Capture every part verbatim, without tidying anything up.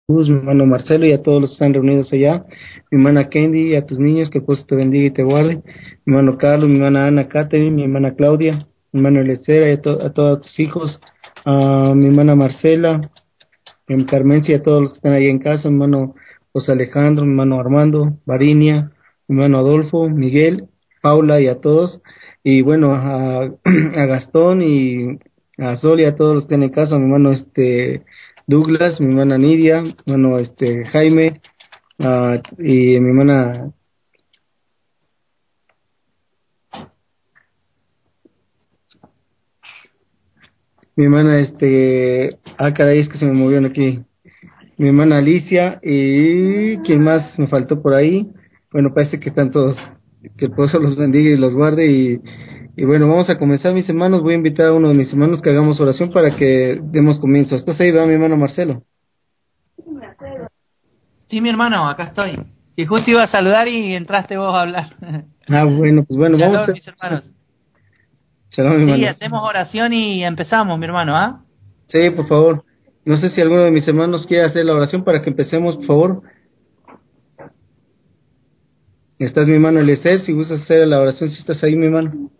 Mi hermano Marcelo y a todos los que están reunidos allá, mi hermana Candy y a tus niños, que pues te bendiga y te guarde, mi hermano Carlos, mi hermana Ana Catherine, mi hermana Claudia, mi hermano Elecera y a, to- a todos tus hijos, a mi hermana Marcela, mi Carmencia y a todos los que están ahí en casa, mi hermano José Alejandro, mi hermano Armando, Varinia, mi hermano Adolfo, Miguel, Paula y a todos, y bueno, a, a Gastón y a Sol y a todos los que están en casa, mi hermano este Douglas, mi hermana Nidia, mi hermano este Jaime, ah, y mi hermana, mi hermana este, ah caray, es que se me movieron aquí, mi hermana Alicia y quién más me faltó por ahí. Bueno, parece que están todos. Que el Pozo los bendiga y los guarde y, y bueno, vamos a comenzar, mis hermanos. Voy a invitar a uno de mis hermanos que hagamos oración para que demos comienzo. ¿Estás ahí, va, mi hermano Marcelo? Sí, mi hermano, acá estoy. Si justo iba a saludar y entraste vos a hablar. Ah, bueno, pues bueno, vamos a Shalom, hacer. mis hermanos. Shalom, mi Sí, hermano. hacemos oración y empezamos, mi hermano, ¿ah? Sí, por favor. No sé si alguno de mis hermanos quiere hacer la oración para que empecemos, por favor. Estás mi hermano Eliezer, si gustas hacer la oración, si estás ahí, mi hermano.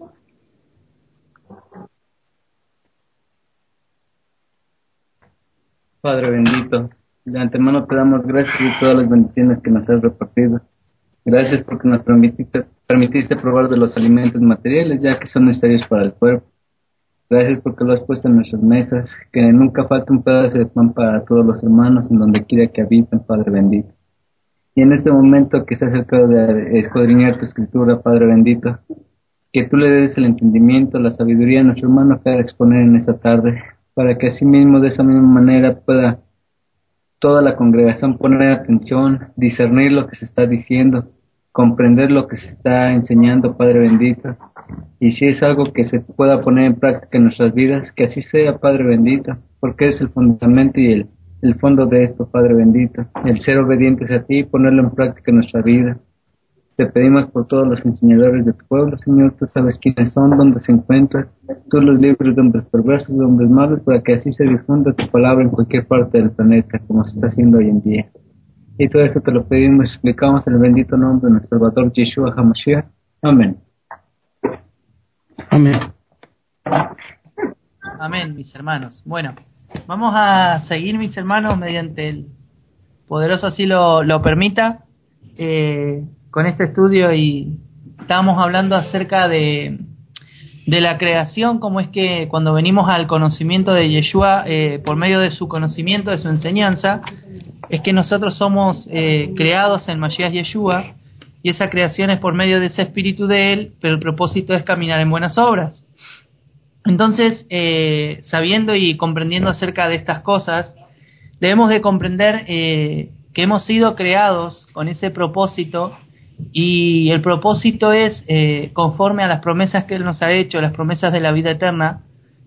Padre bendito, de antemano te damos gracias por todas las bendiciones que nos has repartido. Gracias porque nos permitiste, permitiste probar de los alimentos materiales, ya que son necesarios para el cuerpo. Gracias porque lo has puesto en nuestras mesas, que nunca falte un pedazo de pan para todos los hermanos en donde quiera que habiten, Padre bendito. Y en este momento que se ha acercado de escudriñar tu escritura, Padre bendito, que tú le des el entendimiento, la sabiduría a nuestro hermano que ha de exponer en esta tarde, para que así mismo, de esa misma manera, pueda toda la congregación poner atención, discernir lo que se está diciendo, comprender lo que se está enseñando, Padre bendito. Y si es algo que se pueda poner en práctica en nuestras vidas, que así sea, Padre bendito, porque es el fundamento y el, el fondo de esto, Padre bendito, el ser obedientes a ti y ponerlo en práctica en nuestra vida. Te pedimos por todos los enseñadores de tu pueblo, Señor, tú sabes quiénes son, dónde se encuentran, tú los libres de hombres perversos, de hombres malos, para que así se difunda tu palabra en cualquier parte del planeta, como se está haciendo hoy en día. Y todo esto te lo pedimos y explicamos en el bendito nombre de nuestro Salvador Yeshua HaMashiach. Amén. Amén. Amén, mis hermanos. Bueno, vamos a seguir, mis hermanos, mediante el poderoso así lo, lo permita, eh, con este estudio, y estamos hablando acerca de, de la creación, cómo es que cuando venimos al conocimiento de Yeshua, eh, por medio de su conocimiento, de su enseñanza, es que nosotros somos eh, creados en Mashiach Yeshua, y esa creación es por medio de ese espíritu de él, pero el propósito es caminar en buenas obras. Entonces, eh, sabiendo y comprendiendo acerca de estas cosas, debemos de comprender eh, que hemos sido creados con ese propósito, y el propósito es, eh, conforme a las promesas que Él nos ha hecho, las promesas de la vida eterna,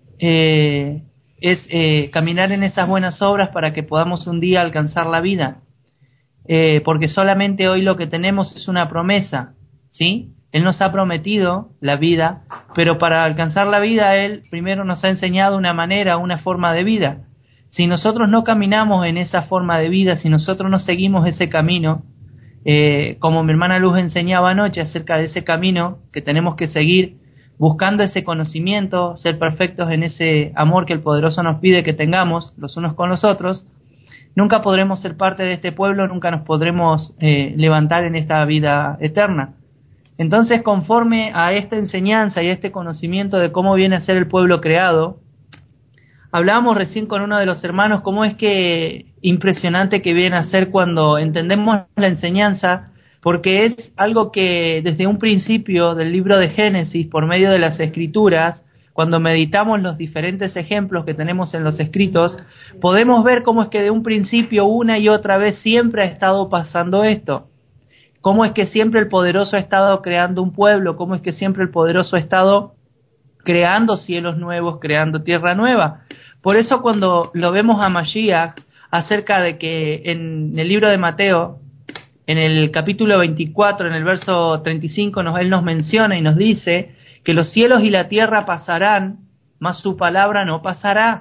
eh, es eh, caminar en esas buenas obras para que podamos un día alcanzar la vida. Eh, porque solamente hoy lo que tenemos es una promesa, ¿sí? Él nos ha prometido la vida, pero para alcanzar la vida Él primero nos ha enseñado una manera, una forma de vida. Si nosotros no caminamos en esa forma de vida, si nosotros no seguimos ese camino, eh, como mi hermana Luz enseñaba anoche acerca de ese camino que tenemos que seguir, buscando ese conocimiento, ser perfectos en ese amor que el Poderoso nos pide que tengamos los unos con los otros, nunca podremos ser parte de este pueblo, nunca nos podremos eh, levantar en esta vida eterna. Entonces, conforme a esta enseñanza y a este conocimiento de cómo viene a ser el pueblo creado, hablábamos recién con uno de los hermanos cómo es que impresionante que viene a ser cuando entendemos la enseñanza, porque es algo que desde un principio del libro de Génesis, por medio de las escrituras, cuando meditamos los diferentes ejemplos que tenemos en los escritos, podemos ver cómo es que de un principio una y otra vez siempre ha estado pasando esto. Cómo es que siempre el Poderoso ha estado creando un pueblo, cómo es que siempre el Poderoso ha estado creando cielos nuevos, creando tierra nueva. Por eso cuando lo vemos a Mashiach, acerca de que en el libro de Mateo, en el capítulo veinticuatro, en el verso treinta y cinco, nos, él nos menciona y nos dice que los cielos y la tierra pasarán, mas su palabra no pasará.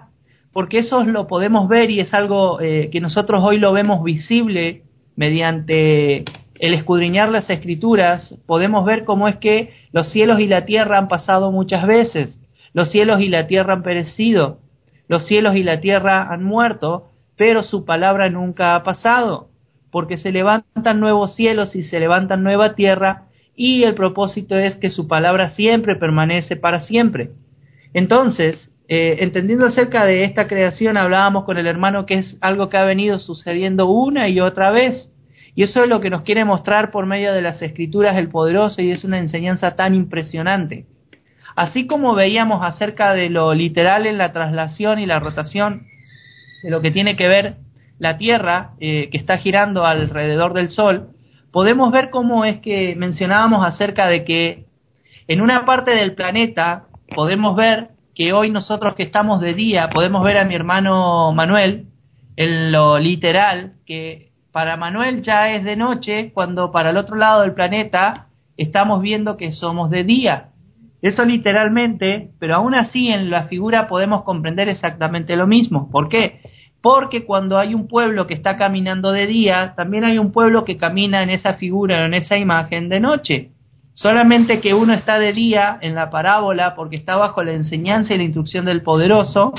porque eso lo podemos ver y es algo eh, que nosotros hoy lo vemos visible mediante el escudriñar las Escrituras. Podemos ver cómo es que los cielos y la tierra han pasado muchas veces, los cielos y la tierra han perecido, los cielos y la tierra han muerto, pero su palabra nunca ha pasado, porque se levantan nuevos cielos y se levantan nueva tierra, y el propósito es que su palabra siempre permanece para siempre. Entonces, eh, entendiendo acerca de esta creación, hablábamos con el hermano que es algo que ha venido sucediendo una y otra vez, y eso es lo que nos quiere mostrar por medio de las Escrituras el Poderoso, y es una enseñanza tan impresionante. Así como veíamos acerca de lo literal en la traslación y la rotación, de lo que tiene que ver la Tierra, eh, que está girando alrededor del Sol, podemos ver cómo es que mencionábamos acerca de que en una parte del planeta podemos ver que hoy nosotros que estamos de día, podemos ver a mi hermano Manuel, en lo literal, que para Manuel ya es de noche, cuando para el otro lado del planeta estamos viendo que somos de día. Eso literalmente, pero aún así en la figura podemos comprender exactamente lo mismo. ¿Por qué? Porque cuando hay un pueblo que está caminando de día, también hay un pueblo que camina en esa figura, en esa imagen de noche. Solamente que uno está de día en la parábola porque está bajo la enseñanza y la instrucción del Poderoso,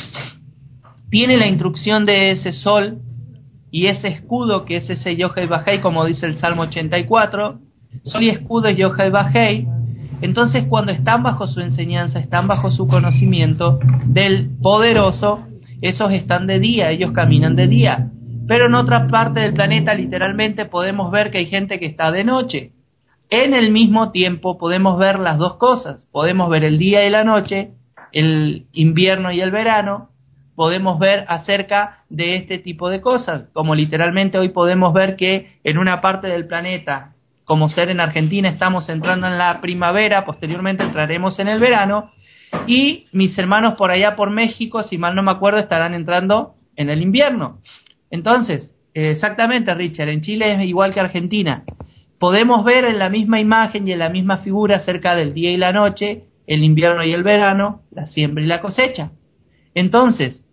tiene la instrucción de ese sol y ese escudo que es ese Yohei Bajei, como dice el Salmo ochenta y cuatro, sol y escudo es Yohei Bajei. Entonces cuando están bajo su enseñanza, están bajo su conocimiento del Poderoso, esos están de día, ellos caminan de día. Pero en otra parte del planeta literalmente podemos ver que hay gente que está de noche. En el mismo tiempo podemos ver las dos cosas, podemos ver el día y la noche, el invierno y el verano, podemos ver acerca de este tipo de cosas, como literalmente hoy podemos ver que en una parte del planeta, como ser en Argentina, estamos entrando en la primavera, posteriormente entraremos en el verano, y mis hermanos por allá por México, si mal no me acuerdo, estarán entrando en el invierno. Entonces, exactamente, Richard, en Chile es igual que Argentina. Podemos ver en la misma imagen y en la misma figura acerca del día y la noche, el invierno y el verano, la siembra y la cosecha. Entonces,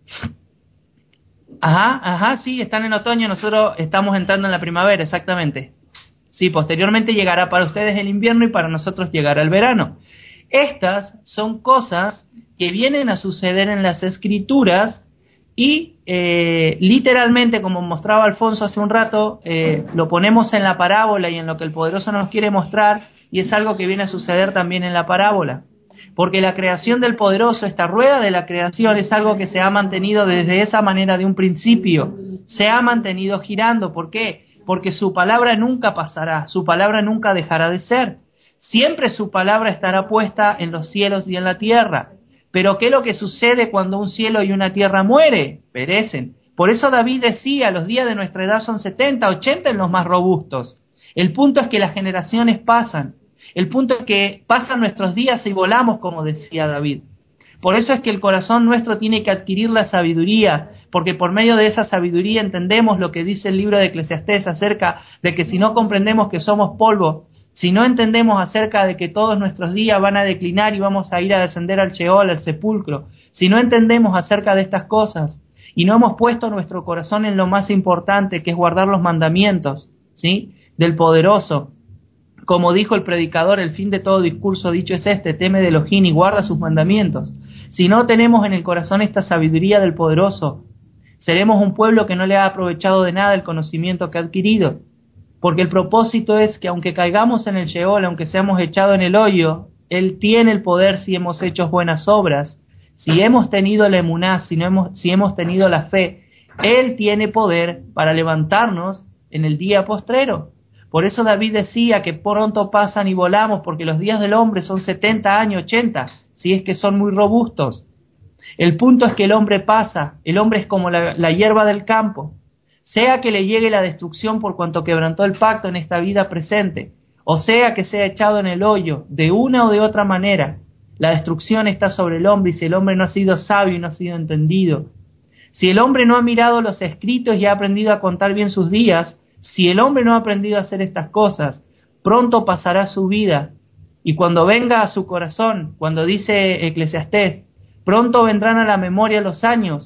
ajá, ajá, sí, están en otoño, nosotros estamos entrando en la primavera, exactamente. Sí, posteriormente llegará para ustedes el invierno y para nosotros llegará el verano. Estas son cosas que vienen a suceder en las Escrituras y eh, literalmente, como mostraba Alfonso hace un rato, eh, lo ponemos en la parábola y en lo que el Poderoso nos quiere mostrar, y es algo que viene a suceder también en la parábola. Porque la creación del Poderoso, esta rueda de la creación, es algo que se ha mantenido desde esa manera de un principio. Se ha mantenido girando. ¿Por qué? Porque su palabra nunca pasará, su palabra nunca dejará de ser. Siempre su palabra estará puesta en los cielos y en la tierra. Pero ¿qué es lo que sucede cuando un cielo y una tierra muere? Perecen. Por eso David decía, los días de nuestra edad son setenta, ochenta en los más robustos. El punto es que las generaciones pasan. El punto es que pasan nuestros días y volamos, como decía David. Por eso es que el corazón nuestro tiene que adquirir la sabiduría, porque por medio de esa sabiduría entendemos lo que dice el libro de Eclesiastés acerca de que si no comprendemos que somos polvo, si no entendemos acerca de que todos nuestros días van a declinar y vamos a ir a descender al Sheol, al sepulcro, si no entendemos acerca de estas cosas y no hemos puesto nuestro corazón en lo más importante, que es guardar los mandamientos, ¿sí?, del Poderoso, como dijo el predicador, el fin de todo discurso dicho es este: teme de Elohim y guarda sus mandamientos. Si no tenemos en el corazón esta sabiduría del Poderoso, seremos un pueblo que no le ha aprovechado de nada el conocimiento que ha adquirido. Porque el propósito es que aunque caigamos en el Sheol, aunque seamos echados en el hoyo, Él tiene el poder si hemos hecho buenas obras, si hemos tenido la emuná, si, no hemos, si hemos tenido la fe, Él tiene poder para levantarnos en el día postrero. Por eso David decía que pronto pasan y volamos, porque los días del hombre son setenta años, ochenta, si es que son muy robustos. El punto es que el hombre pasa, el hombre es como la, la hierba del campo. Sea que le llegue la destrucción por cuanto quebrantó el pacto en esta vida presente, o sea que sea echado en el hoyo, de una o de otra manera, la destrucción está sobre el hombre, y si el hombre no ha sido sabio y no ha sido entendido, si el hombre no ha mirado los escritos y ha aprendido a contar bien sus días, si el hombre no ha aprendido a hacer estas cosas, pronto pasará su vida, y cuando venga a su corazón, cuando dice Eclesiastés, pronto vendrán a la memoria los años,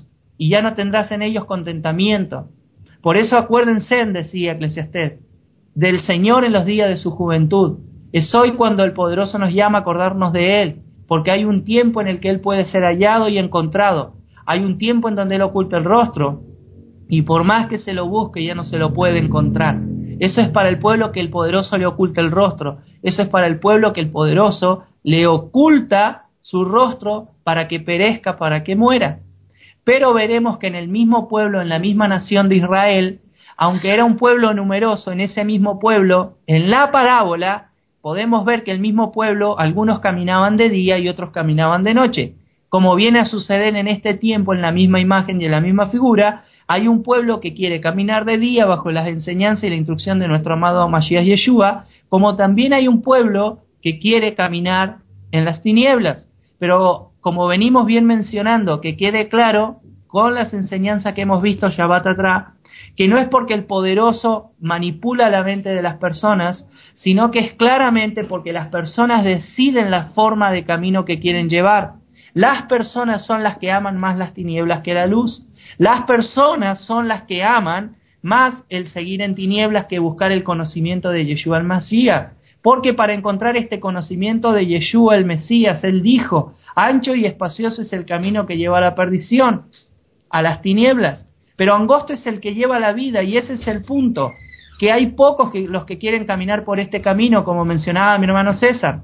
y ya no tendrás en ellos contentamiento. Por eso acuérdense, decía Eclesiastés, del Señor en los días de su juventud. Es hoy cuando el Poderoso nos llama a acordarnos de Él, porque hay un tiempo en el que Él puede ser hallado y encontrado. Hay un tiempo en donde Él oculta el rostro, y por más que se lo busque, ya no se lo puede encontrar. Eso es para el pueblo que el Poderoso le oculta el rostro. Eso es para el pueblo que el Poderoso le oculta su rostro para que perezca, para que muera. Pero veremos que en el mismo pueblo, en la misma nación de Israel, aunque era un pueblo numeroso, en ese mismo pueblo, en la parábola, podemos ver que el mismo pueblo, algunos caminaban de día y otros caminaban de noche. Como viene a suceder en este tiempo, en la misma imagen y en la misma figura, hay un pueblo que quiere caminar de día bajo las enseñanzas y la instrucción de nuestro amado Mashiach Yeshua, como también hay un pueblo que quiere caminar en las tinieblas. Pero como venimos bien mencionando, que quede claro con las enseñanzas que hemos visto Shabbat atrás, que no es porque el Poderoso manipula la mente de las personas, sino que es claramente porque las personas deciden la forma de camino que quieren llevar. Las personas son las que aman más las tinieblas que la luz. Las personas son las que aman más el seguir en tinieblas que buscar el conocimiento de Yeshua el Mesías. Porque para encontrar este conocimiento de Yeshua el Mesías, Él dijo, ancho y espacioso es el camino que lleva a la perdición, a las tinieblas, pero angosto es el que lleva a la vida, y ese es el punto, que hay pocos que, los que quieren caminar por este camino, como mencionaba mi hermano César.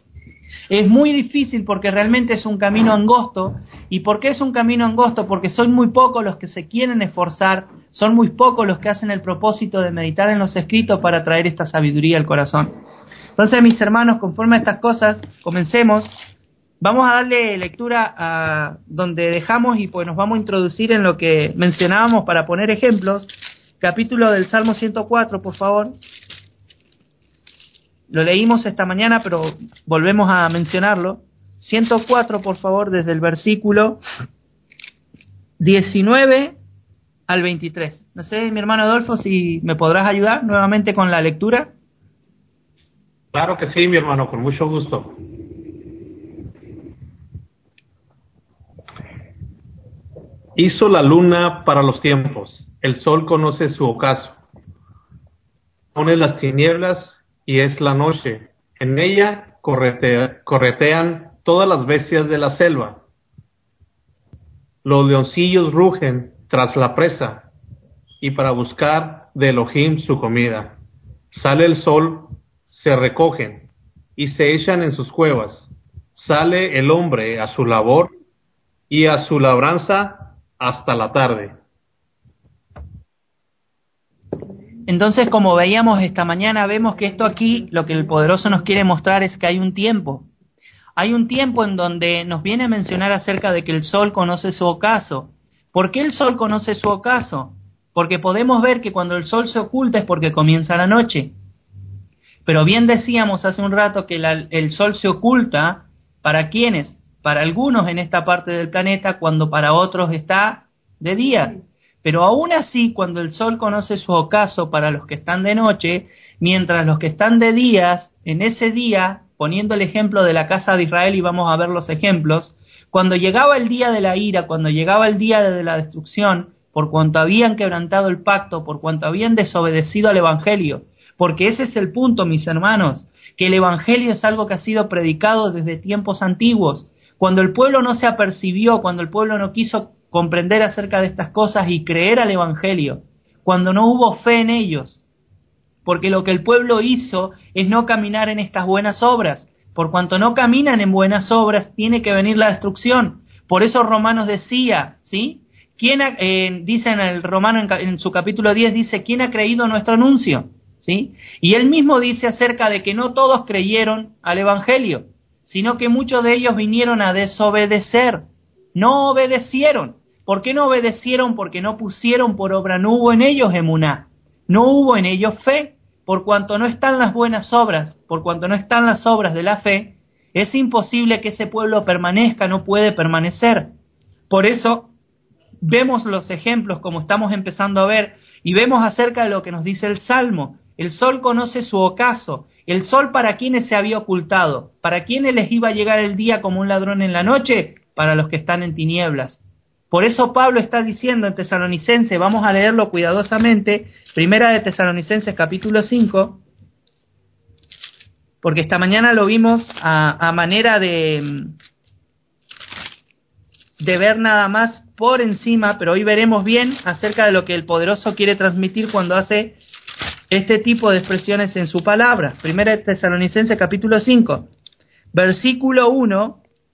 Es muy difícil porque realmente es un camino angosto. ¿Y por qué es un camino angosto? Porque son muy pocos los que se quieren esforzar, son muy pocos los que hacen el propósito de meditar en los escritos para traer esta sabiduría al corazón. Entonces, mis hermanos, conforme a estas cosas, comencemos. Vamos a darle lectura a donde dejamos y pues nos vamos a introducir en lo que mencionábamos para poner ejemplos. Capítulo del Salmo ciento cuatro, por favor. Lo leímos esta mañana, pero volvemos a mencionarlo. ciento cuatro, por favor, desde el versículo diecinueve al veintitrés. No sé, mi hermano Adolfo, si me podrás ayudar nuevamente con la lectura. Claro que sí, mi hermano, con mucho gusto. Hizo la luna para los tiempos, el sol conoce su ocaso. Pone las tinieblas y es la noche. En ella corretea, corretean todas las bestias de la selva. Los leoncillos rugen tras la presa y para buscar de Elohim su comida. Sale el sol, se recogen y se echan en sus cuevas. Sale el hombre a su labor y a su labranza hasta la tarde. Entonces, como veíamos esta mañana, vemos que esto aquí, lo que el Poderoso nos quiere mostrar es que hay un tiempo. Hay un tiempo en donde nos viene a mencionar acerca de que el sol conoce su ocaso. ¿Por qué el sol conoce su ocaso? Porque podemos ver que cuando el sol se oculta es porque comienza la noche. Pero bien decíamos hace un rato que la, el sol se oculta, ¿para quiénes? Para algunos en esta parte del planeta, cuando para otros está de día. Pero aún así, cuando el sol conoce su ocaso para los que están de noche, mientras los que están de días, en ese día, poniendo el ejemplo de la casa de Israel, y vamos a ver los ejemplos, cuando llegaba el día de la ira, cuando llegaba el día de la destrucción, por cuanto habían quebrantado el pacto, por cuanto habían desobedecido al Evangelio, porque ese es el punto, mis hermanos, que el Evangelio es algo que ha sido predicado desde tiempos antiguos. Cuando el pueblo no se apercibió, cuando el pueblo no quiso comprender acerca de estas cosas y creer al Evangelio, cuando no hubo fe en ellos, porque lo que el pueblo hizo es no caminar en estas buenas obras. Por cuanto no caminan en buenas obras, tiene que venir la destrucción. Por eso Romanos decía, ¿sí? ¿Quién ha, eh, dice en el Romano en, en su capítulo diez, dice, ¿quién ha creído nuestro anuncio? ¿Sí? Y él mismo dice acerca de que no todos creyeron al Evangelio, sino que muchos de ellos vinieron a desobedecer, no obedecieron. ¿Por qué no obedecieron? Porque no pusieron por obra, no hubo en ellos emuná, no hubo en ellos fe. Por cuanto no están las buenas obras, por cuanto no están las obras de la fe, es imposible que ese pueblo permanezca, no puede permanecer. Por eso vemos los ejemplos como estamos empezando a ver y vemos acerca de lo que nos dice el Salmo. El sol conoce su ocaso. El sol para quienes se había ocultado, para quienes les iba a llegar el día como un ladrón en la noche, para los que están en tinieblas. Por eso Pablo está diciendo en Tesalonicenses, vamos a leerlo cuidadosamente, Primera de Tesalonicenses capítulo cinco, porque esta mañana lo vimos a, a manera de, de ver nada más por encima, pero hoy veremos bien acerca de lo que el poderoso quiere transmitir cuando hace este tipo de expresiones en su palabra. Primera de Tesalonicenses capítulo cinco, versículo uno.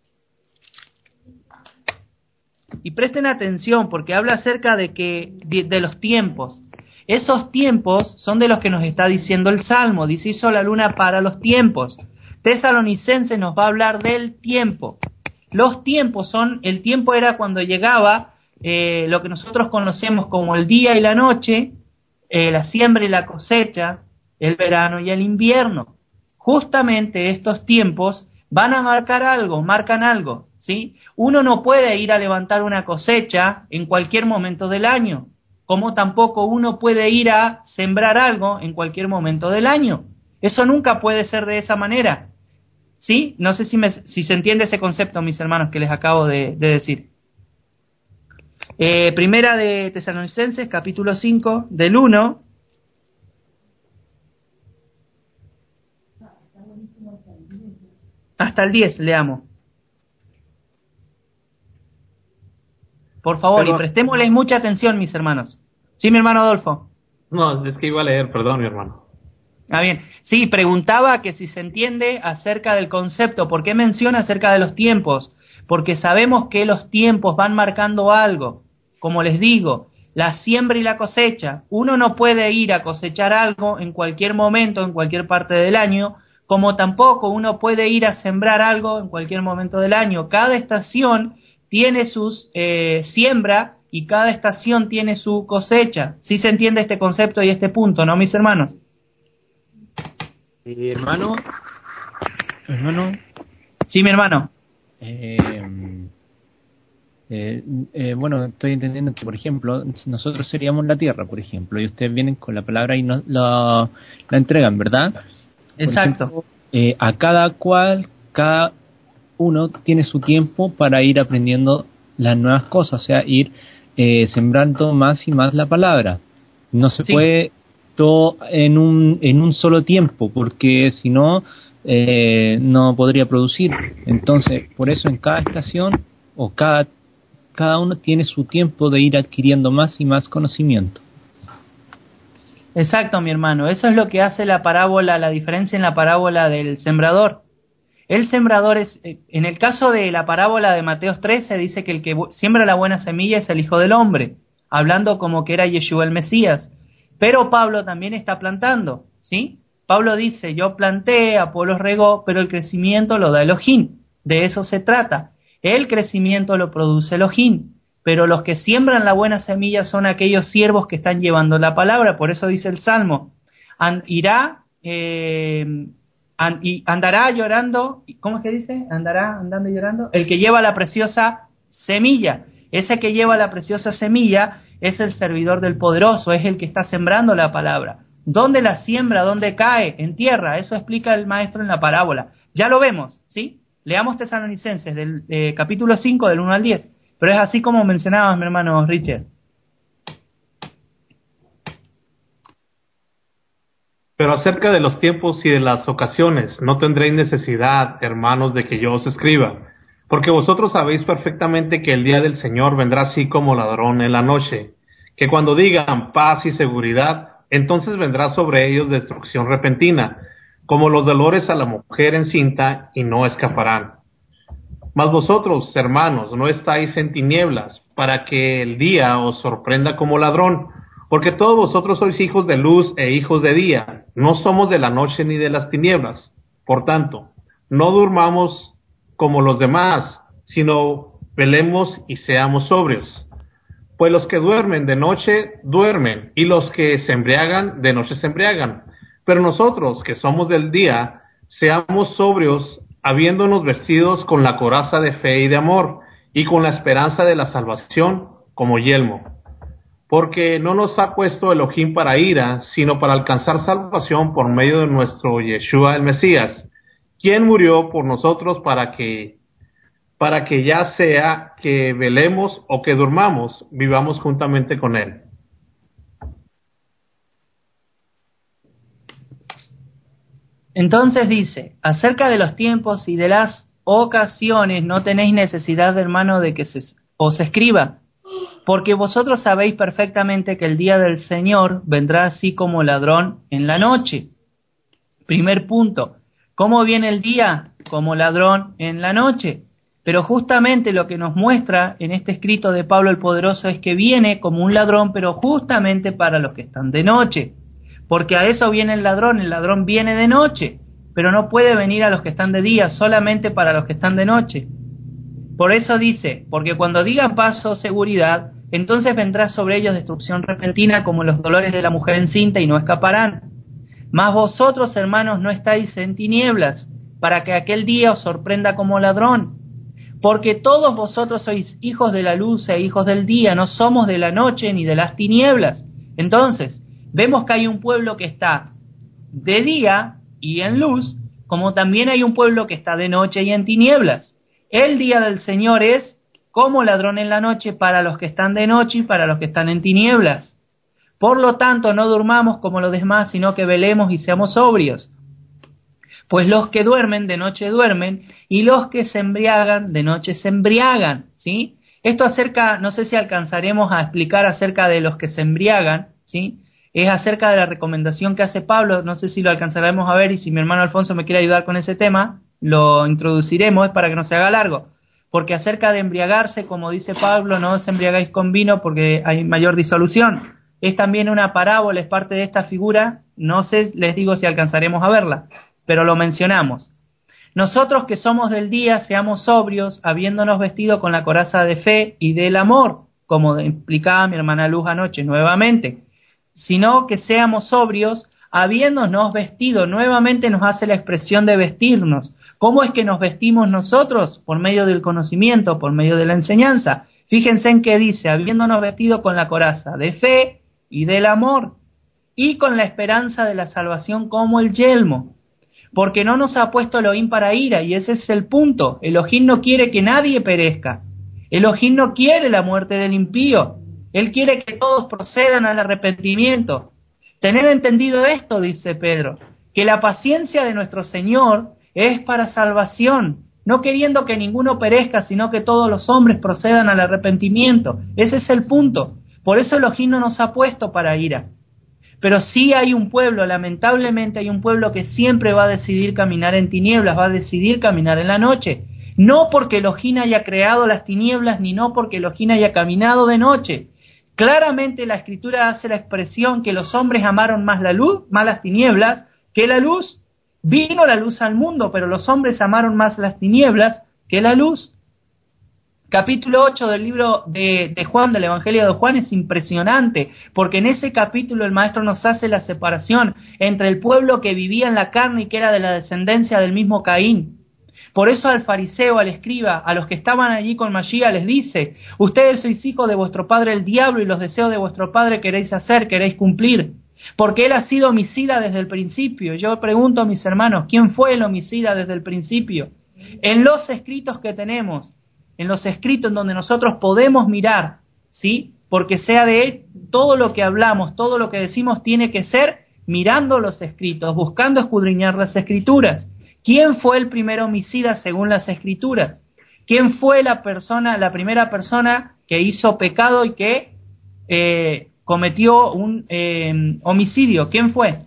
Y presten atención porque habla acerca de que de, de los tiempos. Esos tiempos son de los que nos está diciendo el Salmo. Dice: hizo la luna para los tiempos. Tesalonicenses nos va a hablar del tiempo. Los tiempos son, el tiempo era cuando llegaba eh, lo que nosotros conocemos como el día y la noche, eh, la siembra y la cosecha, el verano y el invierno. Justamente estos tiempos van a marcar algo, marcan algo. ¿Sí? Uno no puede ir a levantar una cosecha en cualquier momento del año, como tampoco uno puede ir a sembrar algo en cualquier momento del año. Eso nunca puede ser de esa manera. ¿Sí? No sé si, me, si se entiende ese concepto, mis hermanos, que les acabo de, de decir. Eh, primera de Tesalonicenses, capítulo cinco, del uno. Hasta el diez, leamos. Por favor, Pero, y prestémosles mucha atención, mis hermanos. ¿Sí, mi hermano Adolfo? no, es que iba a leer, perdón, mi hermano. Ah, bien. Sí, preguntaba que si se entiende acerca del concepto. ¿Por qué menciona acerca de los tiempos? Porque sabemos que los tiempos van marcando algo. Como les digo, la siembra y la cosecha. Uno no puede ir a cosechar algo en cualquier momento, en cualquier parte del año, como tampoco uno puede ir a sembrar algo en cualquier momento del año. Cada estación tiene sus eh, siembra y cada estación tiene su cosecha. ¿Sí se entiende este concepto y este punto, no, mis hermanos? Eh, hermano, hermano, Sí, mi hermano. eh, eh, eh, bueno, estoy entendiendo que, por ejemplo, nosotros seríamos la tierra, por ejemplo, y ustedes vienen con la palabra y nos la, la entregan, ¿verdad? Por Exacto. ejemplo, eh, a cada cual, cada uno tiene su tiempo para ir aprendiendo las nuevas cosas, o sea, ir eh, sembrando más y más la palabra. No se Sí. puede todo en un en un solo tiempo, porque si no, eh, no podría producir. Entonces, por eso en cada estación o cada cada uno tiene su tiempo de ir adquiriendo más y más conocimiento. Exacto, mi hermano. Eso es lo que hace la parábola, la diferencia en la parábola del sembrador. El sembrador es, en el caso de la parábola de Mateo trece, dice que el que siembra la buena semilla es el Hijo del Hombre, hablando como que era Yeshua el Mesías. Pero Pablo también está plantando, ¿sí? Pablo dice: yo planté, Apolos regó, pero el crecimiento lo da Elohim. De eso se trata. El crecimiento lo produce Elohim, pero los que siembran la buena semilla son aquellos siervos que están llevando la palabra. Por eso dice el Salmo: An, irá... Eh, And, y andará llorando, ¿cómo es que dice? Andará andando y llorando. El que lleva la preciosa semilla. Ese que lleva la preciosa semilla es el servidor del poderoso, es el que está sembrando la palabra. ¿Dónde la siembra? ¿Dónde cae? En tierra. Eso explica el maestro en la parábola. Ya lo vemos, ¿sí? Leamos Tesalonicenses, del eh, capítulo cinco, del uno al diez. Pero es así como mencionabas, mi hermano Richard. Pero acerca de los tiempos y de las ocasiones, no tendréis necesidad, hermanos, de que yo os escriba, porque vosotros sabéis perfectamente que el día del Señor vendrá así como ladrón en la noche, que cuando digan paz y seguridad, entonces vendrá sobre ellos destrucción repentina, como los dolores a la mujer encinta, y no escaparán. Mas vosotros, hermanos, no estáis en tinieblas, para que el día os sorprenda como ladrón, porque todos vosotros sois hijos de luz e hijos de día, no somos de la noche ni de las tinieblas. Por tanto, no durmamos como los demás, sino velemos y seamos sobrios. Pues los que duermen de noche, duermen, y los que se embriagan, de noche se embriagan. Pero nosotros, que somos del día, seamos sobrios, habiéndonos vestidos con la coraza de fe y de amor, y con la esperanza de la salvación como yelmo. Porque no nos ha puesto Elohim para ira, sino para alcanzar salvación por medio de nuestro Yeshua el Mesías, quien murió por nosotros para que para que ya sea que velemos o que durmamos, vivamos juntamente con Él. Entonces dice, acerca de los tiempos y de las ocasiones no tenéis necesidad, hermano, de que se os escriba, porque vosotros sabéis perfectamente que el día del Señor vendrá así como ladrón en la noche. Primer punto, ¿cómo viene el día? Como ladrón en la noche. Pero justamente lo que nos muestra en este escrito de Pablo el Poderoso es que viene como un ladrón, pero justamente para los que están de noche. Porque a eso viene el ladrón, el ladrón viene de noche, pero no puede venir a los que están de día, solamente para los que están de noche. Por eso dice, porque cuando digan paz o seguridad, entonces vendrá sobre ellos destrucción repentina como los dolores de la mujer encinta y no escaparán. Mas vosotros, hermanos, no estáis en tinieblas, para que aquel día os sorprenda como ladrón. Porque todos vosotros sois hijos de la luz e hijos del día, no somos de la noche ni de las tinieblas. Entonces, vemos que hay un pueblo que está de día y en luz, como también hay un pueblo que está de noche y en tinieblas. El día del Señor es como ladrón en la noche para los que están de noche y para los que están en tinieblas. Por lo tanto, no durmamos como los demás, sino que velemos y seamos sobrios. Pues los que duermen, de noche duermen, y los que se embriagan, de noche se embriagan, ¿sí? Esto acerca, no sé si alcanzaremos a explicar acerca de los que se embriagan, ¿sí? Es acerca de la recomendación que hace Pablo, no sé si lo alcanzaremos a ver, y si mi hermano Alfonso me quiere ayudar con ese tema, lo introduciremos, es para que no se haga largo. Porque acerca de embriagarse, como dice Pablo, no os embriagáis con vino porque hay mayor disolución. Es también una parábola, es parte de esta figura, no sé, les digo si alcanzaremos a verla, pero lo mencionamos. Nosotros que somos del día, seamos sobrios, habiéndonos vestido con la coraza de fe y del amor, como explicaba mi hermana Luz anoche nuevamente, sino que seamos sobrios, habiéndonos vestido, nuevamente nos hace la expresión de vestirnos. ¿Cómo es que nos vestimos nosotros? Por medio del conocimiento, por medio de la enseñanza. Fíjense en qué dice, habiéndonos vestido con la coraza de fe y del amor, y con la esperanza de la salvación como el yelmo. Porque no nos ha puesto Elohim para ira, y ese es el punto. Elohim no quiere que nadie perezca. Elohim no quiere la muerte del impío. Él quiere que todos procedan al arrepentimiento. Tened entendido esto, dice Pedro, que la paciencia de nuestro Señor es para salvación, no queriendo que ninguno perezca, sino que todos los hombres procedan al arrepentimiento. Ese es el punto. Por eso Elohim no nos ha puesto para ira. Pero sí hay un pueblo, lamentablemente hay un pueblo que siempre va a decidir caminar en tinieblas, va a decidir caminar en la noche. No porque Elohim haya creado las tinieblas, ni no porque Elohim haya caminado de noche. Claramente la Escritura hace la expresión que los hombres amaron más la luz, más las tinieblas, que la luz. Vino la luz al mundo, pero los hombres amaron más las tinieblas que la luz. Capítulo ocho del libro de, de Juan, del Evangelio de Juan, es impresionante, porque en ese capítulo el maestro nos hace la separación entre el pueblo que vivía en la carne y que era de la descendencia del mismo Caín. Por eso al fariseo, al escriba, a los que estaban allí con Mashiach les dice, ustedes sois hijos de vuestro padre el diablo y los deseos de vuestro padre queréis hacer, queréis cumplir. Porque él ha sido homicida desde el principio. Yo pregunto a mis hermanos, ¿quién fue el homicida desde el principio? En los escritos que tenemos, en los escritos en donde nosotros podemos mirar, ¿sí? Porque sea de él, todo lo que hablamos, todo lo que decimos tiene que ser mirando los escritos, buscando escudriñar las escrituras. ¿Quién fue el primer homicida según las escrituras? ¿Quién fue la persona, la primera persona que hizo pecado y que eh, cometió un eh, homicidio? ¿Quién fue?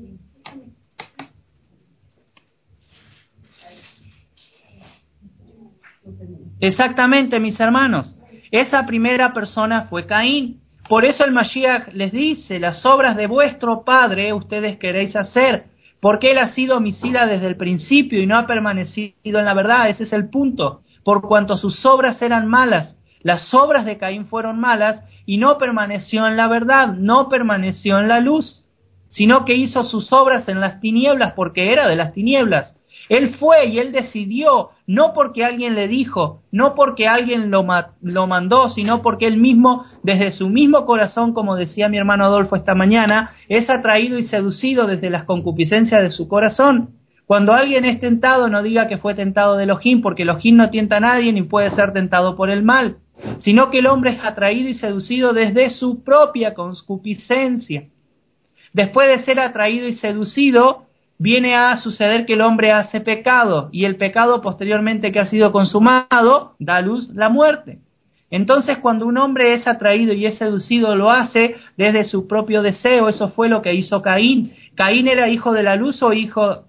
Exactamente, mis hermanos. Esa primera persona fue Caín. Por eso el Mashiach les dice, las obras de vuestro padre ustedes queréis hacer, porque él ha sido homicida desde el principio y no ha permanecido en la verdad. Ese es el punto. Por cuanto sus obras eran malas, las obras de Caín fueron malas y no permaneció en la verdad, no permaneció en la luz, sino que hizo sus obras en las tinieblas porque era de las tinieblas. Él fue y él decidió, no porque alguien le dijo, no porque alguien lo, ma- lo mandó, sino porque él mismo, desde su mismo corazón, como decía mi hermano Adolfo esta mañana, es atraído y seducido desde las concupiscencias de su corazón. Cuando alguien es tentado, no diga que fue tentado de Elohim, porque Elohim no tienta a nadie ni puede ser tentado por el mal, sino que el hombre es atraído y seducido desde su propia concupiscencia. Después de ser atraído y seducido, viene a suceder que el hombre hace pecado, y el pecado posteriormente que ha sido consumado, da a luz la muerte. Entonces, cuando un hombre es atraído y es seducido, lo hace desde su propio deseo. Eso fue lo que hizo Caín. Caín era hijo de la luz o hijo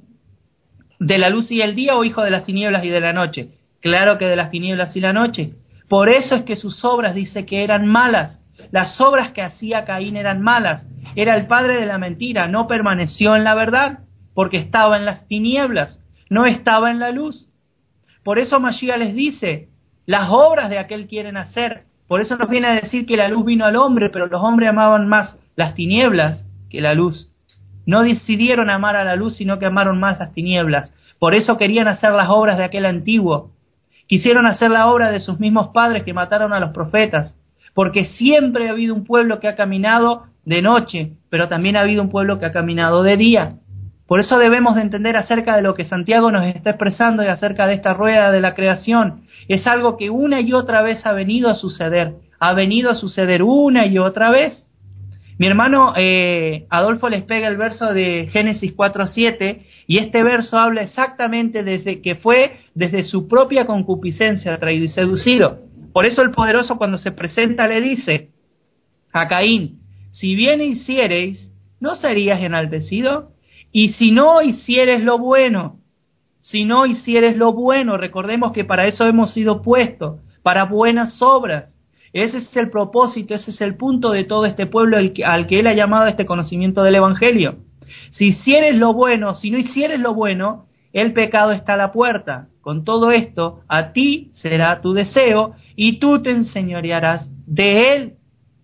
de la luz y el día, o hijo de las tinieblas y de la noche. Claro que de las tinieblas y la noche. Por eso es que sus obras dice que eran malas. Las obras que hacía Caín eran malas. Era el padre de la mentira. No permaneció en la verdad, porque estaba en las tinieblas, no estaba en la luz. Por eso Mashiach les dice, las obras de aquel quieren hacer. Por eso nos viene a decir que la luz vino al hombre, pero los hombres amaban más las tinieblas que la luz. No decidieron amar a la luz, sino que amaron más las tinieblas. Por eso querían hacer las obras de aquel antiguo. Quisieron hacer la obra de sus mismos padres que mataron a los profetas. Porque siempre ha habido un pueblo que ha caminado de noche, pero también ha habido un pueblo que ha caminado de día. Por eso debemos de entender acerca de lo que Santiago nos está expresando y acerca de esta rueda de la creación. Es algo que una y otra vez ha venido a suceder. Ha venido a suceder una y otra vez. Mi hermano eh, Adolfo les pega el verso de Génesis cuatro siete, y este verso habla exactamente desde que fue desde su propia concupiscencia atraído y seducido. Por eso el poderoso, cuando se presenta, le dice a Caín: si bien hiciereis, ¿no serías enaltecido? Y si no hicieres lo bueno, si no hicieres lo bueno, recordemos que para eso hemos sido puestos, para buenas obras. Ese es el propósito, ese es el punto de todo este pueblo al que, al que él ha llamado a este conocimiento del Evangelio. Si hicieres lo bueno, si no hicieres lo bueno, el pecado está a la puerta. Con todo esto, a ti será tu deseo y tú te enseñorearás de él.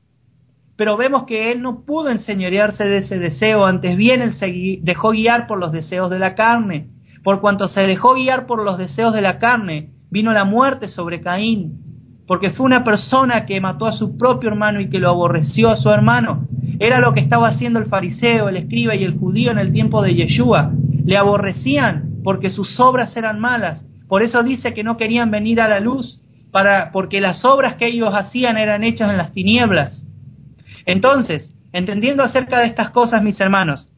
Pero vemos que él no pudo enseñorearse de ese deseo, antes bien él se dejó guiar por los deseos de la carne. Por cuanto se dejó guiar por los deseos de la carne, vino la muerte sobre Caín, porque fue una persona que mató a su propio hermano y que lo aborreció a su hermano. Era lo que estaba haciendo el fariseo, el escriba y el judío en el tiempo de Yeshua. Le aborrecían porque sus obras eran malas. Por eso dice que no querían venir a la luz, para, porque las obras que ellos hacían eran hechas en las tinieblas. Entonces, entendiendo acerca de estas cosas, mis hermanos,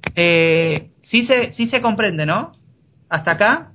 eh, sí se, sí se comprende, ¿no? ¿Hasta acá?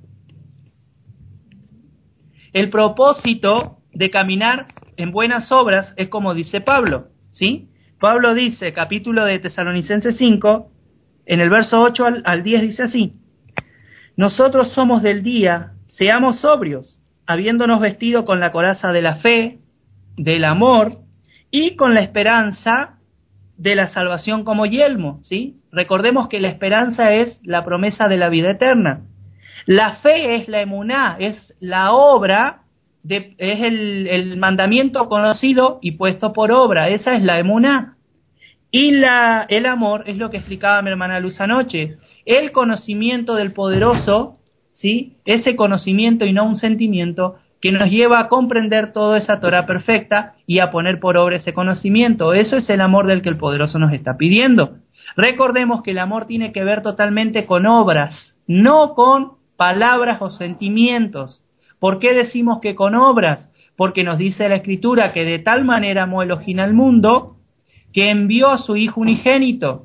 El propósito de caminar en buenas obras es como dice Pablo, ¿sí? Pablo dice, capítulo de Tesalonicenses cinco, en el verso ocho al, al diez dice así: nosotros somos del día, seamos sobrios, habiéndonos vestido con la coraza de la fe, del amor y con la esperanza de la salvación como yelmo, ¿sí? Recordemos que la esperanza es la promesa de la vida eterna. La fe es la emuná, es la obra, de, es el, el mandamiento conocido y puesto por obra, esa es la emuná. Y la, el amor es lo que explicaba mi hermana Luz anoche, el conocimiento del poderoso, ¿sí? Ese conocimiento y no un sentimiento que nos lleva a comprender toda esa Torah perfecta y a poner por obra ese conocimiento. Eso es el amor del que el poderoso nos está pidiendo. Recordemos que el amor tiene que ver totalmente con obras, no con palabras o sentimientos. ¿Por qué decimos que con obras? Porque nos dice la Escritura que de tal manera amó Elohim al mundo que envió a su Hijo unigénito.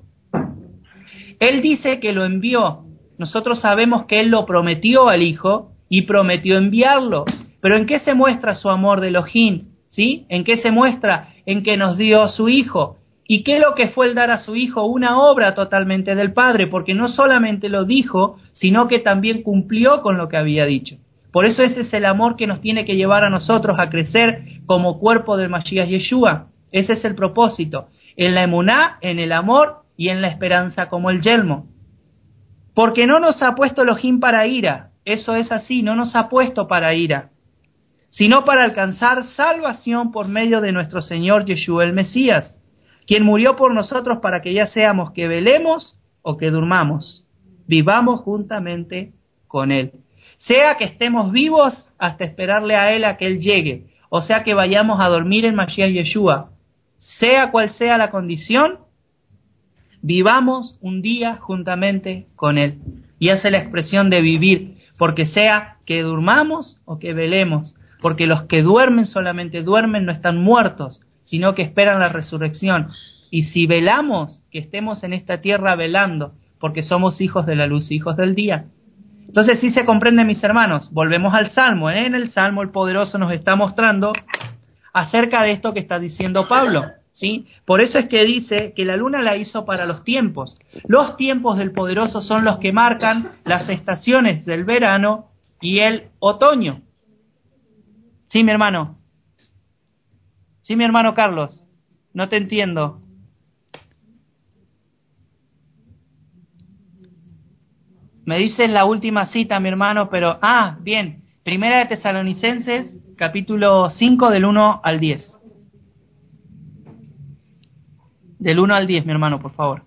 Él dice que lo envió. Nosotros sabemos que Él lo prometió al Hijo y prometió enviarlo. Pero ¿en qué se muestra su amor de Elohim? ¿Sí? ¿En qué se muestra? En que nos dio a su Hijo. ¿Y qué es lo que fue el dar a su Hijo? Una obra totalmente del Padre, porque no solamente lo dijo, sino que también cumplió con lo que había dicho. Por eso ese es el amor que nos tiene que llevar a nosotros a crecer como cuerpo del Mashiach Yeshua. Ese es el propósito. En la emuná, en el amor y en la esperanza como el yelmo. Porque no nos ha puesto Elohim para ira. Eso es así, no nos ha puesto para ira, sino para alcanzar salvación por medio de nuestro Señor Yeshua el Mesías, quien murió por nosotros para que ya seamos que velemos o que durmamos, vivamos juntamente con Él. Sea que estemos vivos hasta esperarle a Él a que Él llegue, o sea que vayamos a dormir en Mashiach Yeshua, sea cual sea la condición, vivamos un día juntamente con Él. y hace la expresión de vivir, porque sea que durmamos o que velemos, porque los que duermen solamente duermen, no están muertos, sino que esperan la resurrección. Y si velamos, que estemos en esta tierra velando, porque somos hijos de la luz, hijos del día. Entonces sí se comprende, mis hermanos. Volvemos al Salmo. En el Salmo el Poderoso nos está mostrando acerca de esto que está diciendo Pablo, ¿sí? Por eso es que dice que la luna la hizo para los tiempos. Los tiempos del Poderoso son los que marcan las estaciones del verano y el otoño. Sí, mi hermano. Sí, mi hermano Carlos. No te entiendo. Me dices la última cita, mi hermano, pero... Ah, bien. Primera de Tesalonicenses, capítulo cinco, del uno al diez. Del uno al diez, mi hermano, por favor.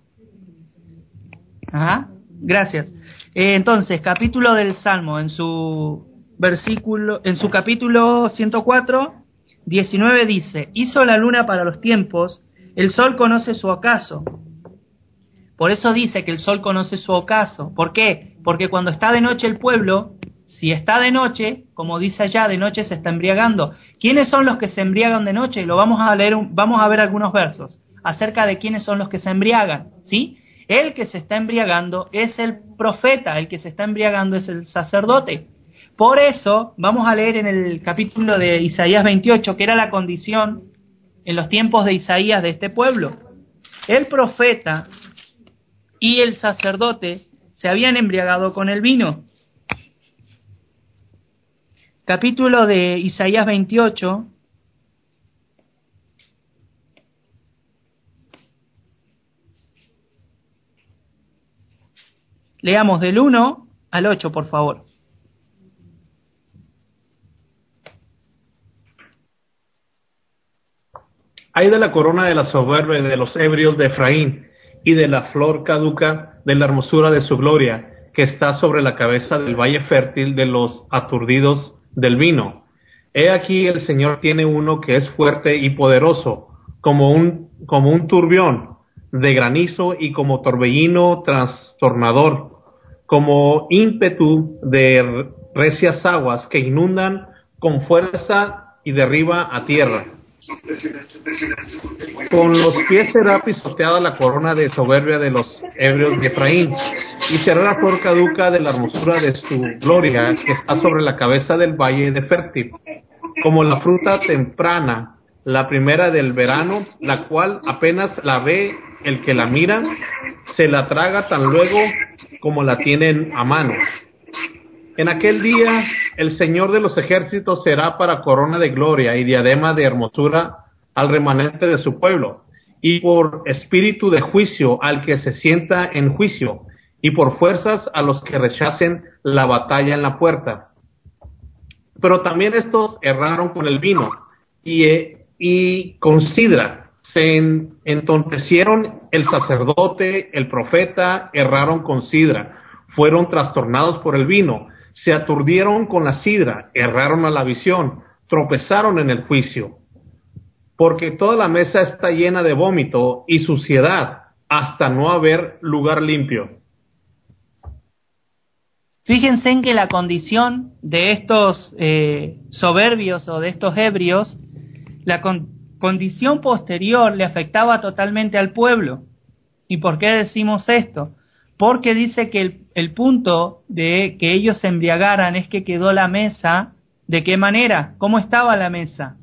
Ajá. Gracias. Eh, entonces, capítulo del Salmo, en su versículo, en su capítulo ciento cuatro, diecinueve dice: hizo la luna para los tiempos, el sol conoce su ocaso. Por eso dice que el sol conoce su ocaso. ¿Por qué? Porque cuando está de noche el pueblo, si está de noche, como dice allá, de noche se está embriagando. ¿Quiénes son los que se embriagan de noche? Lo vamos a leer, vamos a ver algunos versos acerca de quiénes son los que se embriagan, ¿sí? El que se está embriagando es el profeta, el que se está embriagando es el sacerdote. Por eso, vamos a leer en el capítulo de Isaías veintiocho, que era la condición en los tiempos de Isaías de este pueblo. El profeta y el sacerdote se habían embriagado con el vino. Capítulo de Isaías veintiocho. Leamos del uno al ocho, por favor. Ay de la corona de la soberbia de los ebrios de Efraín, y de la flor caduca de la hermosura de su gloria, que está sobre la cabeza del valle fértil de los aturdidos del vino. He aquí el Señor tiene uno que es fuerte y poderoso, como un, como un turbión de granizo y como torbellino trastornador, como ímpetu de recias aguas que inundan con fuerza y derriba a tierra. Con los pies será pisoteada la corona de soberbia de los ebrios de Efraín, y será la flor caduca de la hermosura de su gloria, que está sobre la cabeza del valle de fértil, como la fruta temprana, la primera del verano, la cual apenas la ve el que la mira, se la traga tan luego como la tienen a mano. En aquel día el Señor de los ejércitos será para corona de gloria y diadema de hermosura al remanente de su pueblo, y por espíritu de juicio al que se sienta en juicio, y por fuerzas a los que rechacen la batalla en la puerta. Pero también estos erraron con el vino, y, eh, y con sidra. Se en, entontecieron el sacerdote, el profeta, erraron con sidra, fueron trastornados por el vino, se aturdieron con la sidra, erraron a la visión, tropezaron en el juicio. Porque toda la mesa está llena de vómito y suciedad, hasta no haber lugar limpio. Fíjense en que la condición de estos eh, soberbios o de estos ebrios, la con- condición posterior le afectaba totalmente al pueblo. ¿Y por qué decimos esto? Porque dice que el, el punto de que ellos se embriagaran es que quedó la mesa. ¿De qué manera? ¿Cómo estaba la mesa?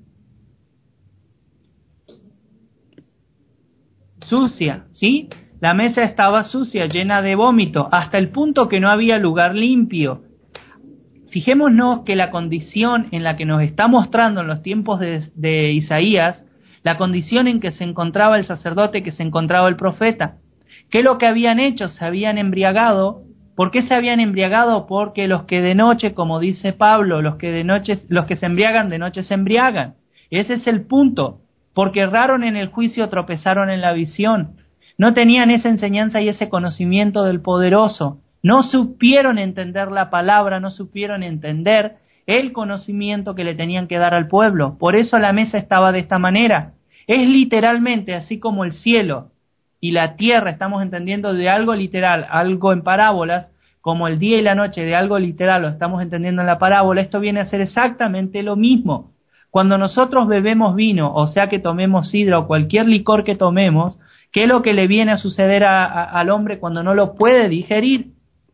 Sucia, ¿sí? La mesa estaba sucia, llena de vómito, hasta el punto que no había lugar limpio. Fijémonos que la condición en la que nos está mostrando en los tiempos de, de Isaías, la condición en que se encontraba el sacerdote, que se encontraba el profeta. ¿Qué es lo que habían hecho? Se habían embriagado. ¿Por qué se habían embriagado? Porque los que de noche, como dice Pablo, los que de noche, los que se embriagan de noche se embriagan. Ese es el punto. Porque erraron en el juicio, tropezaron en la visión. No tenían esa enseñanza y ese conocimiento del poderoso. No supieron entender la palabra, no supieron entender el conocimiento que le tenían que dar al pueblo. Por eso la mesa estaba de esta manera. Es literalmente así como el cielo y la tierra, estamos entendiendo de algo literal, algo en parábolas, como el día y la noche de algo literal, lo estamos entendiendo en la parábola, esto viene a ser exactamente lo mismo. Cuando nosotros bebemos vino, o sea que tomemos sidra o cualquier licor que tomemos, ¿qué es lo que le viene a suceder a, a, al hombre cuando no lo puede digerir?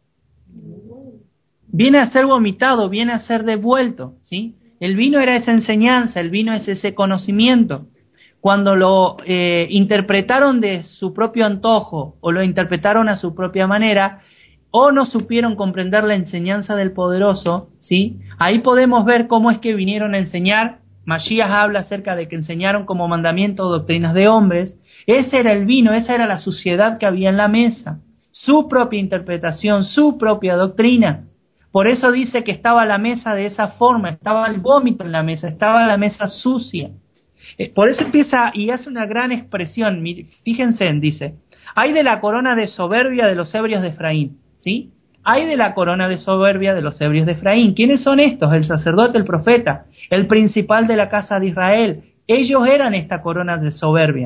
Viene a ser vomitado, viene a ser devuelto, ¿sí? El vino era esa enseñanza, el vino es ese conocimiento. Cuando lo eh, interpretaron de su propio antojo o lo interpretaron a su propia manera, o no supieron comprender la enseñanza del poderoso, ¿sí? Ahí podemos ver cómo es que vinieron a enseñar. Mashiach habla acerca de que enseñaron como mandamiento doctrinas de hombres. Ese era el vino, esa era la suciedad que había en la mesa. Su propia interpretación, su propia doctrina. Por eso dice que estaba la mesa de esa forma, estaba el vómito en la mesa, estaba la mesa sucia. Por eso empieza y hace una gran expresión. Fíjense, dice, hay de la corona de soberbia de los ebrios de Efraín, ¿sí? Hay de la corona de soberbia de los ebrios de Efraín. ¿Quiénes son estos? El sacerdote, el profeta, el principal de la casa de Israel. Ellos eran esta corona de soberbia.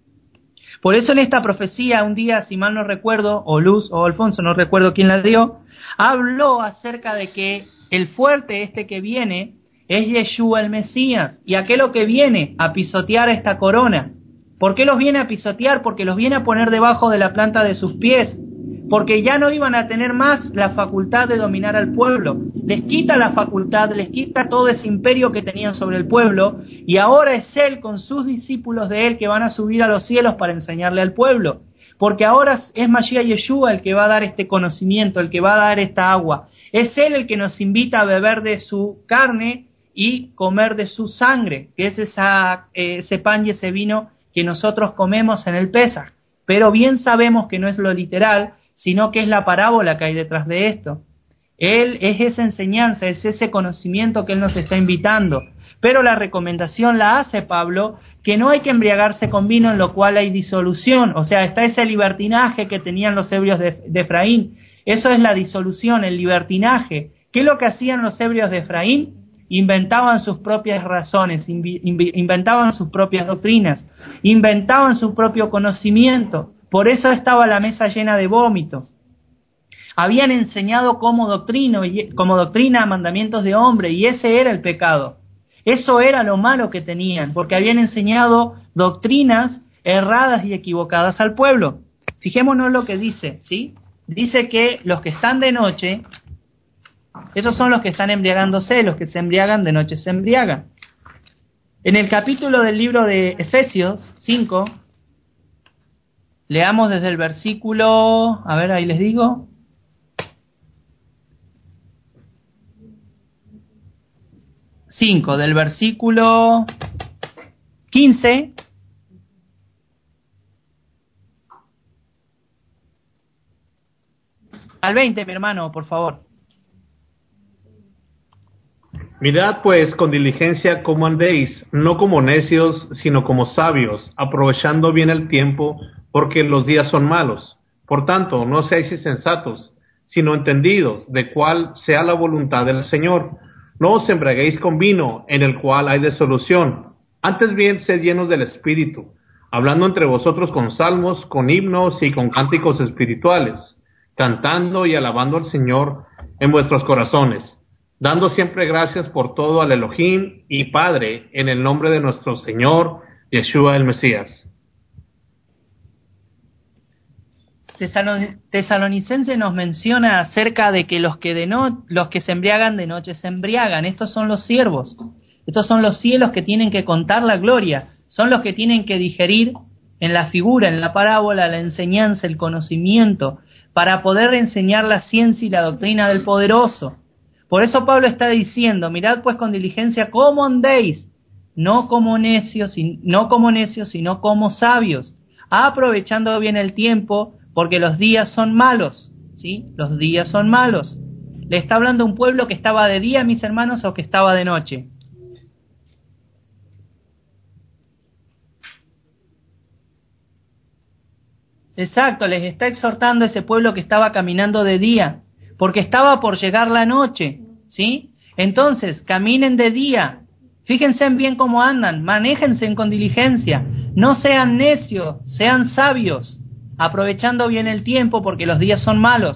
Por eso en esta profecía, un día, si mal no recuerdo, o Luz o Alfonso, no recuerdo quién la dio, habló acerca de que el fuerte este que viene es Yeshua el Mesías. ¿Y a qué es lo que viene? A pisotear esta corona. ¿Por qué los viene a pisotear? Porque los viene a poner debajo de la planta de sus pies. Porque ya no iban a tener más la facultad de dominar al pueblo. Les quita la facultad, les quita todo ese imperio que tenían sobre el pueblo, y ahora es Él con sus discípulos de Él que van a subir a los cielos para enseñarle al pueblo. Porque ahora es Mashiach Yeshua el que va a dar este conocimiento, el que va a dar esta agua. Es Él el que nos invita a beber de su carne y comer de su sangre, que es esa, eh, ese pan y ese vino que nosotros comemos en el Pesaj. Pero bien sabemos que no es lo literal, sino que es la parábola que hay detrás de esto. Él es esa enseñanza, es ese conocimiento que Él nos está invitando. Pero la recomendación la hace Pablo, que no hay que embriagarse con vino en lo cual hay disolución. O sea, está ese libertinaje que tenían los ebrios de, de Efraín. Eso es la disolución, el libertinaje. ¿Qué es lo que hacían los ebrios de Efraín? Inventaban sus propias razones, invi, invi, inventaban sus propias doctrinas, inventaban su propio conocimiento. Por eso estaba la mesa llena de vómito. Habían enseñado como doctrina, como doctrina mandamientos de hombre, y ese era el pecado. Eso era lo malo que tenían, porque habían enseñado doctrinas erradas y equivocadas al pueblo. Fijémonos lo que dice, ¿sí? Dice que los que están de noche, esos son los que están embriagándose, los que se embriagan de noche se embriagan. En el capítulo del libro de Efesios cinco, leamos desde el versículo, a ver, ahí les digo. cinco, del versículo quince al veinte, mi hermano, por favor. Mirad pues con diligencia cómo andéis, no como necios, sino como sabios, aprovechando bien el tiempo, porque los días son malos. Por tanto, no seáis insensatos, sino entendidos de cuál sea la voluntad del Señor. No os embriaguéis con vino, en el cual hay disolución. Antes bien, sed llenos del Espíritu, hablando entre vosotros con salmos, con himnos y con cánticos espirituales, cantando y alabando al Señor en vuestros corazones, dando siempre gracias por todo al Elohim y Padre, en el nombre de nuestro Señor, Yeshua el Mesías. Tesalonicense nos menciona acerca de que los que de no, los que se embriagan de noche se embriagan. Estos son los siervos, estos son los cielos que tienen que contar la gloria, son los que tienen que digerir en la figura, en la parábola, la enseñanza, el conocimiento, para poder enseñar la ciencia y la doctrina del poderoso. Por eso Pablo está diciendo, mirad pues con diligencia cómo andéis, no como necios, no como necios, sino como sabios, aprovechando bien el tiempo, porque los días son malos, ¿sí? Los días son malos. ¿Le está hablando un pueblo que estaba de día, mis hermanos, o que estaba de noche? Exacto, les está exhortando a ese pueblo que estaba caminando de día, porque estaba por llegar la noche, ¿sí? Entonces, caminen de día, fíjense en bien cómo andan, manéjense con diligencia, no sean necios, sean sabios, aprovechando bien el tiempo porque los días son malos.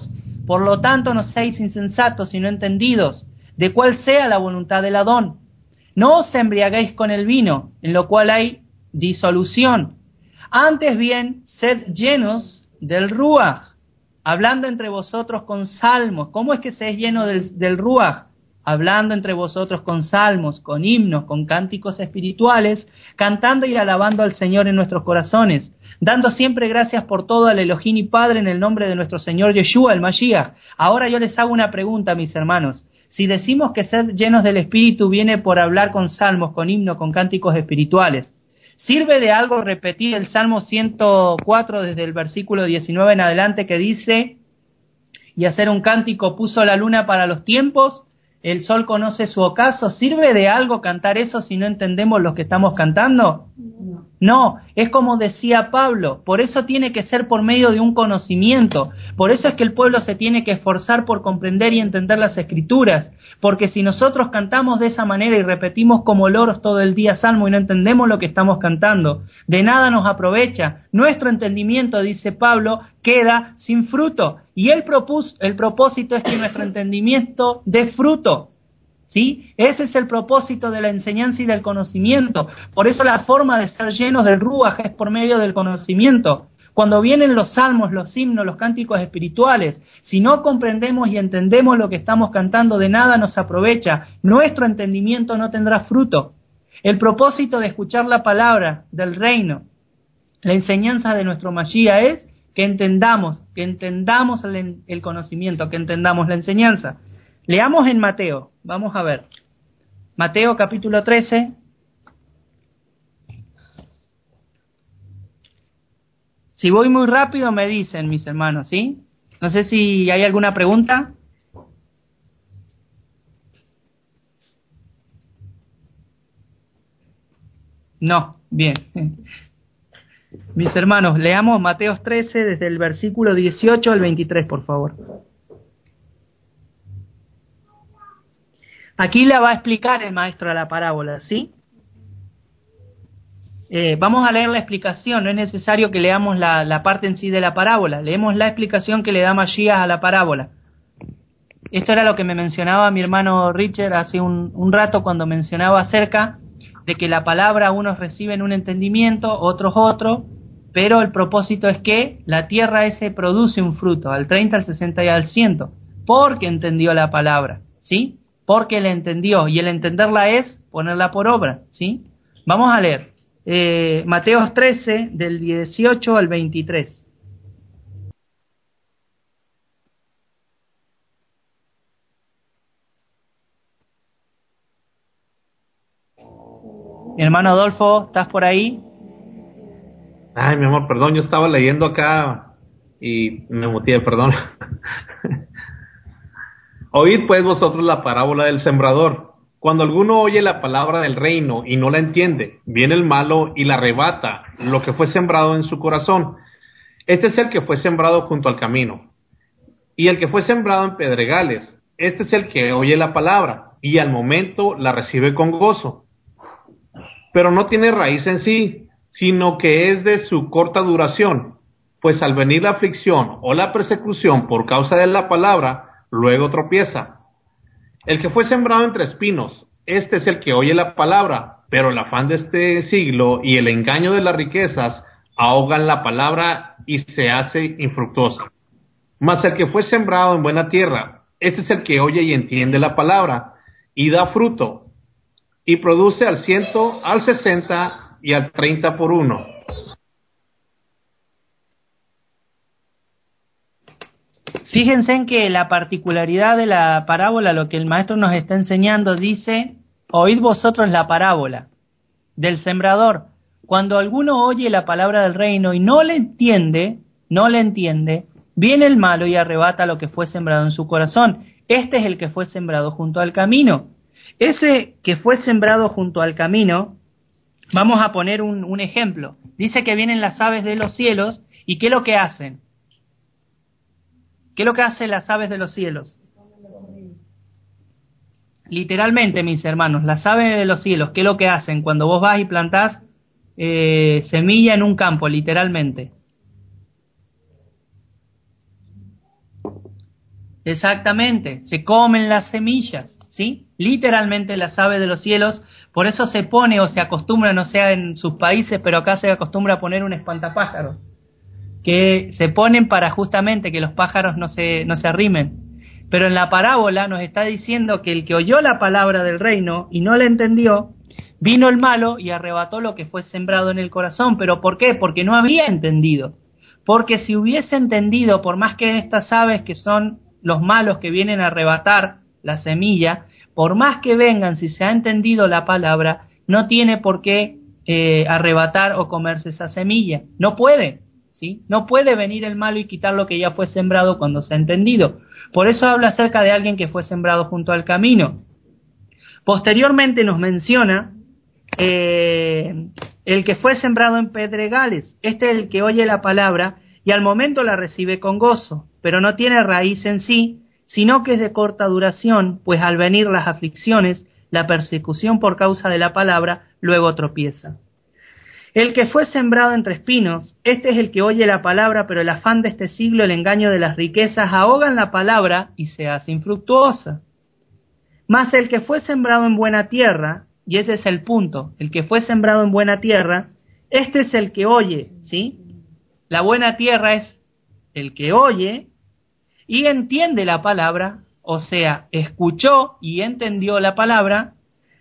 Por lo tanto, no seáis insensatos, sino entendidos, de cuál sea la voluntad del Adón. No os embriaguéis con el vino, en lo cual hay disolución. Antes bien, sed llenos del Ruaj, hablando entre vosotros con salmos. ¿Cómo es que se es lleno del, del Ruaj? Hablando entre vosotros con salmos, con himnos, con cánticos espirituales, cantando y alabando al Señor en nuestros corazones, dando siempre gracias por todo al Elohim y Padre en el nombre de nuestro Señor Yeshua, el Mashiach. Ahora yo les hago una pregunta, mis hermanos. Si decimos que ser llenos del Espíritu viene por hablar con salmos, con himnos, con cánticos espirituales, ¿sirve de algo repetir el Salmo ciento cuatro desde el versículo diecinueve en adelante que dice: y hacer un cántico puso la luna para los tiempos, el sol conoce su ocaso? ¿Sirve de algo cantar eso si no entendemos lo que estamos cantando? No. No, es como decía Pablo, por eso tiene que ser por medio de un conocimiento, por eso es que el pueblo se tiene que esforzar por comprender y entender las Escrituras, porque si nosotros cantamos de esa manera y repetimos como loros todo el día salmo y no entendemos lo que estamos cantando, de nada nos aprovecha, nuestro entendimiento, dice Pablo, queda sin fruto, y el, propus, el propósito es que nuestro entendimiento dé fruto. ¿Sí? Ese es el propósito de la enseñanza y del conocimiento. Por eso la forma de ser llenos del Ruaj es por medio del conocimiento. Cuando vienen los salmos, los himnos, los cánticos espirituales, si no comprendemos y entendemos lo que estamos cantando, de nada nos aprovecha. Nuestro entendimiento no tendrá fruto. El propósito de escuchar la palabra del reino, la enseñanza de nuestro Mashiach, es que entendamos, que entendamos el, el conocimiento, que entendamos la enseñanza. Leamos en Mateo, vamos a ver. Mateo capítulo trece. Si voy muy rápido me dicen, mis hermanos, ¿sí? No sé si hay alguna pregunta. No, bien. Mis hermanos, leamos Mateo trece desde el versículo dieciocho al veintitrés, por favor. Aquí la va a explicar el maestro a la parábola, ¿sí? Eh, vamos a leer la explicación, no es necesario que leamos la, la parte en sí de la parábola, leemos la explicación que le da Mashiach a la parábola. Esto era lo que me mencionaba mi hermano Richard hace un, un rato cuando mencionaba acerca de que la palabra unos reciben un entendimiento, otros otro, pero el propósito es que la tierra ese produce un fruto, al treinta, al sesenta y al cien, porque entendió la palabra, ¿sí? Porque la entendió, y el entenderla es ponerla por obra, ¿sí? Vamos a leer eh, Mateo trece, del dieciocho al veintitrés. Hermano Adolfo, ¿estás por ahí? Ay, mi amor, perdón, yo estaba leyendo acá y me muteé, perdón. Oíd pues vosotros la parábola del sembrador. Cuando alguno oye la palabra del reino y no la entiende, viene el malo y la arrebata lo que fue sembrado en su corazón. Este es el que fue sembrado junto al camino. Y el que fue sembrado en pedregales, este es el que oye la palabra y al momento la recibe con gozo. Pero no tiene raíz en sí, sino que es de su corta duración, pues al venir la aflicción o la persecución por causa de la palabra, luego tropieza. El que fue sembrado entre espinos, este es el que oye la palabra, pero el afán de este siglo y el engaño de las riquezas ahogan la palabra y se hace infructuosa. Mas el que fue sembrado en buena tierra, este es el que oye y entiende la palabra, y da fruto, y produce al ciento, al sesenta y al treinta por uno. Fíjense en que la particularidad de la parábola, lo que el maestro nos está enseñando, dice: oíd vosotros la parábola del sembrador. Cuando alguno oye la palabra del reino y no le entiende, no le entiende, viene el malo y arrebata lo que fue sembrado en su corazón. Este es el que fue sembrado junto al camino. Ese que fue sembrado junto al camino, vamos a poner un, un ejemplo. Dice que vienen las aves de los cielos, ¿y qué es lo que hacen? ¿Qué es lo que hacen las aves de los cielos? Literalmente, mis hermanos, las aves de los cielos, ¿qué es lo que hacen cuando vos vas y plantás eh, semilla en un campo, literalmente? Exactamente, se comen las semillas, ¿sí? Literalmente las aves de los cielos, por eso se pone o se acostumbra, no sé en sus países, pero acá se acostumbra a poner un espantapájaros, que se ponen para justamente que los pájaros no se, no se arrimen. Pero en la parábola nos está diciendo que el que oyó la palabra del reino y no la entendió, vino el malo y arrebató lo que fue sembrado en el corazón. ¿Pero por qué? Porque no había entendido. Porque si hubiese entendido, por más que estas aves que son los malos que vienen a arrebatar la semilla, por más que vengan, si se ha entendido la palabra, no tiene por qué eh, arrebatar o comerse esa semilla. No puede, ¿sí? No puede venir el malo y quitar lo que ya fue sembrado cuando se ha entendido. Por eso habla acerca de alguien que fue sembrado junto al camino. Posteriormente nos menciona eh, el que fue sembrado en pedregales. Este es el que oye la palabra y al momento la recibe con gozo, pero no tiene raíz en sí, sino que es de corta duración, pues al venir las aflicciones, la persecución por causa de la palabra, luego tropieza. El que fue sembrado entre espinos, este es el que oye la palabra, pero el afán de este siglo, el engaño de las riquezas, ahogan la palabra y se hace infructuosa. Mas el que fue sembrado en buena tierra, y ese es el punto, el que fue sembrado en buena tierra, este es el que oye, ¿sí? La buena tierra es el que oye y entiende la palabra, o sea, escuchó y entendió la palabra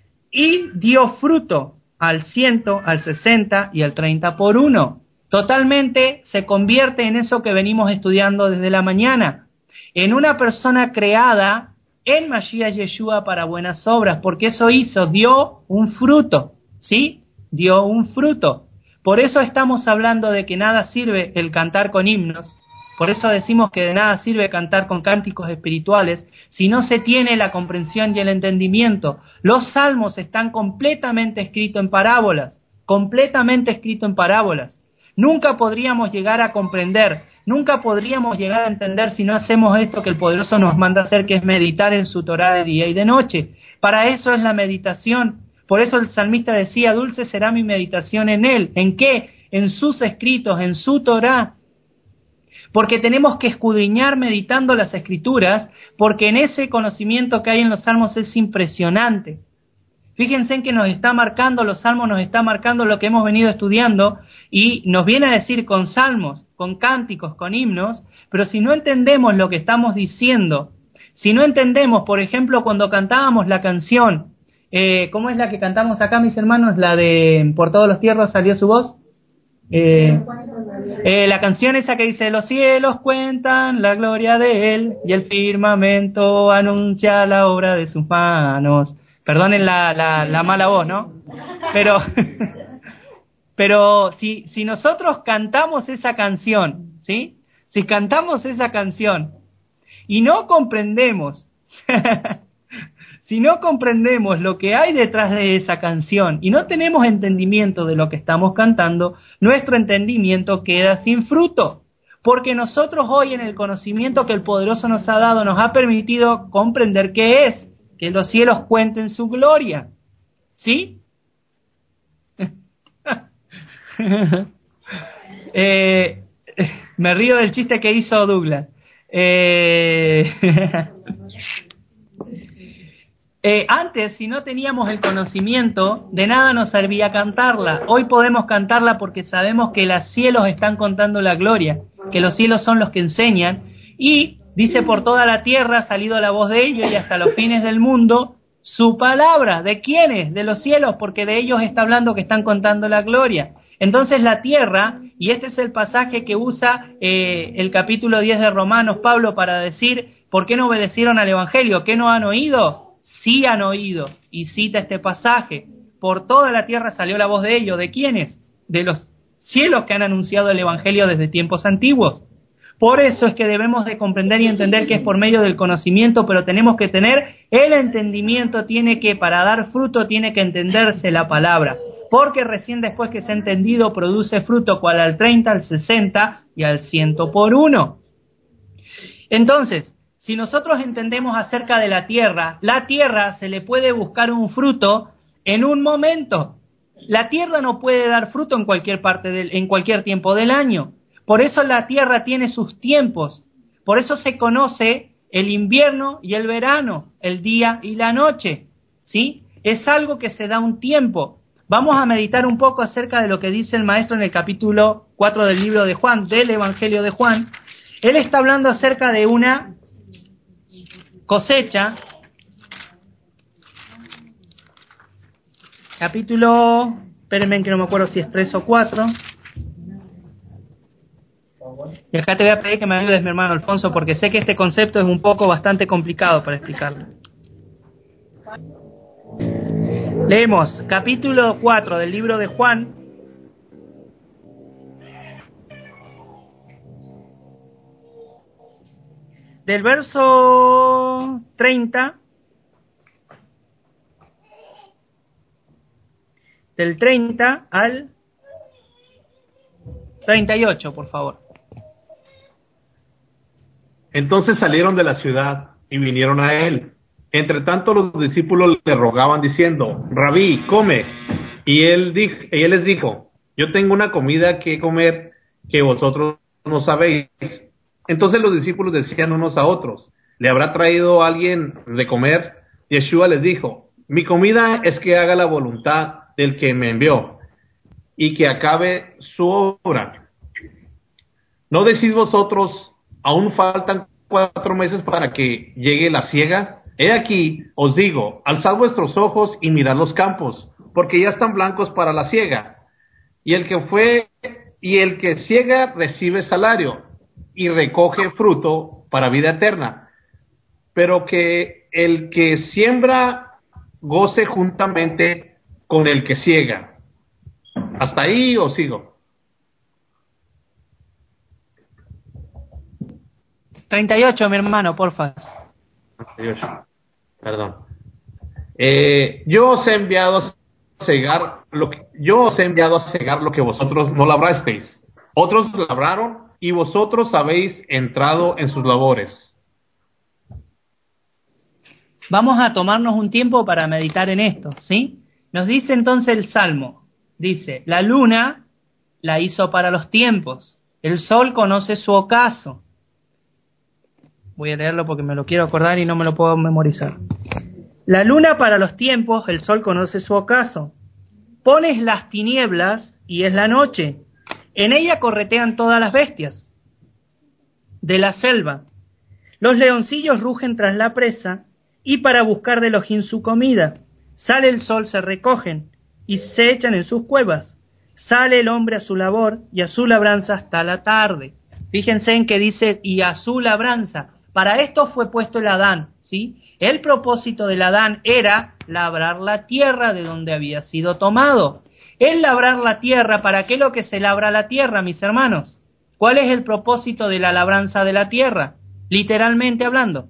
y dio fruto al ciento, al sesenta y al treinta por uno. Totalmente se convierte en eso que venimos estudiando desde la mañana, en una persona creada en Mashiach Yeshua para buenas obras, porque eso hizo, dio un fruto, ¿sí? Dio un fruto. Por eso estamos hablando de que nada sirve el cantar con himnos, por eso decimos que de nada sirve cantar con cánticos espirituales si no se tiene la comprensión y el entendimiento. Los salmos están completamente escritos en parábolas, completamente escritos en parábolas. Nunca podríamos llegar a comprender, nunca podríamos llegar a entender si no hacemos esto que el Poderoso nos manda hacer, que es meditar en su Torá de día y de noche. Para eso es la meditación. Por eso el salmista decía, dulce será mi meditación en él. ¿En qué? En sus escritos, en su Torá. Porque tenemos que escudriñar meditando las Escrituras, porque en ese conocimiento que hay en los Salmos es impresionante. Fíjense en que nos está marcando, los Salmos nos está marcando lo que hemos venido estudiando, y nos viene a decir con salmos, con cánticos, con himnos, pero si no entendemos lo que estamos diciendo, si no entendemos, por ejemplo, cuando cantábamos la canción, eh, ¿cómo es la que cantamos acá, mis hermanos? La de Por todos los tierras salió su voz. Eh, eh, la canción esa que dice, los cielos cuentan la gloria de él y el firmamento anuncia la obra de sus manos. Perdonen la, la, la mala voz, ¿no? Pero, pero si, si nosotros cantamos esa canción, ¿sí? Si cantamos esa canción y no comprendemos si no comprendemos lo que hay detrás de esa canción y no tenemos entendimiento de lo que estamos cantando, nuestro entendimiento queda sin fruto. Porque nosotros hoy en el conocimiento que el Poderoso nos ha dado, nos ha permitido comprender qué es, que los cielos cuenten su gloria. ¿Sí? eh, me río del chiste que hizo Douglas. Eh... Eh, antes, si no teníamos el conocimiento, de nada nos servía cantarla. Hoy podemos cantarla porque sabemos que los cielos están contando la gloria, que los cielos son los que enseñan, y dice, por toda la tierra ha salido la voz de ellos y hasta los fines del mundo su palabra. ¿De quiénes? De los cielos, porque de ellos está hablando que están contando la gloria. Entonces la tierra, y este es el pasaje que usa eh, el capítulo diez de Romanos, Pablo, para decir, ¿por qué no obedecieron al Evangelio? ¿Qué no han oído? Sí han oído, y cita este pasaje, por toda la tierra salió la voz de ellos. ¿De quiénes? De los cielos que han anunciado el Evangelio desde tiempos antiguos. Por eso es que debemos de comprender y entender que es por medio del conocimiento, pero tenemos que tener el entendimiento, tiene que, para dar fruto, tiene que entenderse la palabra, porque recién después que se ha entendido, produce fruto, cual al treinta, al sesenta y al ciento por uno. Entonces, si nosotros entendemos acerca de la tierra, la tierra se le puede buscar un fruto en un momento. La tierra no puede dar fruto en cualquier parte del, en cualquier tiempo del año. Por eso la tierra tiene sus tiempos. Por eso se conoce el invierno y el verano, el día y la noche, ¿sí? Es algo que se da un tiempo. Vamos a meditar un poco acerca de lo que dice el maestro en el capítulo cuatro del libro de Juan, del Evangelio de Juan. Él está hablando acerca de una cosecha. Capítulo, espérenme que no me acuerdo si es tres o cuatro. Y acá te voy a pedir que me ayudes, mi hermano Alfonso, porque sé que este concepto es un poco bastante complicado para explicarlo. Leemos capítulo cuatro del libro de Juan. Del verso treinta. Del treinta al treinta y ocho, por favor. Entonces salieron de la ciudad y vinieron a él. Entre tanto los discípulos le rogaban diciendo: Rabí, come. Y él, dijo, y él les dijo: Yo tengo una comida que comer que vosotros no sabéis. Entonces los discípulos decían unos a otros: ¿Le habrá traído alguien de comer? Yeshua les dijo: Mi comida es que haga la voluntad del que me envió y que acabe su obra. ¿No decís vosotros: aún faltan cuatro meses para que llegue la siega? He aquí, os digo, alzad vuestros ojos y mirad los campos, porque ya están blancos para la siega. Y el que fue, y el que siega recibe salario, y recoge fruto para vida eterna. Pero que el que siembra goce juntamente con el que siega. ¿Hasta ahí o sigo? treinta y ocho, mi hermano, porfa. Perdón. Eh, yo os he enviado a cegar lo que yo os he enviado a cegar lo que vosotros no labrasteis. Otros labraron y vosotros habéis entrado en sus labores. Vamos a tomarnos un tiempo para meditar en esto, ¿sí? Nos dice entonces el Salmo, dice: la luna la hizo para los tiempos, el sol conoce su ocaso. Voy a leerlo porque me lo quiero acordar y no me lo puedo memorizar. La luna para los tiempos, el sol conoce su ocaso. Pones las tinieblas y es la noche. En ella corretean todas las bestias de la selva. Los leoncillos rugen tras la presa y para buscar de Elohim su comida. Sale el sol, se recogen y se echan en sus cuevas. Sale el hombre a su labor y a su labranza hasta la tarde. Fíjense en que dice y a su labranza. Para esto fue puesto el Adán, ¿sí? El propósito del Adán era labrar la tierra de donde había sido tomado. El labrar la tierra, ¿para qué es lo que se labra la tierra, mis hermanos? ¿Cuál es el propósito de la labranza de la tierra? Literalmente hablando.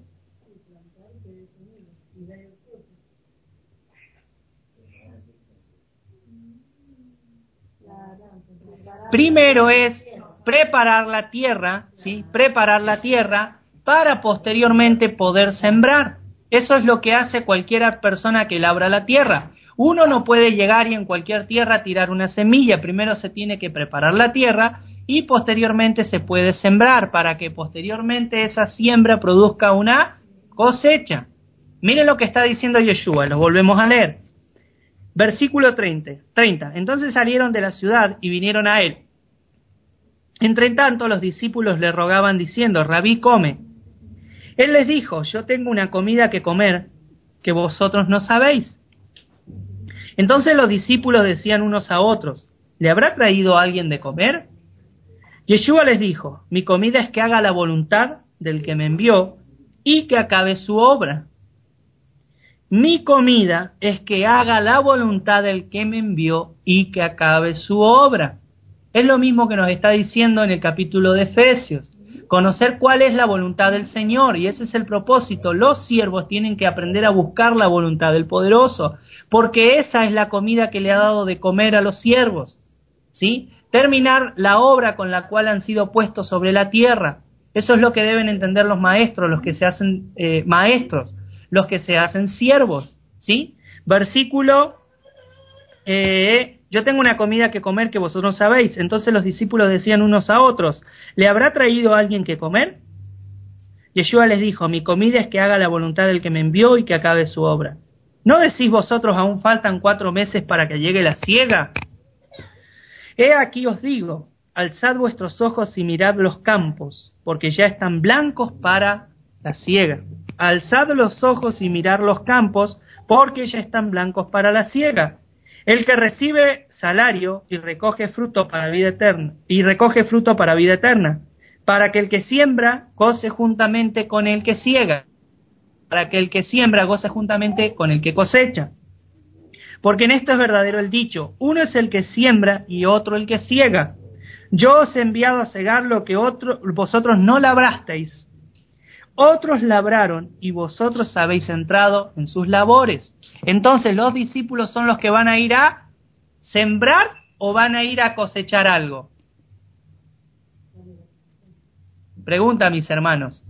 Primero es preparar la tierra, ¿sí? Preparar la tierra para posteriormente poder sembrar. Eso es lo que hace cualquier persona que labra la tierra. Uno no puede llegar y en cualquier tierra tirar una semilla. Primero se tiene que preparar la tierra y posteriormente se puede sembrar para que posteriormente esa siembra produzca una cosecha. Miren lo que está diciendo Yeshua, lo volvemos a leer. Versículo treinta. Entonces salieron de la ciudad y vinieron a él. Entre tanto los discípulos le rogaban diciendo: Rabí, come. Él les dijo: yo tengo una comida que comer que vosotros no sabéis. Entonces los discípulos decían unos a otros: ¿le habrá traído alguien de comer? Yeshua les dijo: mi comida es que haga la voluntad del que me envió y que acabe su obra. Mi comida es que haga la voluntad del que me envió y que acabe su obra. Es lo mismo que nos está diciendo en el capítulo de Efesios. Conocer cuál es la voluntad del Señor, y ese es el propósito. Los siervos tienen que aprender a buscar la voluntad del Poderoso, porque esa es la comida que le ha dado de comer a los siervos, ¿sí? Terminar la obra con la cual han sido puestos sobre la tierra. Eso es lo que deben entender los maestros, los que se hacen eh, maestros, los que se hacen siervos, ¿sí? Versículo, eh, yo tengo una comida que comer que vosotros sabéis. Entonces los discípulos decían unos a otros: ¿le habrá traído alguien que comer? Yeshua les dijo, mi comida es que haga la voluntad del que me envió y que acabe su obra. ¿No decís vosotros aún faltan cuatro meses para que llegue la siega? He aquí os digo, alzad vuestros ojos y mirad los campos, porque ya están blancos para la siega. Alzad los ojos y mirad los campos, porque ya están blancos para la siega. El que recibe salario y recoge fruto para vida eterna, y recoge fruto para vida eterna, para que el que siembra goce juntamente con el que siega, para que el que siembra goce juntamente con el que cosecha. Porque en esto es verdadero el dicho, uno es el que siembra y otro el que siega. Yo os he enviado a segar lo que otro, vosotros no labrasteis. Otros labraron y vosotros habéis entrado en sus labores. Entonces, ¿los discípulos son los que van a ir a sembrar o van a ir a cosechar algo? Pregunta, mis hermanos.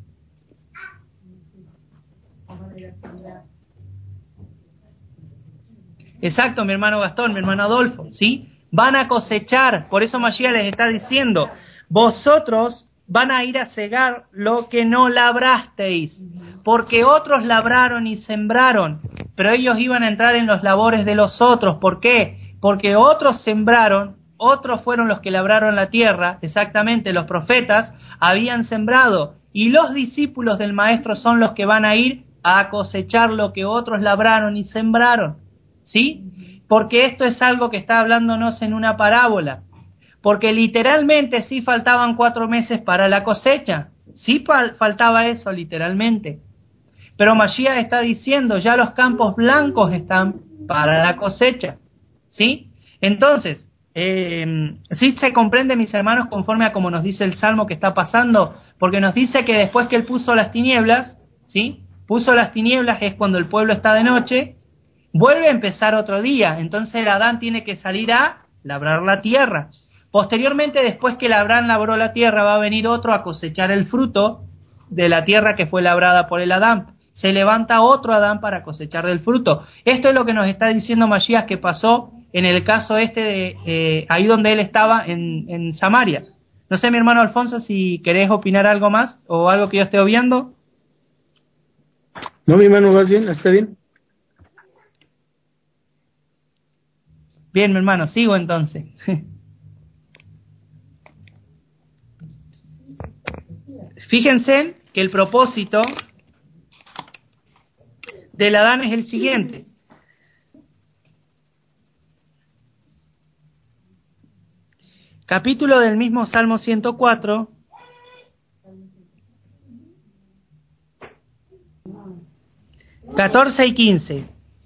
Exacto, mi hermano Gastón, mi hermano Adolfo, ¿sí? Van a cosechar, por eso Mashiach les está diciendo, vosotros van a ir a segar lo que no labrasteis, porque otros labraron y sembraron, pero ellos iban a entrar en los labores de los otros. ¿Por qué? Porque otros sembraron, otros fueron los que labraron la tierra, exactamente, los profetas habían sembrado, y los discípulos del maestro son los que van a ir a cosechar lo que otros labraron y sembraron, ¿sí? Porque esto es algo que está hablándonos en una parábola. Porque literalmente sí faltaban cuatro meses para la cosecha. Sí faltaba eso literalmente. Pero Mashiach está diciendo, ya los campos blancos están para la cosecha. ¿Sí? Entonces, eh, sí se comprende, mis hermanos, conforme a como nos dice el Salmo que está pasando. Porque nos dice que después que él puso las tinieblas, ¿sí? Puso las tinieblas es cuando el pueblo está de noche, vuelve a empezar otro día. Entonces el Adán tiene que salir a labrar la tierra. Posteriormente, después que el Abraham labró la tierra, va a venir otro a cosechar el fruto de la tierra que fue labrada por el Adán. Se levanta otro Adán para cosechar del fruto. Esto es lo que nos está diciendo Mashiach que pasó en el caso este de eh, ahí donde él estaba en, en Samaria. No sé, mi hermano Alfonso, si querés opinar algo más o algo que yo esté obviando. No, mi hermano, vas bien, está bien. Bien, mi hermano, sigo entonces. Fíjense que el propósito del Adán es el siguiente. Capítulo del mismo Salmo ciento cuatro. catorce y quince.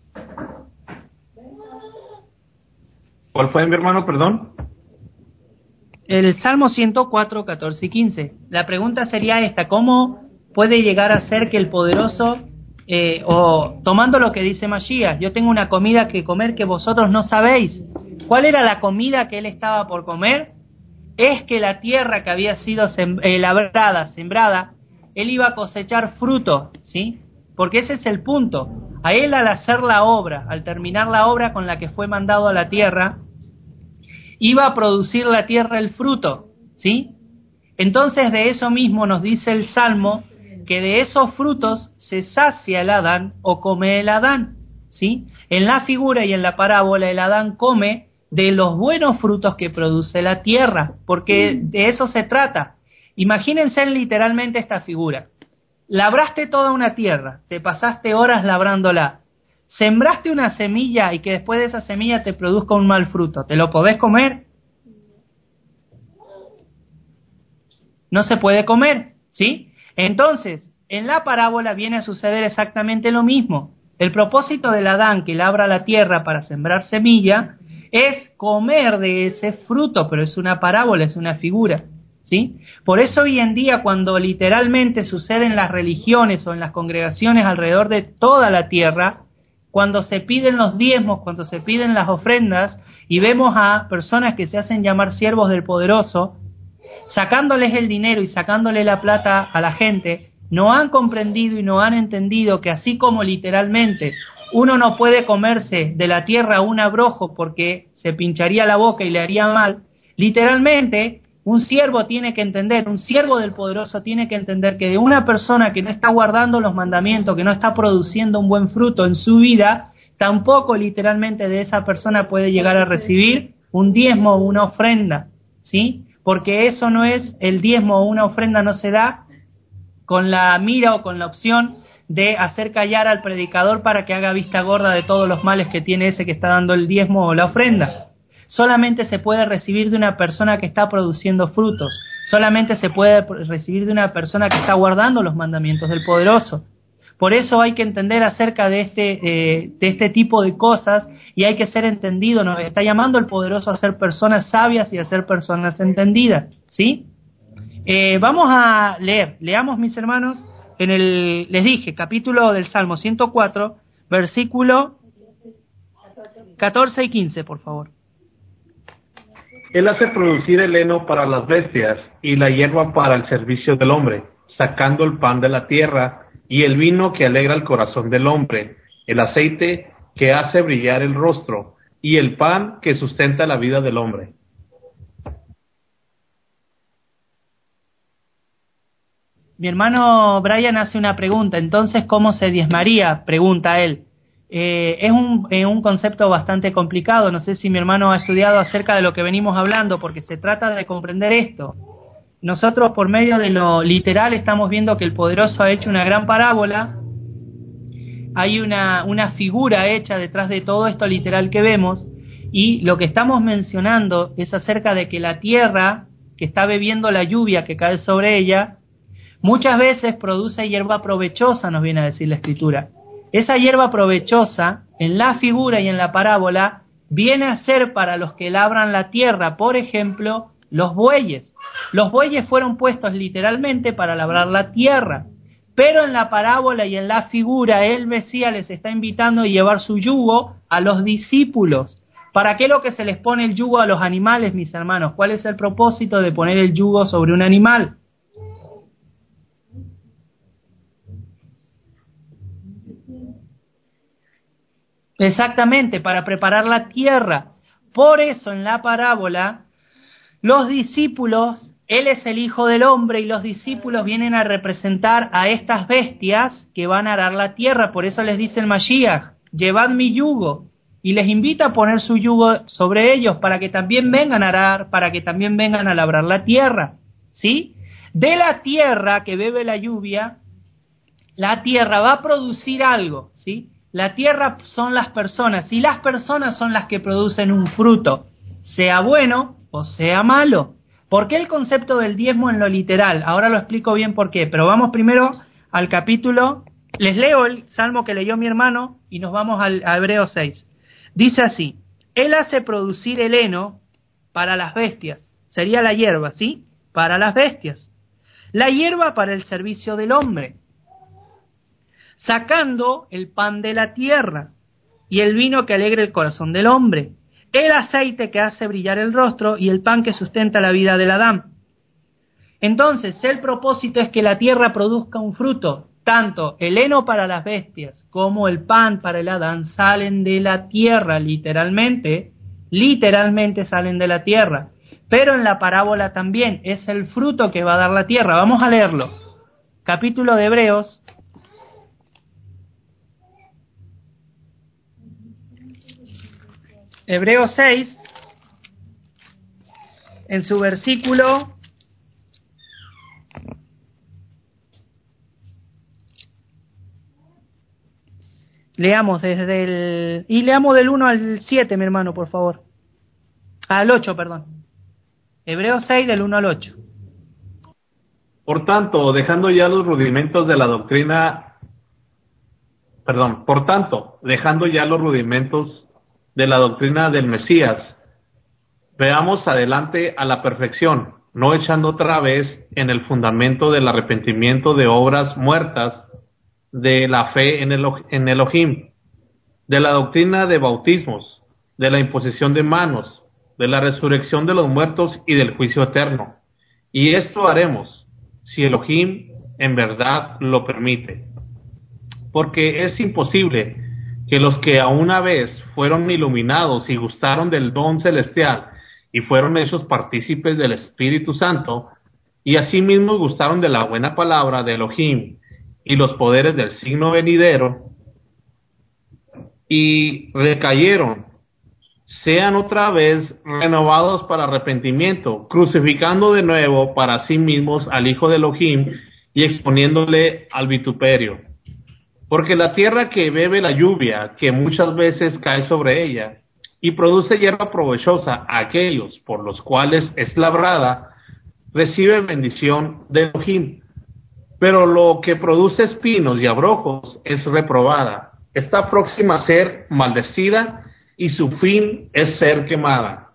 ¿Cuál fue, mi hermano, perdón? El Salmo ciento cuatro, catorce y quince. La pregunta sería esta: ¿cómo puede llegar a ser que el poderoso, eh, o tomando lo que dice Mashiach, yo tengo una comida que comer que vosotros no sabéis? ¿Cuál era la comida que él estaba por comer? Es que la tierra que había sido sem- eh, labrada, sembrada, él iba a cosechar fruto, ¿sí? Porque ese es el punto. A él, al hacer la obra, al terminar la obra con la que fue mandado a la tierra, iba a producir la tierra el fruto, ¿sí? Entonces de eso mismo nos dice el Salmo, que de esos frutos se sacia el Adán o come el Adán, ¿sí? En la figura y en la parábola el Adán come de los buenos frutos que produce la tierra, porque de eso se trata. Imagínense literalmente esta figura. Labraste toda una tierra, te pasaste horas labrándola, sembraste una semilla y que después de esa semilla te produzca un mal fruto, ¿te lo podés comer? No se puede comer, ¿sí? Entonces, en la parábola viene a suceder exactamente lo mismo. El propósito del Adán que labra la tierra para sembrar semilla es comer de ese fruto, pero es una parábola, es una figura, ¿sí? Por eso hoy en día, cuando literalmente sucede en las religiones o en las congregaciones alrededor de toda la tierra, cuando se piden los diezmos, cuando se piden las ofrendas, y vemos a personas que se hacen llamar siervos del poderoso, sacándoles el dinero y sacándole la plata a la gente, no han comprendido y no han entendido que así como literalmente uno no puede comerse de la tierra un abrojo porque se pincharía la boca y le haría mal, literalmente Un siervo tiene que entender, un siervo del Poderoso tiene que entender que de una persona que no está guardando los mandamientos, que no está produciendo un buen fruto en su vida, tampoco literalmente de esa persona puede llegar a recibir un diezmo o una ofrenda, ¿sí? Porque eso no es, el diezmo o una ofrenda no se da con la mira o con la opción de hacer callar al predicador para que haga vista gorda de todos los males que tiene ese que está dando el diezmo o la ofrenda. Solamente se puede recibir de una persona que está produciendo frutos, solamente se puede recibir de una persona que está guardando los mandamientos del Poderoso. Por eso hay que entender acerca de este, eh, de este tipo de cosas y hay que ser entendido. Nos está llamando el Poderoso a ser personas sabias y a ser personas entendidas, ¿sí? Eh, vamos a leer, leamos mis hermanos, en el, les dije, capítulo del Salmo ciento cuatro, versículo catorce y quince, por favor. Él hace producir el heno para las bestias y la hierba para el servicio del hombre, sacando el pan de la tierra y el vino que alegra el corazón del hombre, el aceite que hace brillar el rostro y el pan que sustenta la vida del hombre. Mi hermano Brian hace una pregunta, entonces, ¿cómo se diezmaría? Pregunta él. Eh, es un, eh, un concepto bastante complicado, no sé si mi hermano ha estudiado acerca de lo que venimos hablando, porque se trata de comprender esto. Nosotros por medio de lo literal estamos viendo que el Poderoso ha hecho una gran parábola, hay una, una figura hecha detrás de todo esto literal que vemos, y lo que estamos mencionando es acerca de que la tierra que está bebiendo la lluvia que cae sobre ella, muchas veces produce hierba provechosa, nos viene a decir la Escritura. Esa hierba provechosa, en la figura y en la parábola, viene a ser para los que labran la tierra, por ejemplo, los bueyes. Los bueyes fueron puestos literalmente para labrar la tierra, pero en la parábola y en la figura, el Mesías les está invitando a llevar su yugo a los discípulos. ¿Para qué es lo que se les pone el yugo a los animales, mis hermanos? ¿Cuál es el propósito de poner el yugo sobre un animal? Exactamente, para preparar la tierra. Por eso en la parábola, los discípulos, él es el Hijo del Hombre y los discípulos vienen a representar a estas bestias que van a arar la tierra. Por eso les dice el Mashiach, llevad mi yugo, y les invita a poner su yugo sobre ellos para que también vengan a arar, para que también vengan a labrar la tierra, ¿sí? De la tierra que bebe la lluvia, la tierra va a producir algo, ¿sí? La tierra son las personas, y las personas son las que producen un fruto, sea bueno o sea malo. ¿Por qué el concepto del diezmo en lo literal? Ahora lo explico bien por qué, pero vamos primero al capítulo. Les leo el salmo que leyó mi hermano y nos vamos al, a Hebreos seis. Dice así: Él hace producir el heno para las bestias, sería la hierba, ¿sí? Para las bestias. La hierba para el servicio del hombre, sacando el pan de la tierra y el vino que alegre el corazón del hombre, el aceite que hace brillar el rostro y el pan que sustenta la vida del Adán. Entonces, el propósito es que la tierra produzca un fruto. Tanto el heno para las bestias como el pan para el Adán salen de la tierra, literalmente, literalmente salen de la tierra. Pero en la parábola también es el fruto que va a dar la tierra. Vamos a leerlo. Capítulo de Hebreos. Hebreos seis, en su versículo leamos desde el y leamos del uno al siete, mi hermano, por favor. Al ocho, perdón. Hebreos seis del uno al ocho. Por tanto, dejando ya los rudimentos de la doctrina, perdón, por tanto, dejando ya los rudimentos de la doctrina del Mesías, veamos adelante a la perfección, no echando otra vez en el fundamento del arrepentimiento de obras muertas, de la fe en, el, en Elohim, de la doctrina de bautismos, de la imposición de manos, de la resurrección de los muertos y del juicio eterno. Y esto haremos, si Elohim en verdad lo permite. Porque es imposible que los que a una vez fueron iluminados y gustaron del don celestial y fueron hechos partícipes del Espíritu Santo, y asimismo gustaron de la buena palabra de Elohim y los poderes del signo venidero, y recayeron, sean otra vez renovados para arrepentimiento, crucificando de nuevo para sí mismos al Hijo de Elohim y exponiéndole al vituperio. Porque la tierra que bebe la lluvia, que muchas veces cae sobre ella, y produce hierba provechosa a aquellos por los cuales es labrada, recibe bendición de Elohim. Pero lo que produce espinos y abrojos es reprobada, está próxima a ser maldecida, y su fin es ser quemada.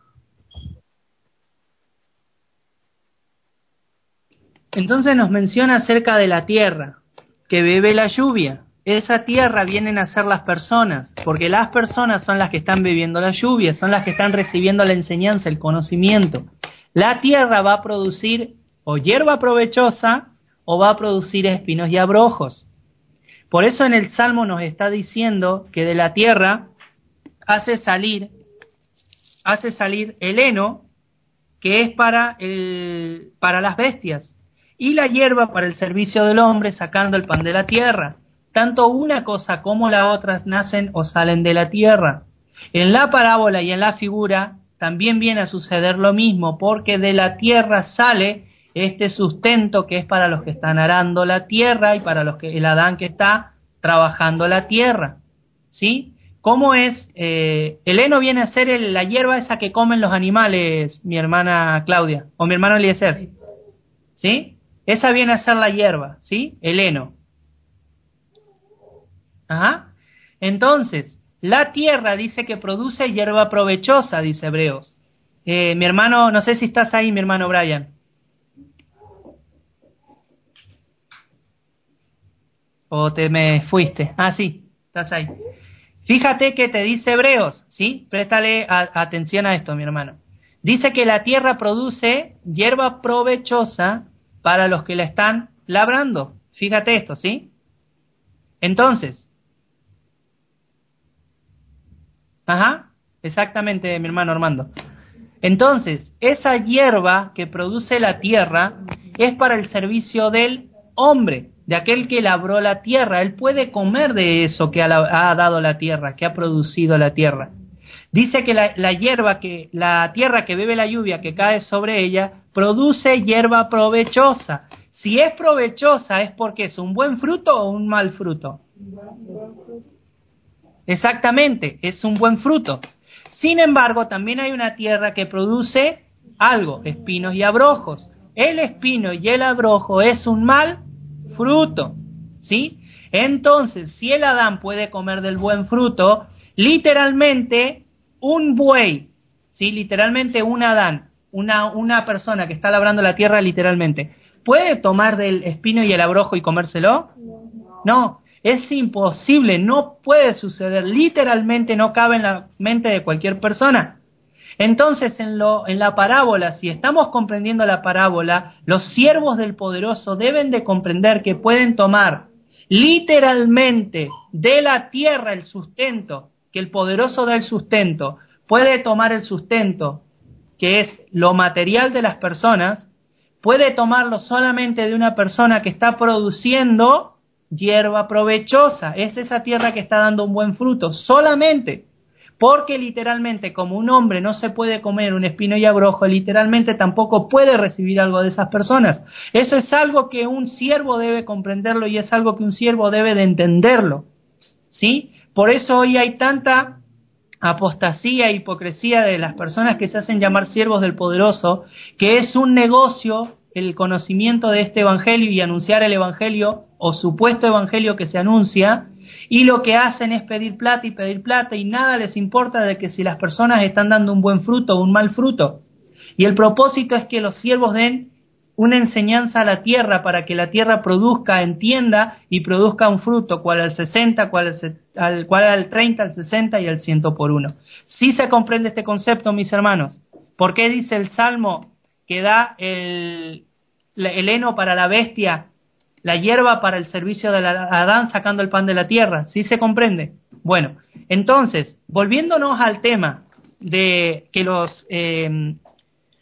Entonces nos menciona acerca de la tierra que bebe la lluvia. Esa tierra vienen a ser las personas, porque las personas son las que están bebiendo la lluvia, son las que están recibiendo la enseñanza, el conocimiento. La tierra va a producir o hierba provechosa o va a producir espinos y abrojos. Por eso en el Salmo nos está diciendo que de la tierra hace salir, hace salir el heno, que es para, el, para las bestias, y la hierba para el servicio del hombre, sacando el pan de la tierra. Tanto una cosa como la otra nacen o salen de la tierra. En la parábola y en la figura también viene a suceder lo mismo, porque de la tierra sale este sustento que es para los que están arando la tierra y para los que el Adán que está trabajando la tierra, ¿sí? ¿Cómo es? Eh, el heno viene a ser el, la hierba esa que comen los animales, mi hermana Claudia, o mi hermano Eliezer, ¿sí? Esa viene a ser la hierba, ¿sí? El heno. Ajá. Entonces, la tierra dice que produce hierba provechosa, dice Hebreos. Eh, mi hermano, no sé si estás ahí, mi hermano Brian. ¿O te me fuiste? Ah, sí, estás ahí. Fíjate que te dice Hebreos, ¿sí? Préstale a, atención a esto, mi hermano. Dice que la tierra produce hierba provechosa para los que la están labrando. Fíjate esto, ¿sí? Entonces, ajá, exactamente, mi hermano Armando. Entonces, esa hierba que produce la tierra es para el servicio del hombre, de aquel que labró la tierra. Él puede comer de eso que ha, ha dado la tierra, que ha producido la tierra. Dice que la, la hierba que, la tierra que bebe la lluvia que cae sobre ella, produce hierba provechosa. Si es provechosa es porque es un buen fruto o un mal fruto. Exactamente, es un buen fruto. Sin embargo, también hay una tierra que produce algo, espinos y abrojos. El espino y el abrojo es un mal fruto, ¿sí? Entonces, si el Adán puede comer del buen fruto, literalmente un buey, ¿sí? Literalmente un Adán, una, una persona que está labrando la tierra literalmente, ¿puede tomar del espino y el abrojo y comérselo? No, es imposible, no puede suceder, literalmente no cabe en la mente de cualquier persona. Entonces, en, lo, en la parábola, si estamos comprendiendo la parábola, los siervos del poderoso deben de comprender que pueden tomar literalmente de la tierra el sustento, que el poderoso da el sustento, puede tomar el sustento, que es lo material de las personas, puede tomarlo solamente de una persona que está produciendo hierba provechosa, es esa tierra que está dando un buen fruto, solamente. Porque literalmente, como un hombre no se puede comer un espino y abrojo, literalmente tampoco puede recibir algo de esas personas. Eso es algo que un siervo debe comprenderlo y es algo que un siervo debe de entenderlo, ¿sí? Por eso hoy hay tanta apostasía e hipocresía de las personas que se hacen llamar siervos del poderoso, que es un negocio el conocimiento de este evangelio y anunciar el evangelio o supuesto evangelio que se anuncia, y lo que hacen es pedir plata y pedir plata y nada les importa de que si las personas están dando un buen fruto o un mal fruto. Y el propósito es que los siervos den una enseñanza a la tierra para que la tierra produzca, entienda y produzca un fruto, cual al sesenta, cual al, cual al treinta, al sesenta y al cien por uno. ¿Sí se comprende este concepto, mis hermanos? ¿Por qué dice el Salmo que da el, el heno para la bestia, la hierba para el servicio de Adán sacando el pan de la tierra? ¿Sí se comprende? Bueno, entonces, volviéndonos al tema de que los, eh,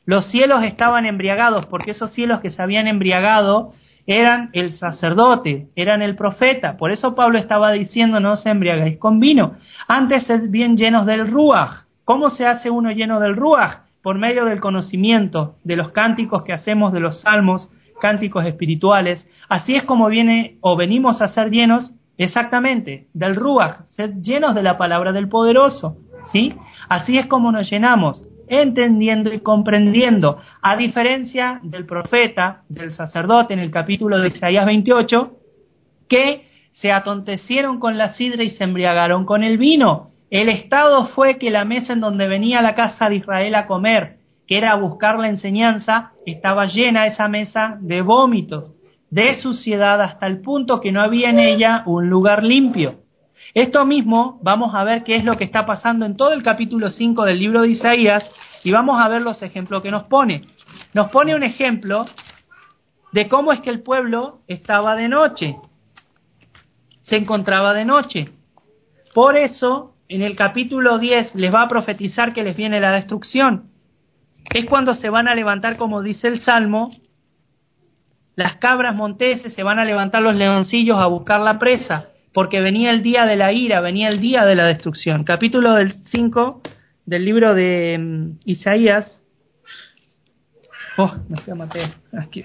Los cielos estaban embriagados, porque esos cielos que se habían embriagado eran el sacerdote, eran el profeta. Por eso Pablo estaba diciendo, no os embriagáis con vino. Antes sed bien llenos del Ruaj. ¿Cómo se hace uno lleno del Ruaj? Por medio del conocimiento, de los cánticos que hacemos, de los salmos, cánticos espirituales. Así es como viene o venimos a ser llenos, exactamente, del Ruaj, sed llenos de la palabra del poderoso, ¿sí? Así es como nos llenamos, entendiendo y comprendiendo, a diferencia del profeta, del sacerdote en el capítulo de Isaías veintiocho, que se atontecieron con la sidra y se embriagaron con el vino. El estado fue que la mesa en donde venía la casa de Israel a comer, que era a buscar la enseñanza, estaba llena esa mesa de vómitos, de suciedad, hasta el punto que no había en ella un lugar limpio. Esto mismo vamos a ver qué es lo que está pasando en todo el capítulo cinco del libro de Isaías, y vamos a ver los ejemplos que nos pone. Nos pone un ejemplo de cómo es que el pueblo estaba de noche, se encontraba de noche. Por eso, en el capítulo diez les va a profetizar que les viene la destrucción. Es cuando se van a levantar, como dice el Salmo, las cabras monteses, se van a levantar los leoncillos a buscar la presa, porque venía el día de la ira, venía el día de la destrucción. Capítulo del cinco del libro de um, Isaías. Oh, me fui a Mateo. Aquí.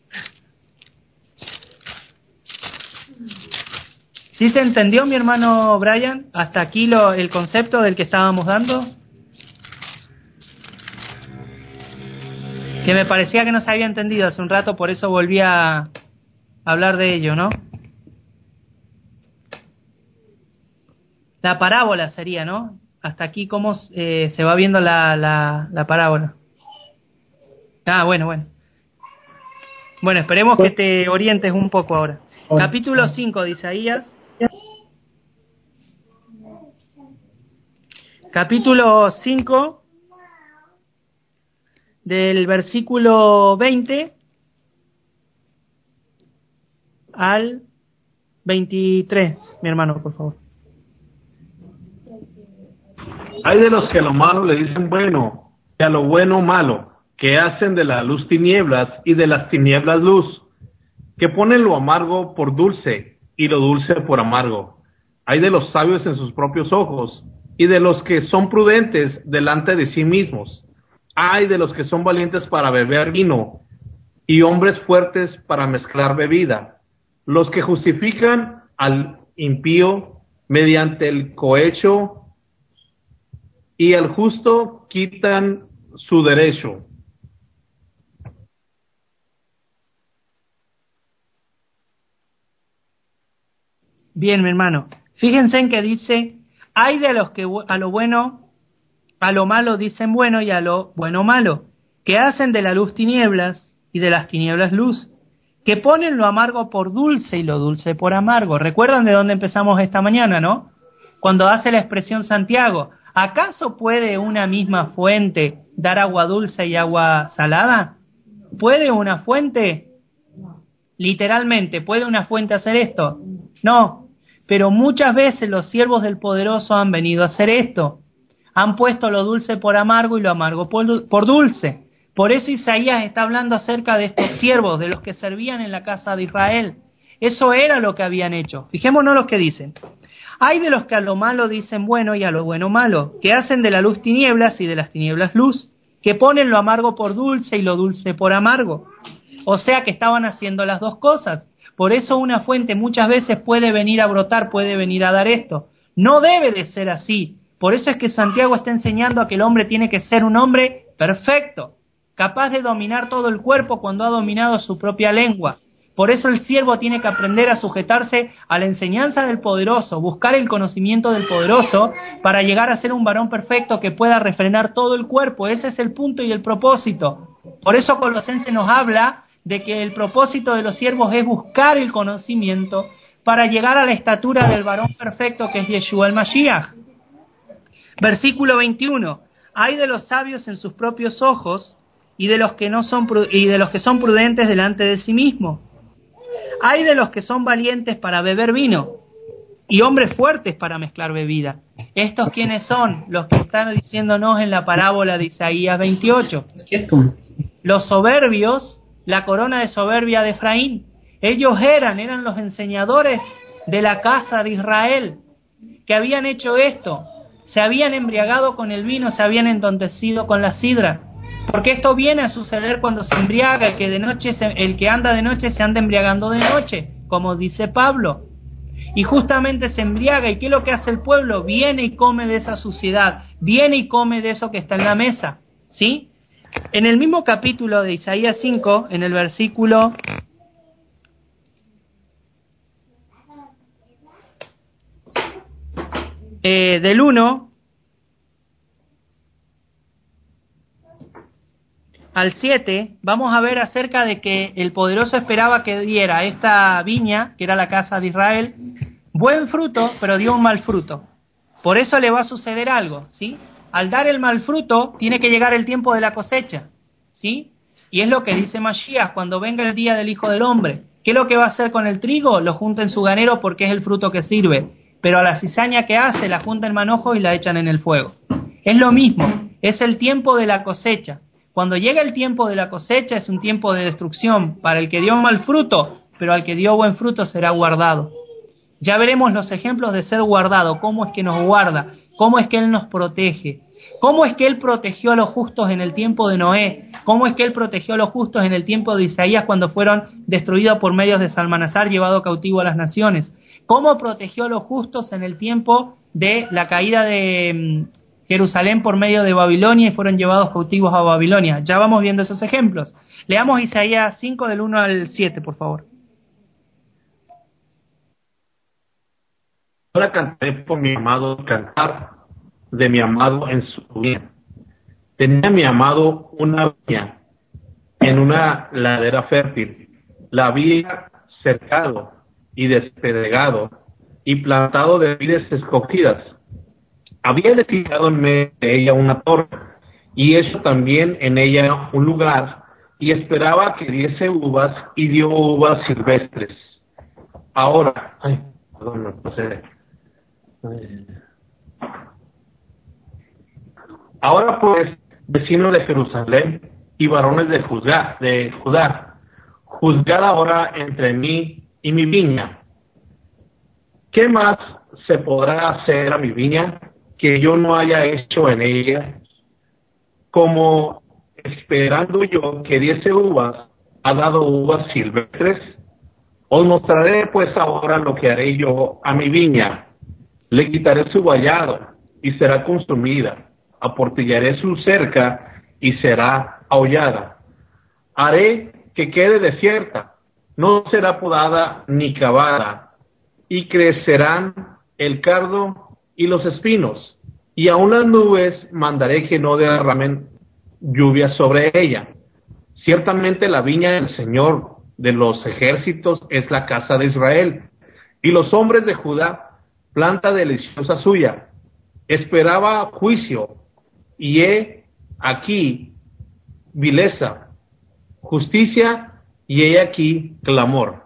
¿Sí se entendió, mi hermano Brian? Hasta aquí lo, el concepto del que estábamos dando. Que me parecía que no se había entendido hace un rato, por eso volví a hablar de ello, ¿no? La parábola sería, ¿no? Hasta aquí cómo eh, se va viendo la, la, la parábola. Ah, bueno, bueno. Bueno, esperemos que te orientes un poco ahora. Capítulo cinco de Isaías. Capítulo cinco, del versículo veinte al veintitrés, mi hermano, por favor. Hay de los que a lo malo le dicen bueno, y a lo bueno malo, que hacen de la luz tinieblas y de las tinieblas luz, que ponen lo amargo por dulce y lo dulce por amargo. Hay de los sabios en sus propios ojos, y de los que son prudentes delante de sí mismos. Hay de los que son valientes para beber vino, y hombres fuertes para mezclar bebida. Los que justifican al impío mediante el cohecho, y al justo quitan su derecho. Bien, mi hermano. Fíjense en que dice, hay de los que a lo bueno, a lo malo dicen bueno y a lo bueno malo, que hacen de la luz tinieblas y de las tinieblas luz, que ponen lo amargo por dulce y lo dulce por amargo. ¿Recuerdan de dónde empezamos esta mañana, no? Cuando hace la expresión Santiago, ¿acaso puede una misma fuente dar agua dulce y agua salada? ¿Puede una fuente, literalmente, puede una fuente hacer esto? No. Pero muchas veces los siervos del poderoso han venido a hacer esto. Han puesto lo dulce por amargo y lo amargo por, por dulce. Por eso Isaías está hablando acerca de estos siervos, de los que servían en la casa de Israel. Eso era lo que habían hecho. Fijémonos lo que dicen. Hay de los que a lo malo dicen bueno y a lo bueno malo, que hacen de la luz tinieblas y de las tinieblas luz, que ponen lo amargo por dulce y lo dulce por amargo. O sea que estaban haciendo las dos cosas. Por eso una fuente muchas veces puede venir a brotar, puede venir a dar esto. No debe de ser así. Por eso es que Santiago está enseñando a que el hombre tiene que ser un hombre perfecto, capaz de dominar todo el cuerpo cuando ha dominado su propia lengua. Por eso el siervo tiene que aprender a sujetarse a la enseñanza del poderoso, buscar el conocimiento del poderoso para llegar a ser un varón perfecto que pueda refrenar todo el cuerpo. Ese es el punto y el propósito. Por eso Colosenses nos habla de que el propósito de los siervos es buscar el conocimiento para llegar a la estatura del varón perfecto que es Yeshua el Mashiach. Versículo veintiuno. Hay de los sabios en sus propios ojos y de los que no son y de los que son prudentes delante de sí mismos. Hay de los que son valientes para beber vino y hombres fuertes para mezclar bebida. ¿Estos quiénes son? Los que están diciéndonos en la parábola de Isaías veintiocho. Los soberbios, la corona de soberbia de Efraín. Ellos eran, eran los enseñadores de la casa de Israel, que habían hecho esto. Se habían embriagado con el vino, se habían entontecido con la sidra. Porque esto viene a suceder cuando se embriaga, el que, de noche se, el que anda de noche se anda embriagando de noche, como dice Pablo. Y justamente se embriaga, ¿y qué es lo que hace el pueblo? Viene y come de esa suciedad, viene y come de eso que está en la mesa, ¿sí? En el mismo capítulo de Isaías cinco, en el versículo eh, del uno al siete, vamos a ver acerca de que el poderoso esperaba que diera esta viña, que era la casa de Israel, buen fruto, pero dio un mal fruto. Por eso le va a suceder algo, ¿sí? Al dar el mal fruto, tiene que llegar el tiempo de la cosecha, ¿sí? Y es lo que dice Mashiach, cuando venga el día del Hijo del Hombre. ¿Qué es lo que va a hacer con el trigo? Lo junta en su granero porque es el fruto que sirve. Pero a la cizaña que hace, la junta en manojo y la echan en el fuego. Es lo mismo, es el tiempo de la cosecha. Cuando llega el tiempo de la cosecha es un tiempo de destrucción para el que dio mal fruto, pero al que dio buen fruto será guardado. Ya veremos los ejemplos de ser guardado, cómo es que nos guarda, cómo es que Él nos protege, cómo es que Él protegió a los justos en el tiempo de Noé, cómo es que Él protegió a los justos en el tiempo de Isaías cuando fueron destruidos por medios de Salmanasar, llevado cautivo a las naciones, cómo protegió a los justos en el tiempo de la caída de Jerusalén por medio de Babilonia y fueron llevados cautivos a Babilonia. Ya vamos viendo esos ejemplos. Leamos Isaías cinco del uno al siete, por favor. Ahora cantaré por mi amado, cantar de mi amado en su viña. Tenía mi amado una viña en una ladera fértil. La había cercado y despedregado y plantado de vides escogidas. Había edificado en medio de ella una torre y hecho también en ella un lugar y esperaba que diese uvas y dio uvas silvestres. Ahora, ay, perdón, no sé. Ahora pues, vecinos de Jerusalén y varones de Judá, de Judá, juzgad ahora entre mí y mi viña. ¿Qué más se podrá hacer a mi viña que yo no haya hecho en ella? Como esperando yo que diese uvas, ha dado uvas silvestres. Os mostraré pues ahora lo que haré yo a mi viña. Le quitaré su vallado y será consumida. Aportillaré su cerca y será aullada. Haré que quede desierta, no será podada ni cavada, y crecerán el cardo y los espinos, y aun las nubes mandaré que no derramen lluvia sobre ella. Ciertamente la viña del Señor de los ejércitos es la casa de Israel, y los hombres de Judá, planta deliciosa suya. Esperaba juicio, y he aquí vileza, justicia, y he aquí clamor.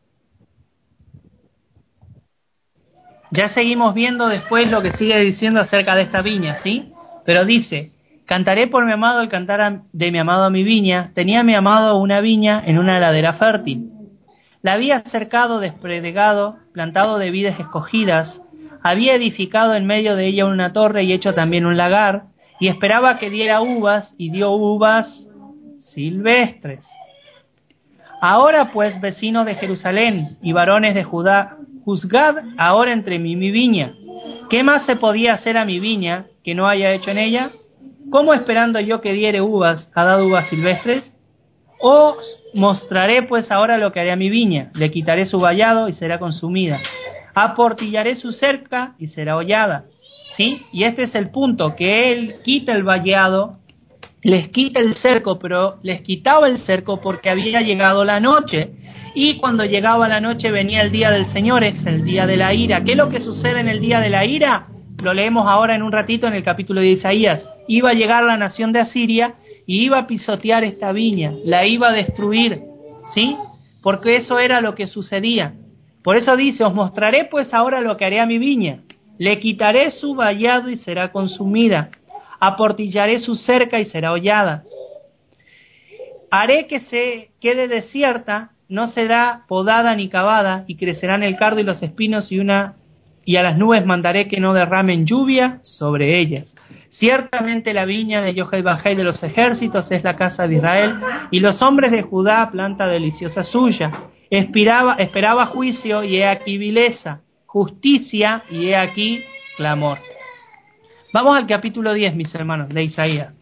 Ya seguimos viendo después lo que sigue diciendo acerca de esta viña, ¿sí? Pero dice, cantaré por mi amado el cantar de mi amado a mi viña. Tenía mi amado una viña en una ladera fértil. La había cercado, despredegado, plantado de vides escogidas, había edificado en medio de ella una torre y hecho también un lagar, y esperaba que diera uvas, y dio uvas silvestres. Ahora pues, vecinos de Jerusalén y varones de Judá, juzgad ahora entre mí y mi viña. ¿Qué más se podía hacer a mi viña que no haya hecho en ella? ¿Cómo esperando yo que diere uvas, ha dado uvas silvestres? Os mostraré pues ahora lo que haré a mi viña. Le quitaré su vallado y será consumida. Aportillaré su cerca y será hollada. ¿Sí? Y este es el punto, que él quita el vallado, les quita el cerco, pero les quitaba el cerco porque había llegado la noche. Y cuando llegaba la noche venía el día del Señor, es el día de la ira. ¿Qué es lo que sucede en el día de la ira? Lo leemos ahora en un ratito en el capítulo de Isaías. Iba a llegar la nación de Asiria y iba a pisotear esta viña, la iba a destruir, ¿sí? Porque eso era lo que sucedía. Por eso dice, os mostraré pues ahora lo que haré a mi viña. Le quitaré su vallado y será consumida. Aportillaré su cerca y será hollada. Haré que se quede desierta, no será podada ni cavada, y crecerán el cardo y los espinos, y una y a las nubes mandaré que no derramen lluvia sobre ellas. Ciertamente la viña de Yohei de los ejércitos es la casa de Israel, y los hombres de Judá planta deliciosa suya. Esperaba, esperaba juicio, y he aquí vileza, justicia, y he aquí clamor. Vamos al capítulo diez, mis hermanos, de Isaías.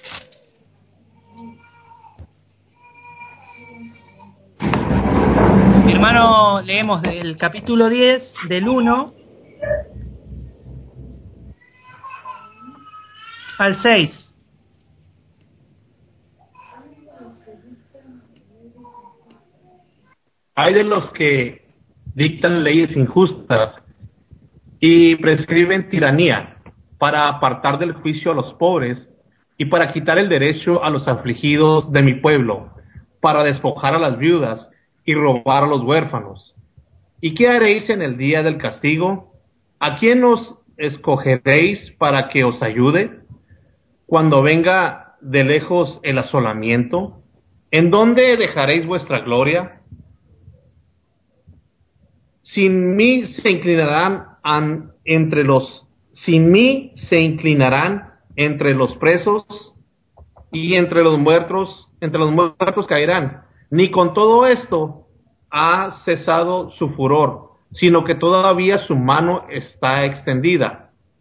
Mi hermano, leemos del capítulo diez, del uno al seis. Hay de los que dictan leyes injustas y prescriben tiranía para apartar del juicio a los pobres y para quitar el derecho a los afligidos de mi pueblo, para despojar a las viudas y robar a los huérfanos. ¿Y qué haréis en el día del castigo? ¿A quién os escogeréis para que os ayude? Cuando venga de lejos el asolamiento, ¿en dónde dejaréis vuestra gloria? Sin mí se inclinarán an, entre los, sin mí se inclinarán entre los presos y entre los muertos, entre los muertos caerán. Ni con todo esto ha cesado su furor, sino que todavía su mano está extendida.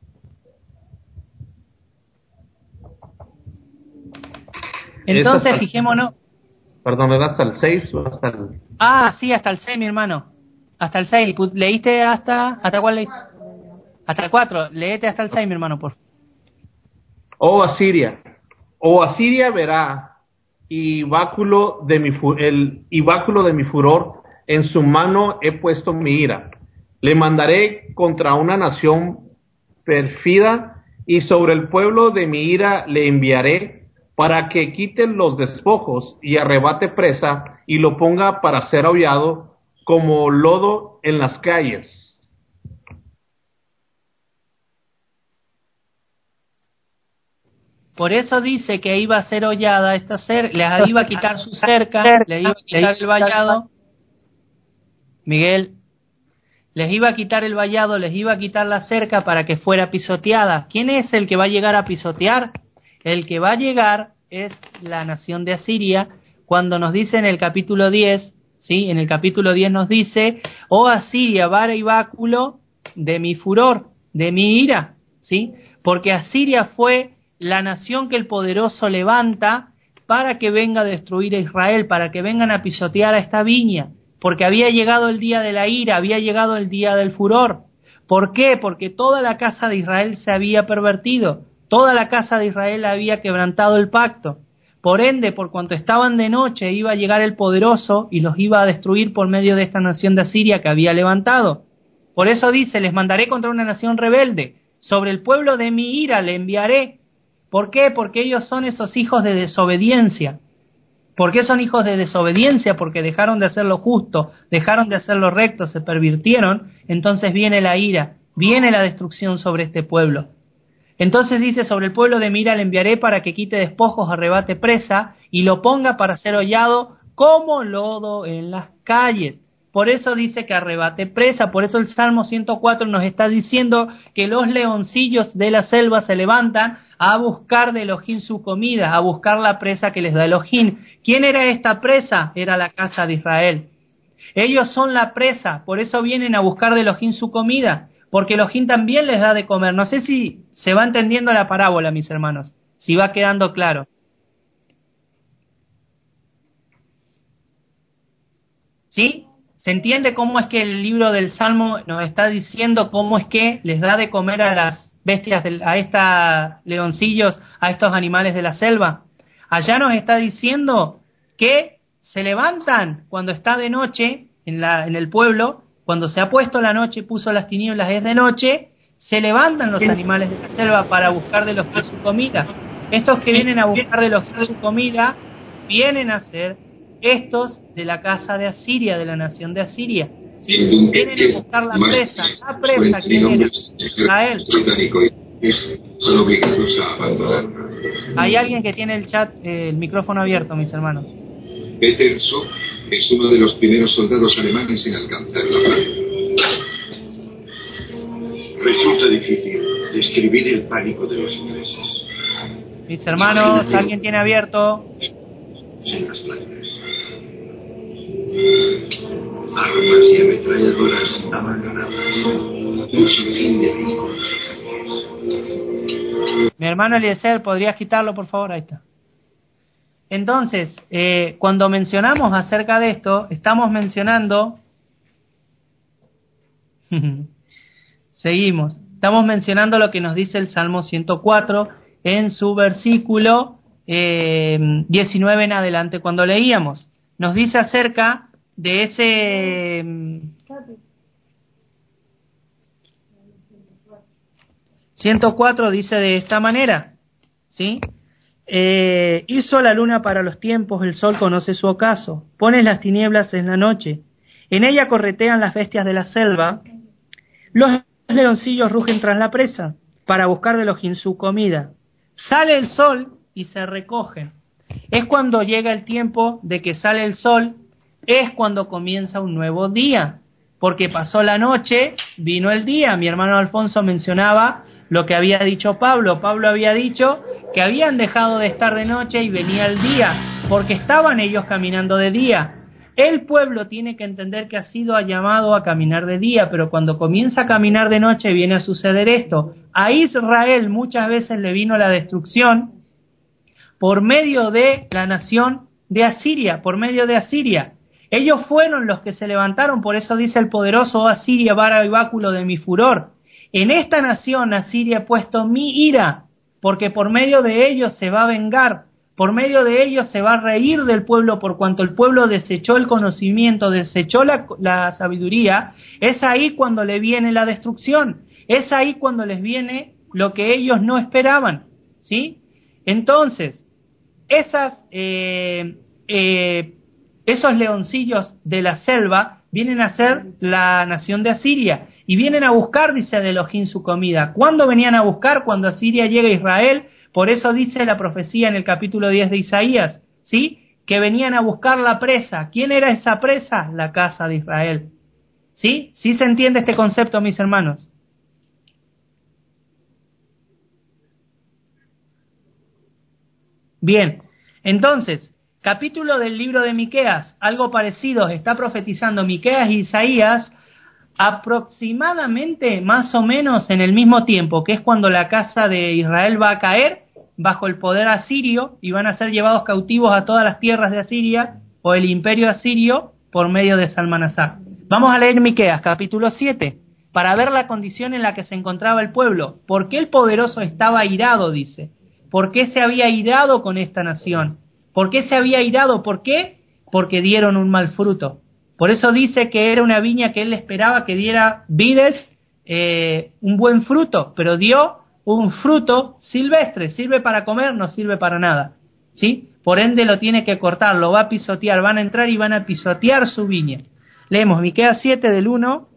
Entonces, hasta, fijémonos. Perdón, ¿era hasta el seis o hasta el...? Ah, sí, hasta el seis, mi hermano. Hasta el seis. ¿Leíste hasta... ¿Hasta cuál leíste? Hasta el cuatro. Leete hasta el seis, mi hermano, por favor. Oh Asiria, oh Asiria verá y báculo de mi fu el y báculo de mi furor, en su mano he puesto mi ira. Le mandaré contra una nación pérfida, y sobre el pueblo de mi ira le enviaré, para que quite los despojos y arrebate presa, y lo ponga para ser aullado como lodo en las calles. Por eso dice que iba a ser hollada esta cerca, les iba a quitar su cerca, les iba a quitar el vallado. Miguel, les iba a quitar el vallado, les iba a quitar la cerca para que fuera pisoteada. ¿Quién es el que va a llegar a pisotear? El que va a llegar es la nación de Asiria, cuando nos dice en el capítulo diez, ¿sí? En el capítulo diez nos dice, oh Asiria, vara y báculo de mi furor, de mi ira, ¿sí? Porque Asiria fue la nación que el poderoso levanta para que venga a destruir a Israel, para que vengan a pisotear a esta viña, porque había llegado el día de la ira, había llegado el día del furor. ¿Por qué? Porque toda la casa de Israel se había pervertido, toda la casa de Israel había quebrantado el pacto. Por ende, por cuanto estaban de noche, iba a llegar el poderoso y los iba a destruir por medio de esta nación de Asiria que había levantado. Por eso dice, les mandaré contra una nación rebelde, sobre el pueblo de mi ira le enviaré. ¿Por qué? Porque ellos son esos hijos de desobediencia. ¿Por qué son hijos de desobediencia? Porque dejaron de hacer lo justo, dejaron de hacer lo recto, se pervirtieron. Entonces viene la ira, viene la destrucción sobre este pueblo. Entonces dice, sobre el pueblo de mi ira le enviaré para que quite despojos, arrebate presa y lo ponga para ser hollado como lodo en las calles. Por eso dice que arrebate presa, por eso el Salmo ciento cuatro nos está diciendo que los leoncillos de la selva se levantan a buscar de Elohim su comida, a buscar la presa que les da Elohim. ¿Quién era esta presa? Era la casa de Israel. Ellos son la presa, por eso vienen a buscar de Elohim su comida, porque Elohim también les da de comer. No sé si se va entendiendo la parábola, mis hermanos, si va quedando claro. ¿Sí? ¿Se entiende cómo es que el libro del Salmo nos está diciendo cómo es que les da de comer a las bestias, de, a estos leoncillos, a estos animales de la selva? Allá nos está diciendo que se levantan cuando está de noche en, la, en el pueblo, cuando se ha puesto la noche, puso las tinieblas, es de noche, se levantan los animales de la selva para buscar de los que su comida. Estos que vienen a buscar de los que su comida, vienen a ser estos de la casa de Asiria, de la nación de Asiria, ¿sí? Vienen a buscar la presa, la presa, ¿quién era? Israel. Son obligados a abandonar. Hay alguien que tiene el chat, eh, el micrófono abierto, mis hermanos. Peter Sock es uno de los primeros soldados alemanes en alcanzar la paz. Resulta difícil describir el pánico de los ingleses. Mis hermanos, ¿alguien tiene abierto? En las playas. Armas y ametralladoras abandonadas. Un sinfín de vehículos y tanques. Mi hermano Eliezer, ¿podrías quitarlo, por favor? Ahí está. Entonces, eh, cuando mencionamos acerca de esto, estamos mencionando... Seguimos. Estamos mencionando lo que nos dice el Salmo ciento cuatro en su versículo eh, diecinueve en adelante, cuando leíamos. Nos dice acerca de ese... ciento cuatro dice de esta manera, ¿sí? Eh, hizo la luna para los tiempos, el sol conoce su ocaso, pones las tinieblas en la noche, en ella corretean las bestias de la selva, los leoncillos rugen tras la presa, para buscar de los su comida. Sale el sol y se recogen. Es cuando llega el tiempo de que sale el sol, es cuando comienza un nuevo día, porque pasó la noche, vino el día. Mi hermano Alfonso mencionaba lo que había dicho Pablo. Pablo había dicho que habían dejado de estar de noche y venía el día, porque estaban ellos caminando de día. El pueblo tiene que entender que ha sido llamado a caminar de día, pero cuando comienza a caminar de noche viene a suceder esto. A Israel muchas veces le vino la destrucción por medio de la nación de Asiria, por medio de Asiria. Ellos fueron los que se levantaron, por eso dice el poderoso: oh Asiria, vara y báculo de mi furor. En esta nación Asiria he puesto mi ira, porque por medio de ellos se va a vengar, por medio de ellos se va a reír del pueblo, por cuanto el pueblo desechó el conocimiento, desechó la, la sabiduría. Es ahí cuando le viene la destrucción, es ahí cuando les viene lo que ellos no esperaban, ¿sí? Entonces, esas, eh, eh, esos leoncillos de la selva vienen a ser la nación de Asiria, y vienen a buscar, dice de Elohim, su comida. ¿Cuándo venían a buscar? Cuando Asiria llega a Israel. Por eso dice la profecía en el capítulo diez de Isaías, ¿sí? Que venían a buscar la presa. ¿Quién era esa presa? La casa de Israel. ¿Sí? ¿Sí se entiende este concepto, mis hermanos? Bien, entonces, capítulo del libro de Miqueas, algo parecido, está profetizando Miqueas y Isaías aproximadamente, más o menos en el mismo tiempo, que es cuando la casa de Israel va a caer bajo el poder asirio y van a ser llevados cautivos a todas las tierras de Asiria o el imperio asirio por medio de Salmanasar. Vamos a leer Miqueas, capítulo siete, para ver la condición en la que se encontraba el pueblo. ¿Por qué el poderoso estaba airado? Dice. ¿Por qué se había airado con esta nación? ¿Por qué se había airado? ¿Por qué? Porque dieron un mal fruto. Por eso dice que era una viña que él esperaba que diera vides, eh, un buen fruto, pero dio un fruto silvestre. Sirve para comer, no sirve para nada, ¿sí? Por ende lo tiene que cortar, lo va a pisotear, van a entrar y van a pisotear su viña. Leemos Miqueas siete del uno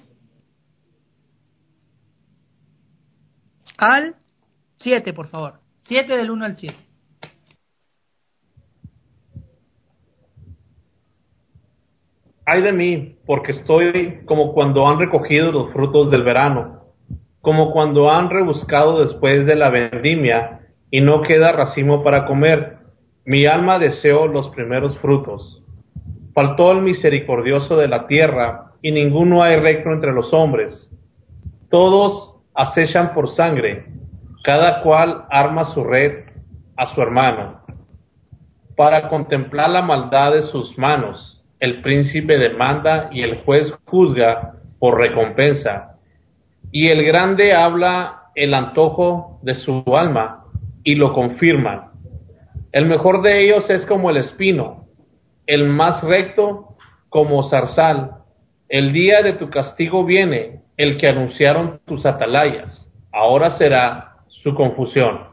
al siete, por favor. siete del uno al siete. Ay de mí, porque estoy como cuando han recogido los frutos del verano, como cuando han rebuscado después de la vendimia, y no queda racimo para comer. Mi alma deseó los primeros frutos. Faltó el misericordioso de la tierra, y ninguno hay recto entre los hombres. Todos acechan por sangre, cada cual arma su red a su hermano. Para contemplar la maldad de sus manos, el príncipe demanda y el juez juzga por recompensa. Y el grande habla el antojo de su alma y lo confirma. El mejor de ellos es como el espino, el más recto como zarzal. El día de tu castigo viene, el que anunciaron tus atalayas. Ahora será su confusión.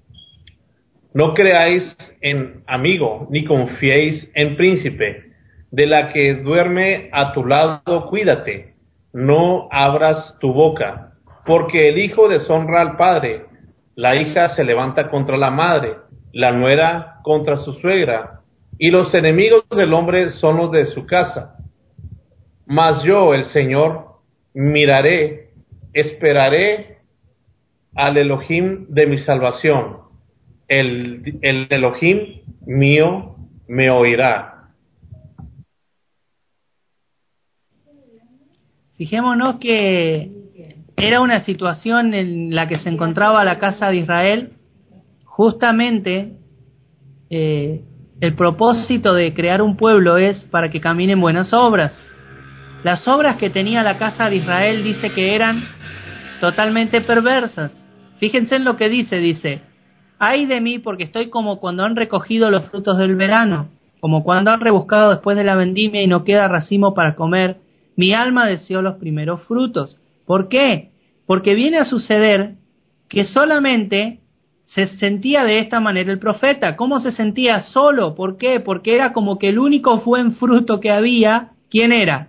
No creáis en amigo, ni confiéis en príncipe. de la que duerme a tu lado, cuídate, no abras tu boca, porque el hijo deshonra al padre, la hija se levanta contra la madre, la nuera contra su suegra, y los enemigos del hombre son los de su casa. Mas yo, el Señor, miraré, esperaré al Elohim de mi salvación. El, el Elohim mío me oirá. Fijémonos que era una situación en la que se encontraba la casa de Israel. Justamente eh, el propósito de crear un pueblo es para que caminen buenas obras. Las obras que tenía la casa de Israel dice que eran totalmente perversas. Fíjense en lo que dice, dice: ay de mí, porque estoy como cuando han recogido los frutos del verano, como cuando han rebuscado después de la vendimia y no queda racimo para comer. Mi alma deseó los primeros frutos. ¿Por qué? Porque viene a suceder que solamente se sentía de esta manera el profeta. ¿Cómo se sentía? Solo. ¿Por qué? Porque era como que el único buen fruto que había, ¿quién era?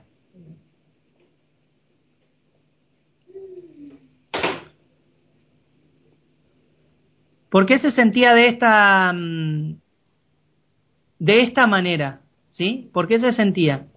¿Por qué se sentía de esta de esta manera? ¿Sí? ¿Por qué se sentía?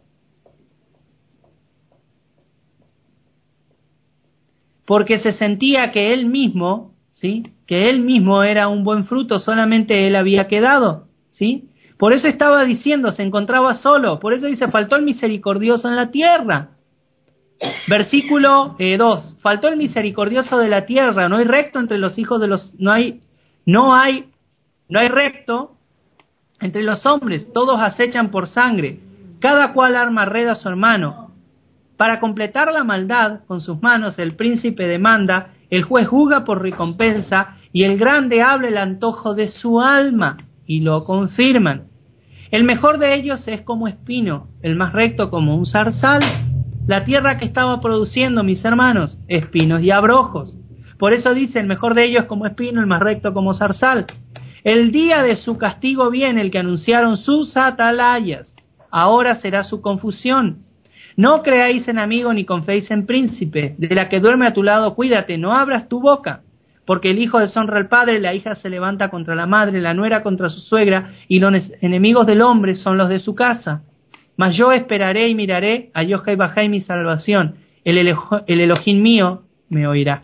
Porque se sentía que él mismo, ¿sí? Que él mismo era un buen fruto, solamente él había quedado, ¿sí? Por eso estaba diciendo, se encontraba solo, por eso dice, faltó el misericordioso en la tierra. Versículo eh, dos, faltó el misericordioso de la tierra, no hay recto entre los hijos de los, no hay, no hay, no hay recto entre los hombres, todos acechan por sangre, cada cual arma red a su hermano. Para completar la maldad con sus manos el príncipe demanda, el juez juzga por recompensa y el grande habla el antojo de su alma y lo confirman. El mejor de ellos es como espino, el más recto como un zarzal. La tierra que estaba produciendo, mis hermanos, espinos y abrojos. Por eso dice, el mejor de ellos como espino, el más recto como zarzal. El día de su castigo viene el que anunciaron sus atalayas. Ahora será su confusión. No creáis en amigo ni confiéis en príncipe, de la que duerme a tu lado, cuídate, no abras tu boca, porque el hijo deshonra al padre, la hija se levanta contra la madre, la nuera contra su suegra, y los enemigos del hombre son los de su casa. Mas yo esperaré y miraré a Yohai Bajai mi salvación, el, Elo- el Elohim mío me oirá.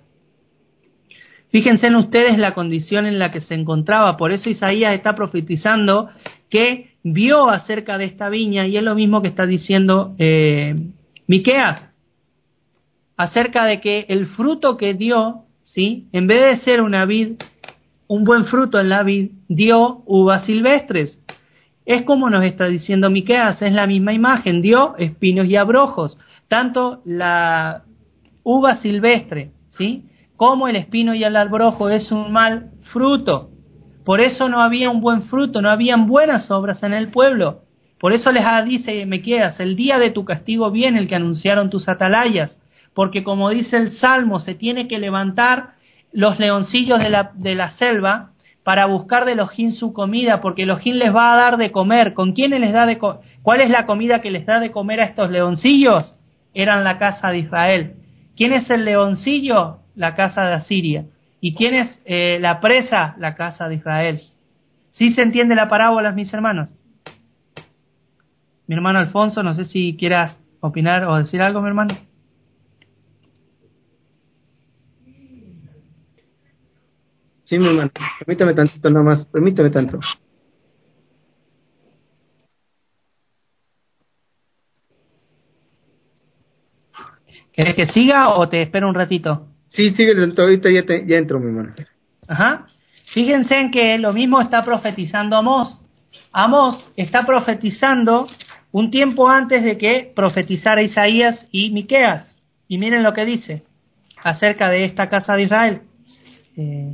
Fíjense en ustedes la condición en la que se encontraba, por eso Isaías está profetizando que vio acerca de esta viña, y es lo mismo que está diciendo eh, Miqueas, acerca de que el fruto que dio, ¿sí? En vez de ser una vid, un buen fruto en la vid, dio uvas silvestres. Es como nos está diciendo Miqueas, es la misma imagen, dio espinos y abrojos, tanto la uva silvestre, ¿sí? Como el espino y el abrojo es un mal fruto. Por eso no había un buen fruto, no habían buenas obras en el pueblo. Por eso les dice Miqueas, el día de tu castigo viene el que anunciaron tus atalayas, porque como dice el Salmo, se tiene que levantar los leoncillos de la, de la selva para buscar de Elohim su comida, porque Elohim les va a dar de comer. ¿Con quiénes les da de co- ¿Cuál es la comida que les da de comer a estos leoncillos? Eran la casa de Israel. ¿Quién es el leoncillo? La casa de Asiria. ¿Y quién es eh, la presa? La casa de Israel. ¿Sí se entiende la parábola, mis hermanos? Mi hermano Alfonso, no sé si quieras opinar o decir algo, mi hermano. Sí, mi hermano, permítame tantito nomás, permítame tanto. ¿Querés que siga o te espero un ratito? Sí, sigue, ahorita ya, te, ya entro, mi hermano. Ajá. Fíjense en que lo mismo está profetizando Amós. Amós está profetizando un tiempo antes de que profetizara Isaías y Miqueas. Y miren lo que dice acerca de esta casa de Israel. Eh,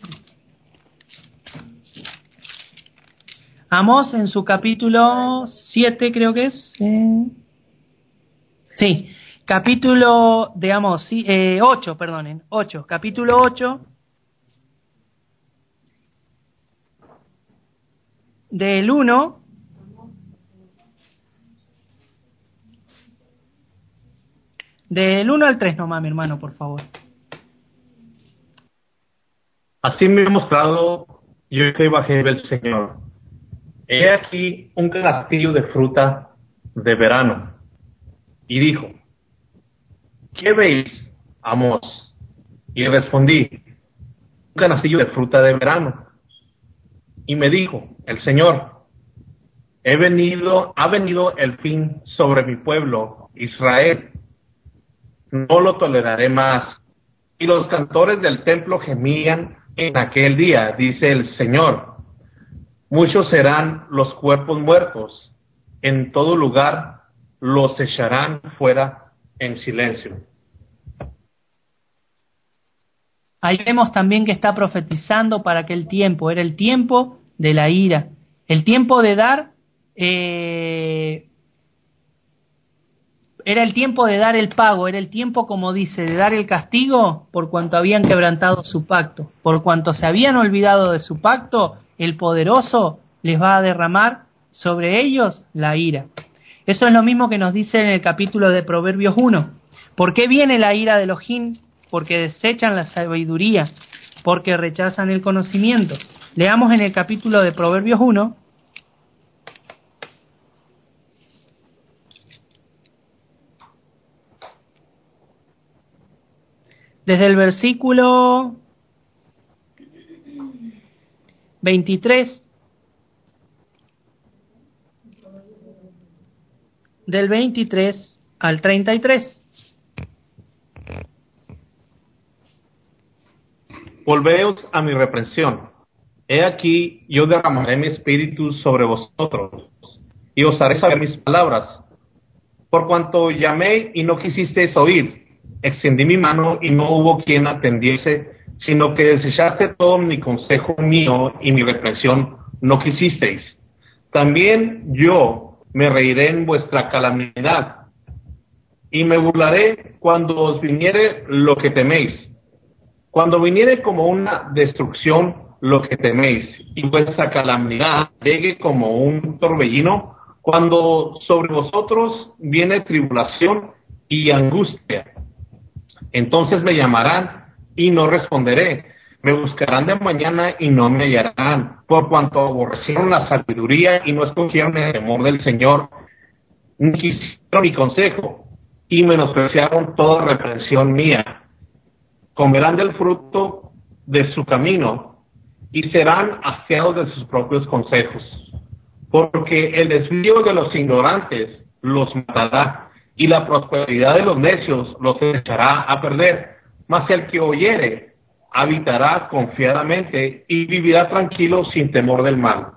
Amós en su capítulo siete, creo que es. Eh, sí, capítulo de Amós, sí, eh, ocho, perdonen, ocho, capítulo ocho, del uno Del uno al tres nomás, mi hermano, por favor. Así me ha mostrado yo que bajé del Señor. He aquí un canastillo de fruta de verano. Y dijo, ¿qué veis, Amós? Y respondí, un canastillo de fruta de verano. Y me dijo, el Señor, he venido, ha venido el fin sobre mi pueblo, Israel. No lo toleraré más. Y los cantores del templo gemían en aquel día, dice el Señor. Muchos serán los cuerpos muertos. En todo lugar los echarán fuera en silencio. Ahí vemos también que está profetizando para aquel tiempo. Era el tiempo de la ira. El tiempo de dar... Eh, era el tiempo de dar el pago. Era el tiempo, como dice, de dar el castigo por cuanto habían quebrantado su pacto. Por cuanto se habían olvidado de su pacto, el poderoso les va a derramar sobre ellos la ira. Eso es lo mismo que nos dice en el capítulo de Proverbios uno. ¿Por qué viene la ira de Elohim? Porque desechan la sabiduría, porque rechazan el conocimiento. Leamos en el capítulo de Proverbios uno. Desde el versículo veintitrés, del veintitrés al treinta y tres. Volveos a mi reprensión. He aquí, yo derramaré mi espíritu sobre vosotros, y os haré saber mis palabras. Por cuanto llamé y no quisisteis oír, extendí mi mano y no hubo quien atendiese, sino que desechaste todo mi consejo mío y mi reprensión no quisisteis. También yo me reiré en vuestra calamidad, y me burlaré cuando os viniere lo que teméis. Cuando viniere como una destrucción lo que teméis, y vuestra calamidad llegue como un torbellino, cuando sobre vosotros viene tribulación y angustia, entonces me llamarán y no responderé. Me buscarán de mañana y no me hallarán, por cuanto aborrecieron la sabiduría y no escogieron el temor del Señor, ni quisieron mi consejo, y menospreciaron toda reprensión mía. Comerán del fruto de su camino y serán asqueados de sus propios consejos, porque el desvío de los ignorantes los matará y la prosperidad de los necios los echará a perder. Mas el que oyere habitará confiadamente y vivirá tranquilo sin temor del mal.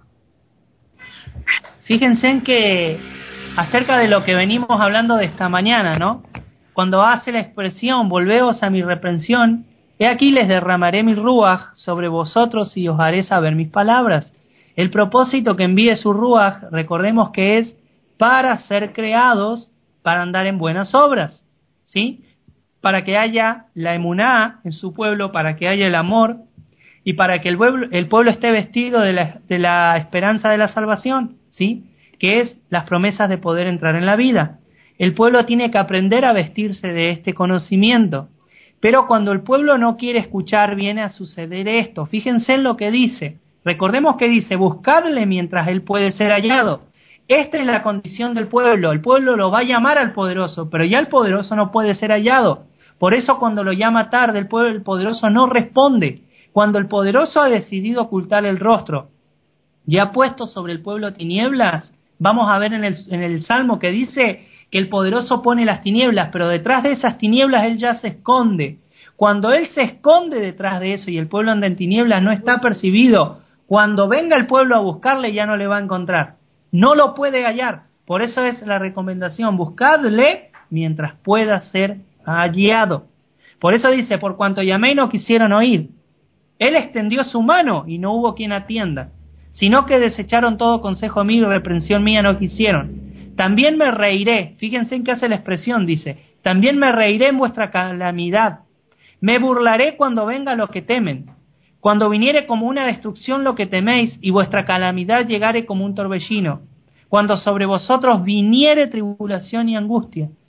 Fíjense en que acerca de lo que venimos hablando de esta mañana, ¿no? Cuando hace la expresión, volveos a mi reprensión, he aquí les derramaré mi ruaj sobre vosotros y os haré saber mis palabras. El propósito que envíe su ruaj, recordemos que es para ser creados, para andar en buenas obras, ¿sí? Para que haya la emuná en su pueblo, para que haya el amor y para que el pueblo, el pueblo esté vestido de la, de la esperanza de la salvación, ¿sí? Que es las promesas de poder entrar en la vida. El pueblo tiene que aprender a vestirse de este conocimiento. Pero cuando el pueblo no quiere escuchar, viene a suceder esto. Fíjense en lo que dice. Recordemos que dice, buscadle mientras él puede ser hallado. Esta es la condición del pueblo. El pueblo lo va a llamar al poderoso, pero ya el poderoso no puede ser hallado. Por eso cuando lo llama tarde, el pueblo, el poderoso no responde. Cuando el poderoso ha decidido ocultar el rostro y ha puesto sobre el pueblo tinieblas, vamos a ver en el, en el Salmo que dice que el poderoso pone las tinieblas, pero detrás de esas tinieblas él ya se esconde. Cuando él se esconde detrás de eso y el pueblo anda en tinieblas, no está percibido. Cuando venga el pueblo a buscarle, ya no le va a encontrar. No lo puede hallar. Por eso es la recomendación, buscadle mientras pueda ser hallado. Por eso dice, por cuanto llamé y no quisieron oír. Él extendió su mano y no hubo quien atienda, sino que desecharon todo consejo mío y reprensión mía no quisieron. También me reiré, fíjense en qué hace la expresión, dice, también me reiré en vuestra calamidad, me burlaré cuando venga lo que temen, cuando viniere como una destrucción lo que teméis, y vuestra calamidad llegare como un torbellino, cuando sobre vosotros viniere tribulación y angustia,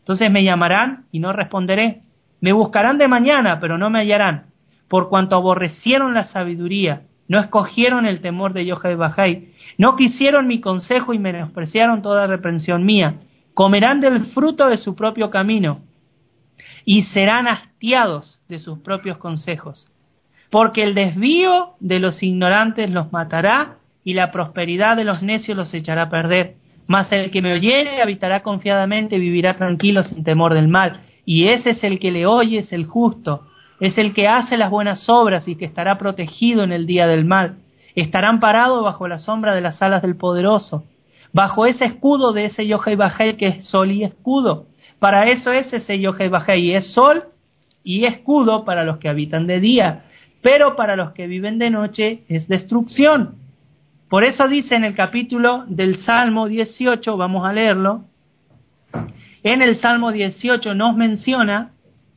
Entonces me llamarán y no responderé. Me buscarán de mañana, pero no me hallarán. Por cuanto aborrecieron la sabiduría, no escogieron el temor de Yochai Bajai, no quisieron mi consejo y menospreciaron toda reprensión mía. Comerán del fruto de su propio camino y serán hastiados de sus propios consejos. Porque el desvío de los ignorantes los matará y la prosperidad de los necios los echará a perder. Mas el que me oyere habitará confiadamente y vivirá tranquilo sin temor del mal. Y ese es el que le oye, es el justo. Es el que hace las buenas obras y que estará protegido en el día del mal. Estarán parados bajo la sombra de las alas del poderoso, bajo ese escudo de ese Yochai Bajai que es sol y escudo. Para eso es ese Yochai Bajai, y es sol y escudo para los que habitan de día, pero para los que viven de noche es destrucción. Por eso dice en el capítulo del Salmo dieciocho, vamos a leerlo, en el Salmo dieciocho nos menciona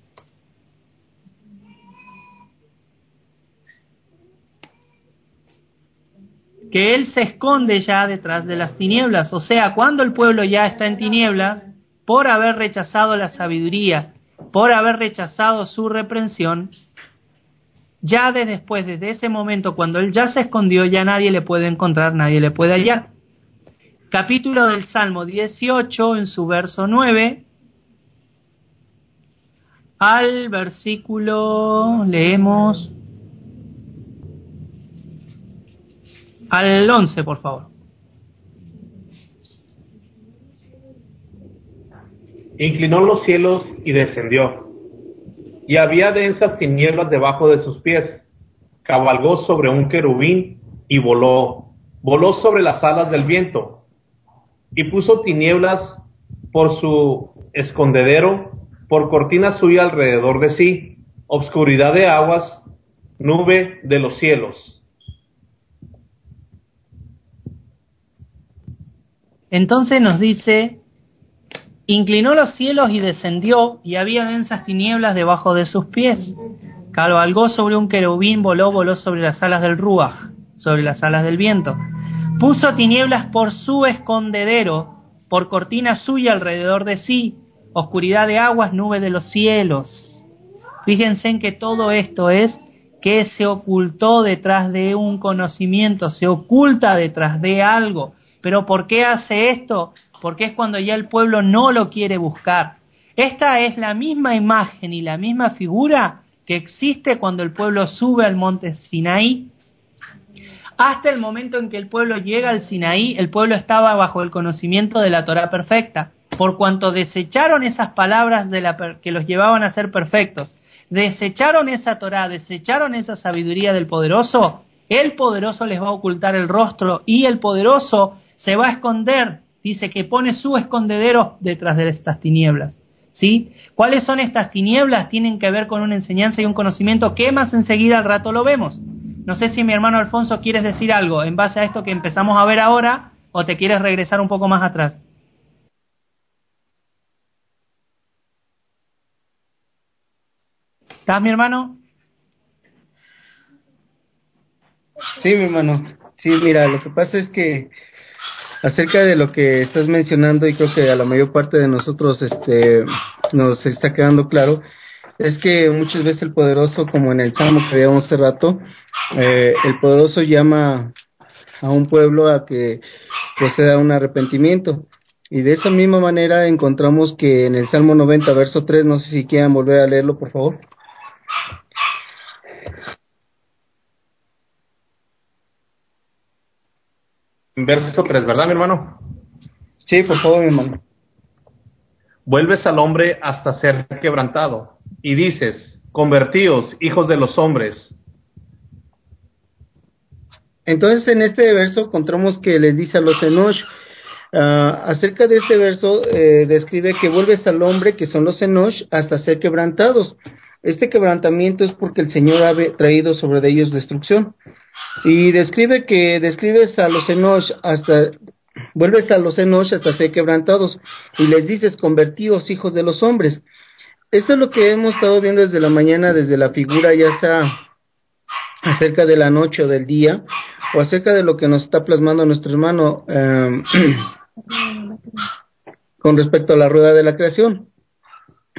que él se esconde ya detrás de las tinieblas, o sea, cuando el pueblo ya está en tinieblas, por haber rechazado la sabiduría, por haber rechazado su reprensión, ya de después, desde ese momento, cuando él ya se escondió, ya nadie le puede encontrar, nadie le puede hallar. Capítulo del Salmo dieciocho, en su verso nueve, al versículo, leemos, al once, por favor. Inclinó los cielos y descendió, y había densas tinieblas debajo de sus pies. Cabalgó sobre un querubín y voló, voló sobre las alas del viento, y puso tinieblas por su escondedero, por cortina suya alrededor de sí, obscuridad de aguas, nube de los cielos. Entonces nos dice, inclinó los cielos y descendió, y había densas tinieblas debajo de sus pies. Cabalgó sobre un querubín, voló, voló sobre las alas del ruaj, sobre las alas del viento. Puso tinieblas por su escondedero, por cortina suya alrededor de sí, oscuridad de aguas, nube de los cielos. Fíjense en que todo esto es que se ocultó detrás de un conocimiento, se oculta detrás de algo. ¿Pero por qué hace esto? Porque es cuando ya el pueblo no lo quiere buscar. Esta es la misma imagen y la misma figura que existe cuando el pueblo sube al monte Sinaí. Hasta el momento en que el pueblo llega al Sinaí, el pueblo estaba bajo el conocimiento de la Torá perfecta, por cuanto desecharon esas palabras de la per- que los llevaban a ser perfectos, desecharon esa Torá, desecharon esa sabiduría del poderoso. El poderoso les va a ocultar el rostro y el poderoso se va a esconder, dice que pone su escondedero detrás de estas tinieblas, ¿sí? ¿Cuáles son estas tinieblas? Tienen que ver con una enseñanza y un conocimiento que más enseguida al rato lo vemos. No sé si mi hermano Alfonso quieres decir algo en base a esto que empezamos a ver ahora, o te quieres regresar un poco más atrás. ¿Estás, mi hermano? Sí, mi hermano. Sí, mira, lo que pasa es que acerca de lo que estás mencionando, y creo que a la mayor parte de nosotros este nos está quedando claro, es que muchas veces el poderoso, como en el Salmo que veíamos hace rato, eh, el poderoso llama a un pueblo a que proceda a un arrepentimiento. Y de esa misma manera encontramos que en el Salmo noventa, verso tres, no sé si quieran volver a leerlo, por favor. Verso tres, ¿verdad, mi hermano? Sí, por favor, mi hermano. Vuelves al hombre hasta ser quebrantado, y dices, convertíos, hijos de los hombres. Entonces en este verso encontramos que les dice a los Enosh, uh, acerca de este verso eh, describe que vuelves al hombre, que son los Enosh, hasta ser quebrantados. Este quebrantamiento es porque el Señor ha traído sobre ellos destrucción. Y describe que describes a los Enosh hasta, vuelves a los Enosh hasta ser quebrantados, y les dices, convertíos, hijos de los hombres. Esto es lo que hemos estado viendo desde la mañana, desde la figura, ya sea acerca de la noche o del día, o acerca de lo que nos está plasmando nuestro hermano eh, con respecto a la rueda de la creación.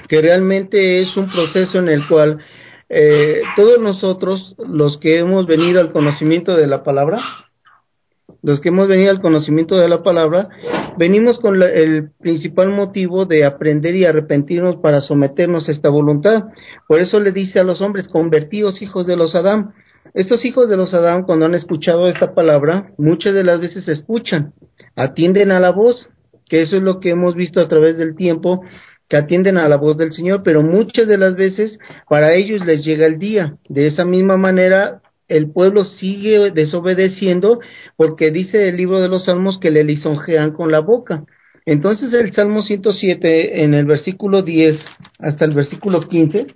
que realmente es un proceso en el cual eh, todos nosotros, los que hemos venido al conocimiento de la palabra, los que hemos venido al conocimiento de la palabra, venimos con la, el principal motivo de aprender y arrepentirnos para someternos a esta voluntad. Por eso le dice a los hombres, convertíos hijos de los Adán. Estos hijos de los Adán, cuando han escuchado esta palabra, muchas de las veces escuchan, atienden a la voz, que eso es lo que hemos visto a través del tiempo, que atienden a la voz del Señor, pero muchas de las veces para ellos les llega el día. De esa misma manera, el pueblo sigue desobedeciendo, porque dice el libro de los Salmos que le lisonjean con la boca. Entonces el Salmo ciento siete, en el versículo diez hasta el versículo quince,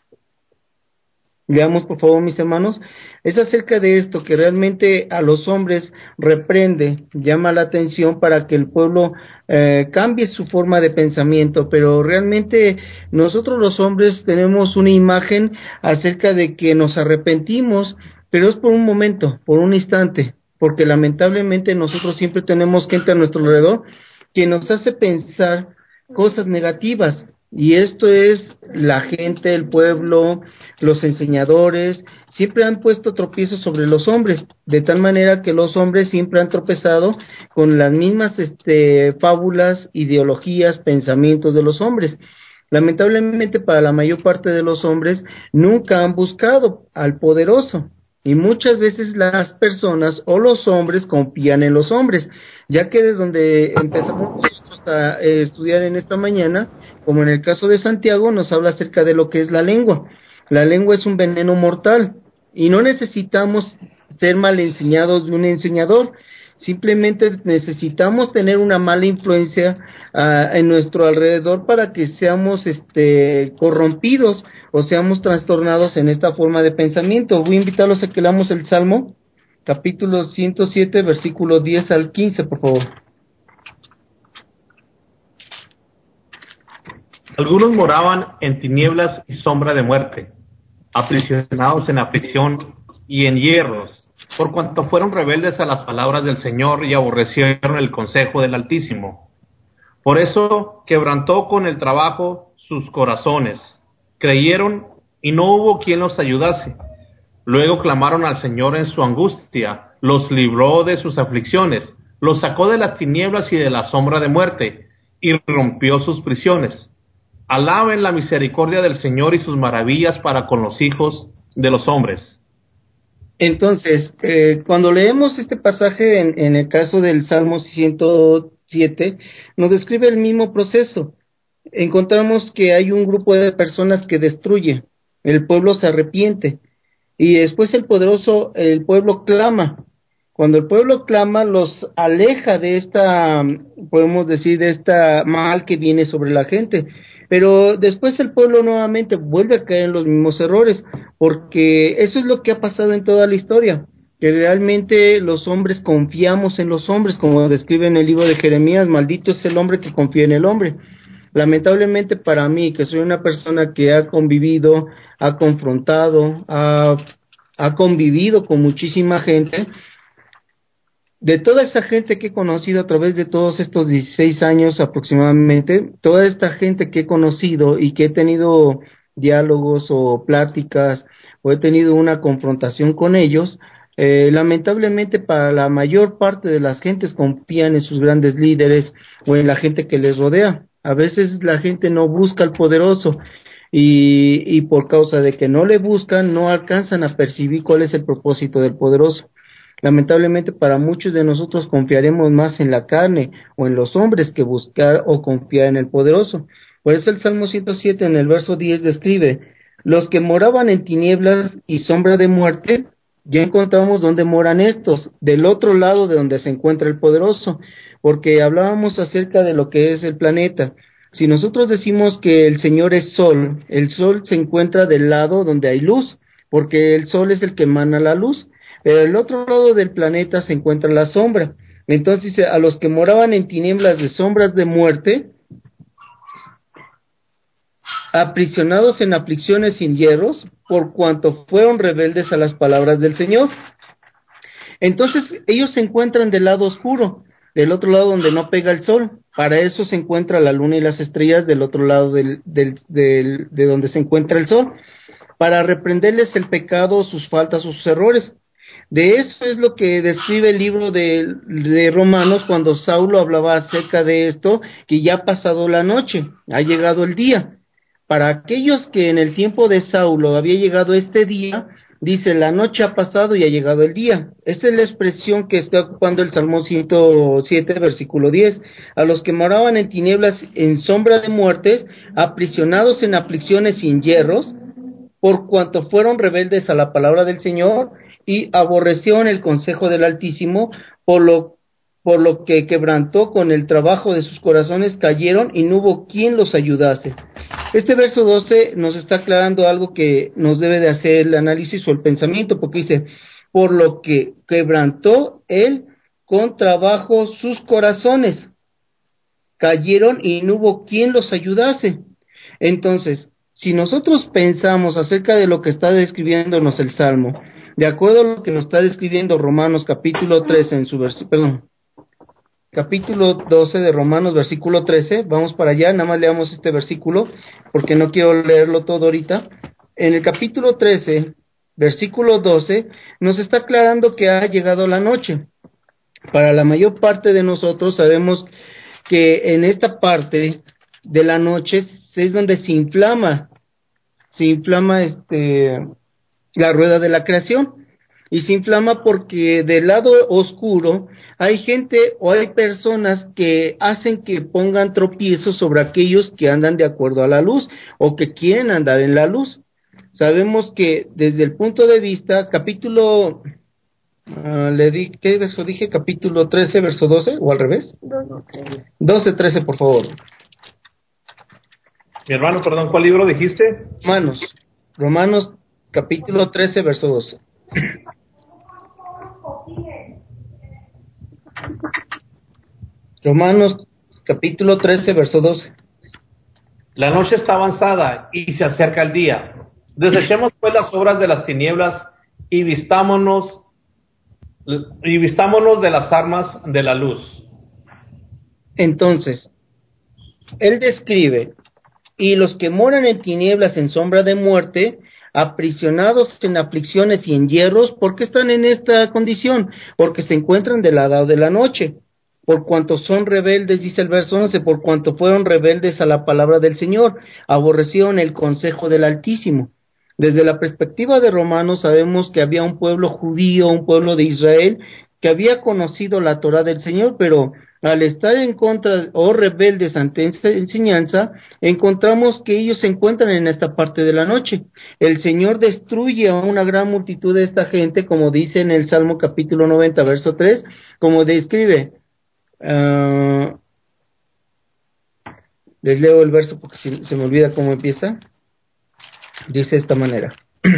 leamos por favor, mis hermanos, es acerca de esto, que realmente a los hombres reprende, llama la atención para que el pueblo eh, cambie su forma de pensamiento, pero realmente nosotros los hombres tenemos una imagen acerca de que nos arrepentimos, pero es por un momento, por un instante, porque lamentablemente nosotros siempre tenemos gente a nuestro alrededor que nos hace pensar cosas negativas, y esto es la gente, el pueblo, los enseñadores, siempre han puesto tropiezos sobre los hombres, de tal manera que los hombres siempre han tropezado con las mismas este, fábulas, ideologías, pensamientos de los hombres. Lamentablemente para la mayor parte de los hombres nunca han buscado al poderoso, y muchas veces las personas o los hombres confían en los hombres, ya que desde donde empezamos nosotros a eh, estudiar en esta mañana, como en el caso de Santiago, nos habla acerca de lo que es la lengua. La lengua es un veneno mortal, y no necesitamos ser mal enseñados de un enseñador, simplemente necesitamos tener una mala influencia uh, en nuestro alrededor para que seamos este corrompidos o seamos trastornados en esta forma de pensamiento. Voy a invitarlos a que leamos el Salmo, capítulo ciento siete, versículo diez al quince, por favor. Algunos moraban en tinieblas y sombra de muerte, aprisionados en aflicción y en hierros, por cuanto fueron rebeldes a las palabras del Señor y aborrecieron el consejo del Altísimo. Por eso quebrantó con el trabajo sus corazones, creyeron y no hubo quien los ayudase. Luego clamaron al Señor en su angustia, los libró de sus aflicciones, los sacó de las tinieblas y de la sombra de muerte, y rompió sus prisiones. Alaben la misericordia del Señor y sus maravillas para con los hijos de los hombres. Entonces, eh, cuando leemos este pasaje en, en el caso del Salmo ciento siete, nos describe el mismo proceso. Encontramos que hay un grupo de personas que destruye, el pueblo se arrepiente, y después el poderoso, el pueblo clama. Cuando el pueblo clama, los aleja de esta, podemos decir, de esta mal que viene sobre la gente. Pero después el pueblo nuevamente vuelve a caer en los mismos errores, porque eso es lo que ha pasado en toda la historia, que realmente los hombres confiamos en los hombres, como describe en el libro de Jeremías, maldito es el hombre que confía en el hombre. Lamentablemente para mí, que soy una persona que ha convivido, ha confrontado, ha, ha convivido con muchísima gente, de toda esa gente que he conocido a través de todos estos dieciséis años aproximadamente, toda esta gente que he conocido y que he tenido diálogos o pláticas o he tenido una confrontación con ellos, eh, lamentablemente para la mayor parte de las gentes confían en sus grandes líderes o en la gente que les rodea. A veces la gente no busca al poderoso y, y por causa de que no le buscan, no alcanzan a percibir cuál es el propósito del poderoso. Lamentablemente para muchos de nosotros confiaremos más en la carne o en los hombres que buscar o confiar en el poderoso. Por eso el Salmo ciento siete en el verso diez describe: los que moraban en tinieblas y sombra de muerte, ya encontramos dónde moran estos, del otro lado de donde se encuentra el poderoso, porque hablábamos acerca de lo que es el planeta. Si nosotros decimos que el Señor es sol, el sol se encuentra del lado donde hay luz, porque el sol es el que emana la luz. Pero al otro lado del planeta se encuentra la sombra. Entonces, a los que moraban en tinieblas de sombras de muerte, aprisionados en aflicciones sin hierros, por cuanto fueron rebeldes a las palabras del Señor. Entonces, ellos se encuentran del lado oscuro. del otro lado donde no pega el sol. Para eso se encuentra la luna y las estrellas del otro lado del, del, del, de donde se encuentra el sol, para reprenderles el pecado, sus faltas, sus errores. De eso es lo que describe el libro de, de Romanos cuando Saulo hablaba acerca de esto, que ya ha pasado la noche, ha llegado el día. Para aquellos que en el tiempo de Saulo había llegado este día, dice, la noche ha pasado y ha llegado el día. Esta es la expresión que está ocupando el Salmo ciento siete, versículo diez. A los que moraban en tinieblas, en sombra de muertes, aprisionados en aflicciones y en hierros, por cuanto fueron rebeldes a la palabra del Señor y aborrecieron el consejo del Altísimo, por lo, por lo que quebrantó con el trabajo de sus corazones, cayeron y no hubo quien los ayudase. Este verso doce nos está aclarando algo que nos debe de hacer el análisis o el pensamiento, porque dice, por lo que quebrantó él con trabajo sus corazones, cayeron y no hubo quien los ayudase. Entonces, si nosotros pensamos acerca de lo que está describiéndonos el Salmo, de acuerdo a lo que nos está describiendo Romanos capítulo trece en su versículo, perdón, capítulo doce de Romanos versículo trece, vamos para allá, nada más leamos este versículo, porque no quiero leerlo todo ahorita. En el capítulo trece, versículo doce, nos está aclarando que ha llegado la noche. Para la mayor parte de nosotros sabemos que en esta parte de la noche es donde se inflama, se inflama este, la rueda de la creación, y se inflama porque del lado oscuro hay gente o hay personas que hacen que pongan tropiezos sobre aquellos que andan de acuerdo a la luz o que quieren andar en la luz. Sabemos que desde el punto de vista, capítulo, uh, le di, ¿qué verso dije? Capítulo trece, verso doce, o al revés. doce, trece, por favor. Mi hermano, perdón, ¿cuál libro dijiste? Romanos, Romanos capítulo trece, verso doce. Romanos capítulo trece, verso doce. La noche está avanzada y se acerca el día. Desechemos pues las obras de las tinieblas y vistámonos, y vistámonos de las armas de la luz. Entonces, él describe, y los que moran en tinieblas en sombra de muerte, aprisionados en aflicciones y en hierros, ¿por qué están en esta condición? Porque se encuentran del lado de la noche, por cuanto son rebeldes, dice el verso once, por cuanto fueron rebeldes a la palabra del Señor, aborrecieron el consejo del Altísimo. Desde la perspectiva de Romanos sabemos que había un pueblo judío, un pueblo de Israel, que había conocido la Torá del Señor, pero al estar en contra o rebeldes ante esta enseñanza, encontramos que ellos se encuentran en esta parte de la noche. El Señor destruye a una gran multitud de esta gente, como dice en el Salmo capítulo noventa, verso tres, como describe. Uh, les leo el verso porque si, se me olvida cómo empieza. Dice de esta manera.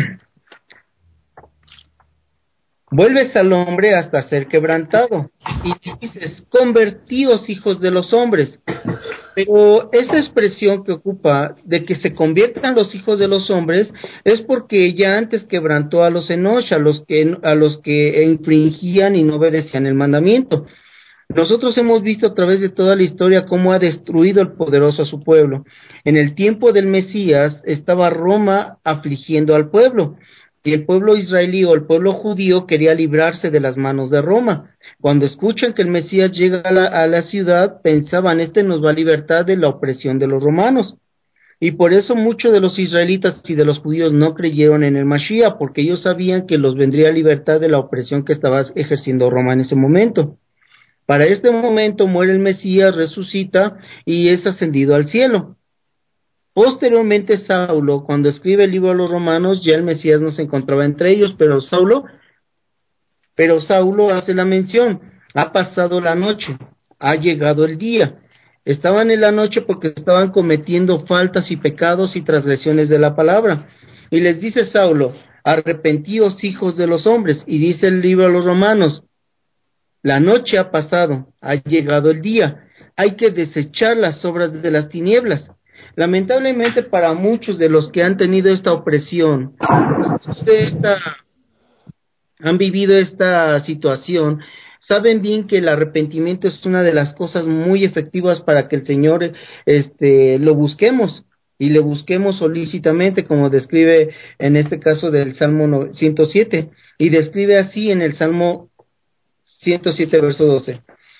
Vuelves al hombre hasta ser quebrantado, y dices, convertíos hijos de los hombres. Pero esa expresión que ocupa de que se conviertan los hijos de los hombres es porque ya antes quebrantó a los Enosh, a los que, a los que infringían y no obedecían el mandamiento. Nosotros hemos visto a través de toda la historia cómo ha destruido el poderoso a su pueblo. En el tiempo del Mesías estaba Roma afligiendo al pueblo, y el pueblo israelí o el pueblo judío quería librarse de las manos de Roma. Cuando escuchan que el Mesías llega a la, a la ciudad, pensaban, este nos va a libertar de la opresión de los romanos. Y por eso muchos de los israelitas y de los judíos no creyeron en el Mashiach, porque ellos sabían que los vendría libertad de la opresión que estaba ejerciendo Roma en ese momento. Para este momento muere el Mesías, resucita y es ascendido al cielo. Posteriormente Saulo, cuando escribe el libro de los Romanos, ya el Mesías no se encontraba entre ellos, pero Saulo, pero Saulo hace la mención, ha pasado la noche, ha llegado el día. Estaban en la noche porque estaban cometiendo faltas y pecados y transgresiones de la palabra. Y les dice Saulo, arrepentíos hijos de los hombres, y dice el libro de los Romanos, la noche ha pasado, ha llegado el día, hay que desechar las obras de las tinieblas. Lamentablemente para muchos de los que han tenido esta opresión, esta, han vivido esta situación, saben bien que el arrepentimiento es una de las cosas muy efectivas para que el Señor este lo busquemos y le busquemos solícitamente, como describe en este caso del Salmo ciento siete, y describe así en el Salmo ciento siete, verso doce.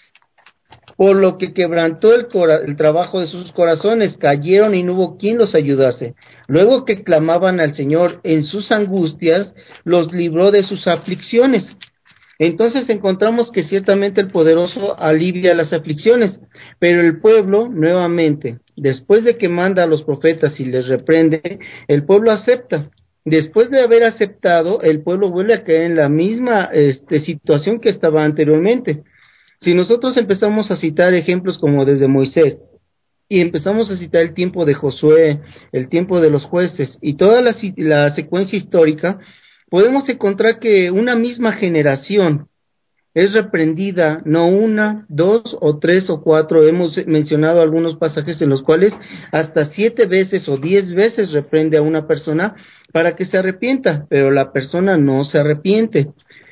Por lo que quebrantó el, cora- el trabajo de sus corazones, cayeron y no hubo quien los ayudase. Luego que clamaban al Señor en sus angustias, los libró de sus aflicciones. Entonces encontramos que ciertamente el poderoso alivia las aflicciones, pero el pueblo, nuevamente, después de que manda a los profetas y les reprende, el pueblo acepta. Después de haber aceptado, el pueblo vuelve a caer en la misma este, situación que estaba anteriormente. Si nosotros empezamos a citar ejemplos como desde Moisés, y empezamos a citar el tiempo de Josué, el tiempo de los jueces, y toda la, la secuencia histórica, podemos encontrar que una misma generación es reprendida, no una, dos o tres o cuatro. Hemos mencionado algunos pasajes en los cuales hasta siete veces o diez veces reprende a una persona para que se arrepienta, pero la persona no se arrepiente.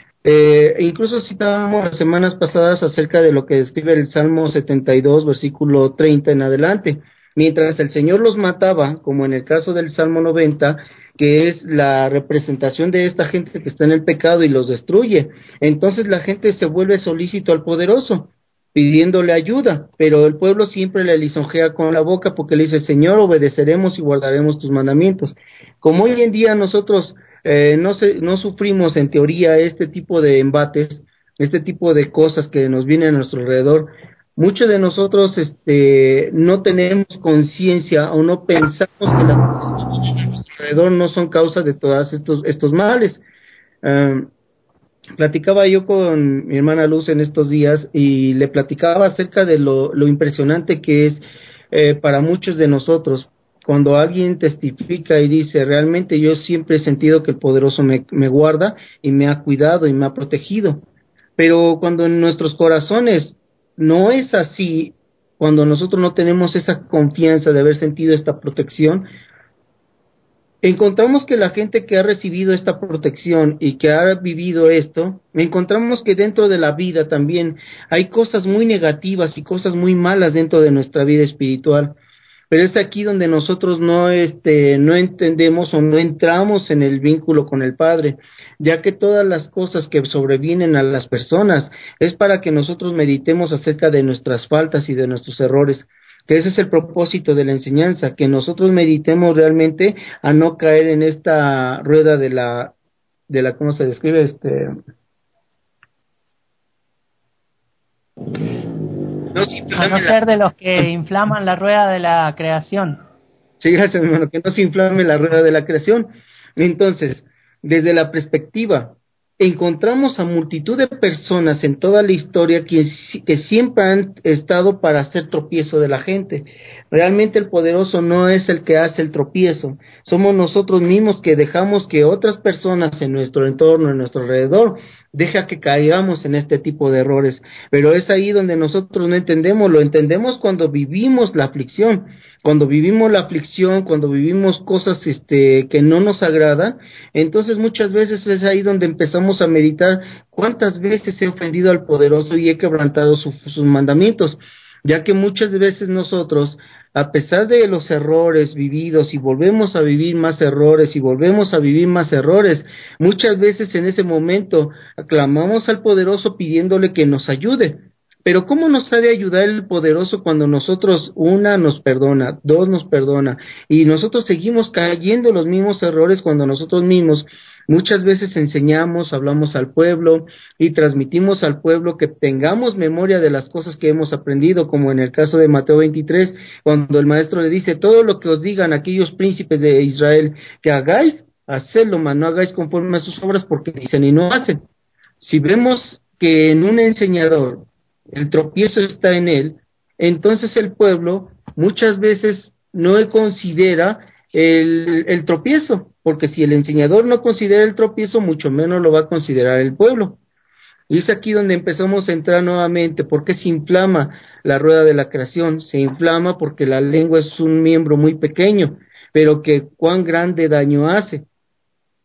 Eh, incluso citábamos las semanas pasadas acerca de lo que describe el Salmo setenta y dos, versículo treinta en adelante. Mientras el Señor los mataba, como en el caso del Salmo noventa, que es la representación de esta gente que está en el pecado y los destruye, entonces la gente se vuelve solícito al poderoso, pidiéndole ayuda, pero el pueblo siempre le lisonjea con la boca porque le dice: Señor, obedeceremos y guardaremos tus mandamientos. Como hoy en día nosotros eh, no, se, no sufrimos en teoría este tipo de embates, este tipo de cosas que nos vienen a nuestro alrededor, muchos de nosotros este, no tenemos conciencia o no pensamos que las cosas que vienen a nuestro alrededor no son causa de todos estos, estos males. Um, Platicaba yo con mi hermana Luz en estos días y le platicaba acerca de lo, lo impresionante que es eh, para muchos de nosotros cuando alguien testifica y dice: realmente yo siempre he sentido que el poderoso me, me guarda y me ha cuidado y me ha protegido. Pero cuando en nuestros corazones no es así, cuando nosotros no tenemos esa confianza de haber sentido esta protección, encontramos que la gente que ha recibido esta protección y que ha vivido esto, encontramos que dentro de la vida también hay cosas muy negativas y cosas muy malas dentro de nuestra vida espiritual. Pero es aquí donde nosotros no este no entendemos o no entramos en el vínculo con el Padre, ya que todas las cosas que sobrevienen a las personas es para que nosotros meditemos acerca de nuestras faltas y de nuestros errores, que ese es el propósito de la enseñanza, que nosotros meditemos realmente a no caer en esta rueda de la, de la, ¿cómo se describe? Este, no se A no inflame ser de la, los que inflaman la rueda de la creación. sí, gracias, hermano, que no se inflame la rueda de la creación. Entonces, desde la perspectiva, encontramos a multitud de personas en toda la historia que, que siempre han estado para hacer tropiezo de la gente. Realmente el poderoso no es el que hace el tropiezo, somos nosotros mismos que dejamos que otras personas en nuestro entorno, en nuestro alrededor, deja que caigamos en este tipo de errores. Pero es ahí donde nosotros no entendemos, lo entendemos cuando vivimos la aflicción. Cuando vivimos la aflicción, cuando vivimos cosas este, que no nos agradan, entonces muchas veces es ahí donde empezamos a meditar cuántas veces he ofendido al poderoso y he quebrantado su, sus mandamientos, ya que muchas veces nosotros, a pesar de los errores vividos y volvemos a vivir más errores y volvemos a vivir más errores, muchas veces en ese momento aclamamos al poderoso pidiéndole que nos ayude. Pero ¿cómo nos ha de ayudar el poderoso cuando nosotros, una, nos perdona, dos, nos perdona, y nosotros seguimos cayendo en los mismos errores cuando nosotros mismos muchas veces enseñamos, hablamos al pueblo y transmitimos al pueblo que tengamos memoria de las cosas que hemos aprendido, como en el caso de Mateo veintitrés, cuando el maestro le dice: todo lo que os digan aquellos príncipes de Israel que hagáis, hacedlo, mas no hagáis conforme a sus obras, porque dicen y no hacen. Si vemos que en un enseñador el tropiezo está en él, entonces el pueblo muchas veces no considera el, el tropiezo, porque si el enseñador no considera el tropiezo, mucho menos lo va a considerar el pueblo. Y es aquí donde empezamos a entrar nuevamente. ¿Por qué se inflama la rueda de la creación? Se inflama porque la lengua es un miembro muy pequeño, pero que cuán grande daño hace.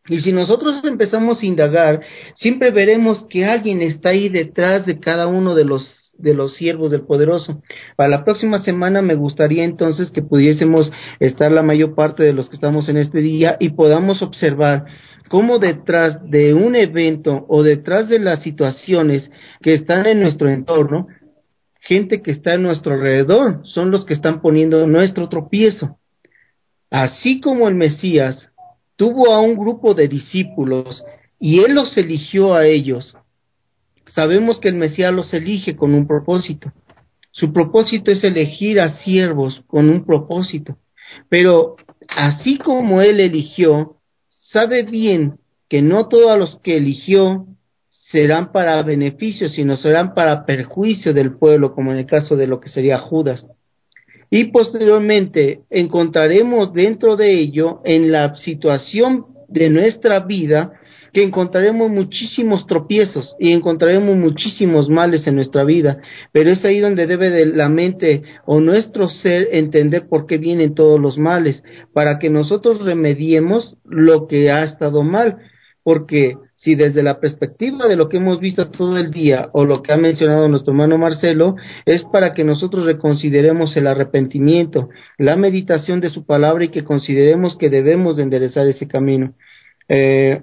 Y si nosotros empezamos a indagar, siempre veremos que alguien está ahí detrás de cada uno de los de los siervos del Poderoso. Para la próxima semana me gustaría entonces que pudiésemos estar la mayor parte de los que estamos en este día y podamos observar cómo detrás de un evento o detrás de las situaciones que están en nuestro entorno, gente que está a nuestro alrededor son los que están poniendo nuestro tropiezo. Así como el Mesías tuvo a un grupo de discípulos y él los eligió a ellos, sabemos que el Mesías los elige con un propósito. Su propósito es elegir a siervos con un propósito. Pero así como él eligió, sabe bien que no todos los que eligió serán para beneficio, sino serán para perjuicio del pueblo, como en el caso de lo que sería Judas. Y posteriormente encontraremos dentro de ello, en la situación de nuestra vida, que encontraremos muchísimos tropiezos y encontraremos muchísimos males en nuestra vida, pero es ahí donde debe de la mente o nuestro ser entender por qué vienen todos los males, para que nosotros remediemos lo que ha estado mal, porque si desde la perspectiva de lo que hemos visto todo el día, o lo que ha mencionado nuestro hermano Marcelo, es para que nosotros reconsideremos el arrepentimiento, la meditación de su palabra y que consideremos que debemos de enderezar ese camino. Eh,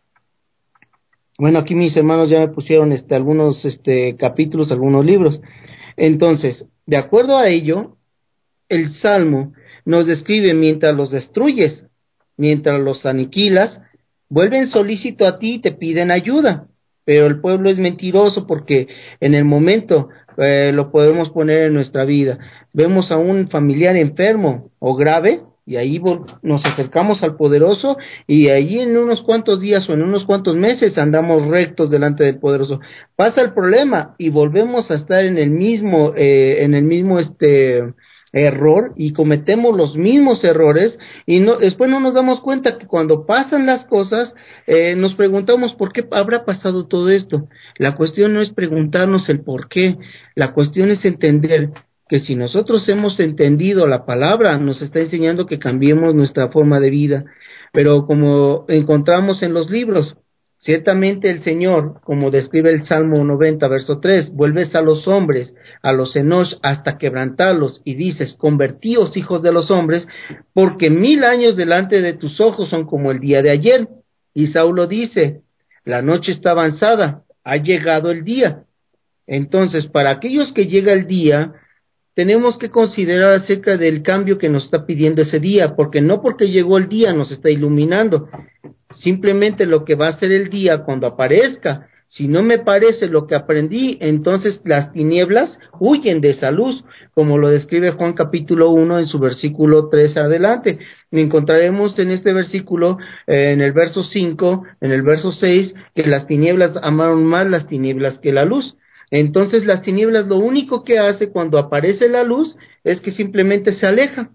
bueno, aquí mis hermanos ya me pusieron este, algunos este, capítulos, algunos libros. Entonces, de acuerdo a ello, el Salmo nos describe mientras los destruyes, mientras los aniquilas, vuelven solícito a ti y te piden ayuda, pero el pueblo es mentiroso porque en el momento eh, lo podemos poner en nuestra vida, vemos a un familiar enfermo o grave y ahí nos acercamos al Poderoso y ahí en unos cuantos días o en unos cuantos meses andamos rectos delante del Poderoso. Pasa el problema y volvemos a estar en el mismo, eh, en el mismo este error y cometemos los mismos errores y no, después no nos damos cuenta que cuando pasan las cosas eh, nos preguntamos por qué habrá pasado todo esto. La cuestión no es preguntarnos el por qué, la cuestión es entender que si nosotros hemos entendido la palabra, nos está enseñando que cambiemos nuestra forma de vida, pero como encontramos en los libros, ciertamente el Señor, como describe el Salmo noventa, verso tres, vuelves a los hombres, a los enosh, hasta quebrantarlos, y dices, convertíos, hijos de los hombres, porque mil años delante de tus ojos son como el día de ayer. Y Saulo dice, la noche está avanzada, ha llegado el día. Entonces, para aquellos que llega el día, tenemos que considerar acerca del cambio que nos está pidiendo ese día, porque no porque llegó el día nos está iluminando, simplemente lo que va a ser el día cuando aparezca, si no me parece lo que aprendí, entonces las tinieblas huyen de esa luz, como lo describe Juan capítulo uno en su versículo tres adelante. Encontraremos en este versículo, eh, en el verso cinco, en el verso seis, que las tinieblas amaron más las tinieblas que la luz. Entonces las tinieblas lo único que hace cuando aparece la luz es que simplemente se aleja,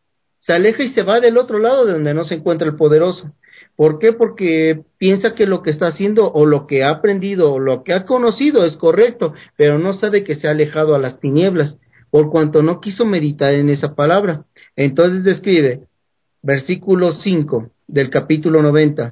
se aleja y se va del otro lado de donde no se encuentra el Poderoso. ¿Por qué? Porque piensa que lo que está haciendo o lo que ha aprendido o lo que ha conocido es correcto, pero no sabe que se ha alejado a las tinieblas, por cuanto no quiso meditar en esa palabra. Entonces describe, versículo cinco del capítulo noventa,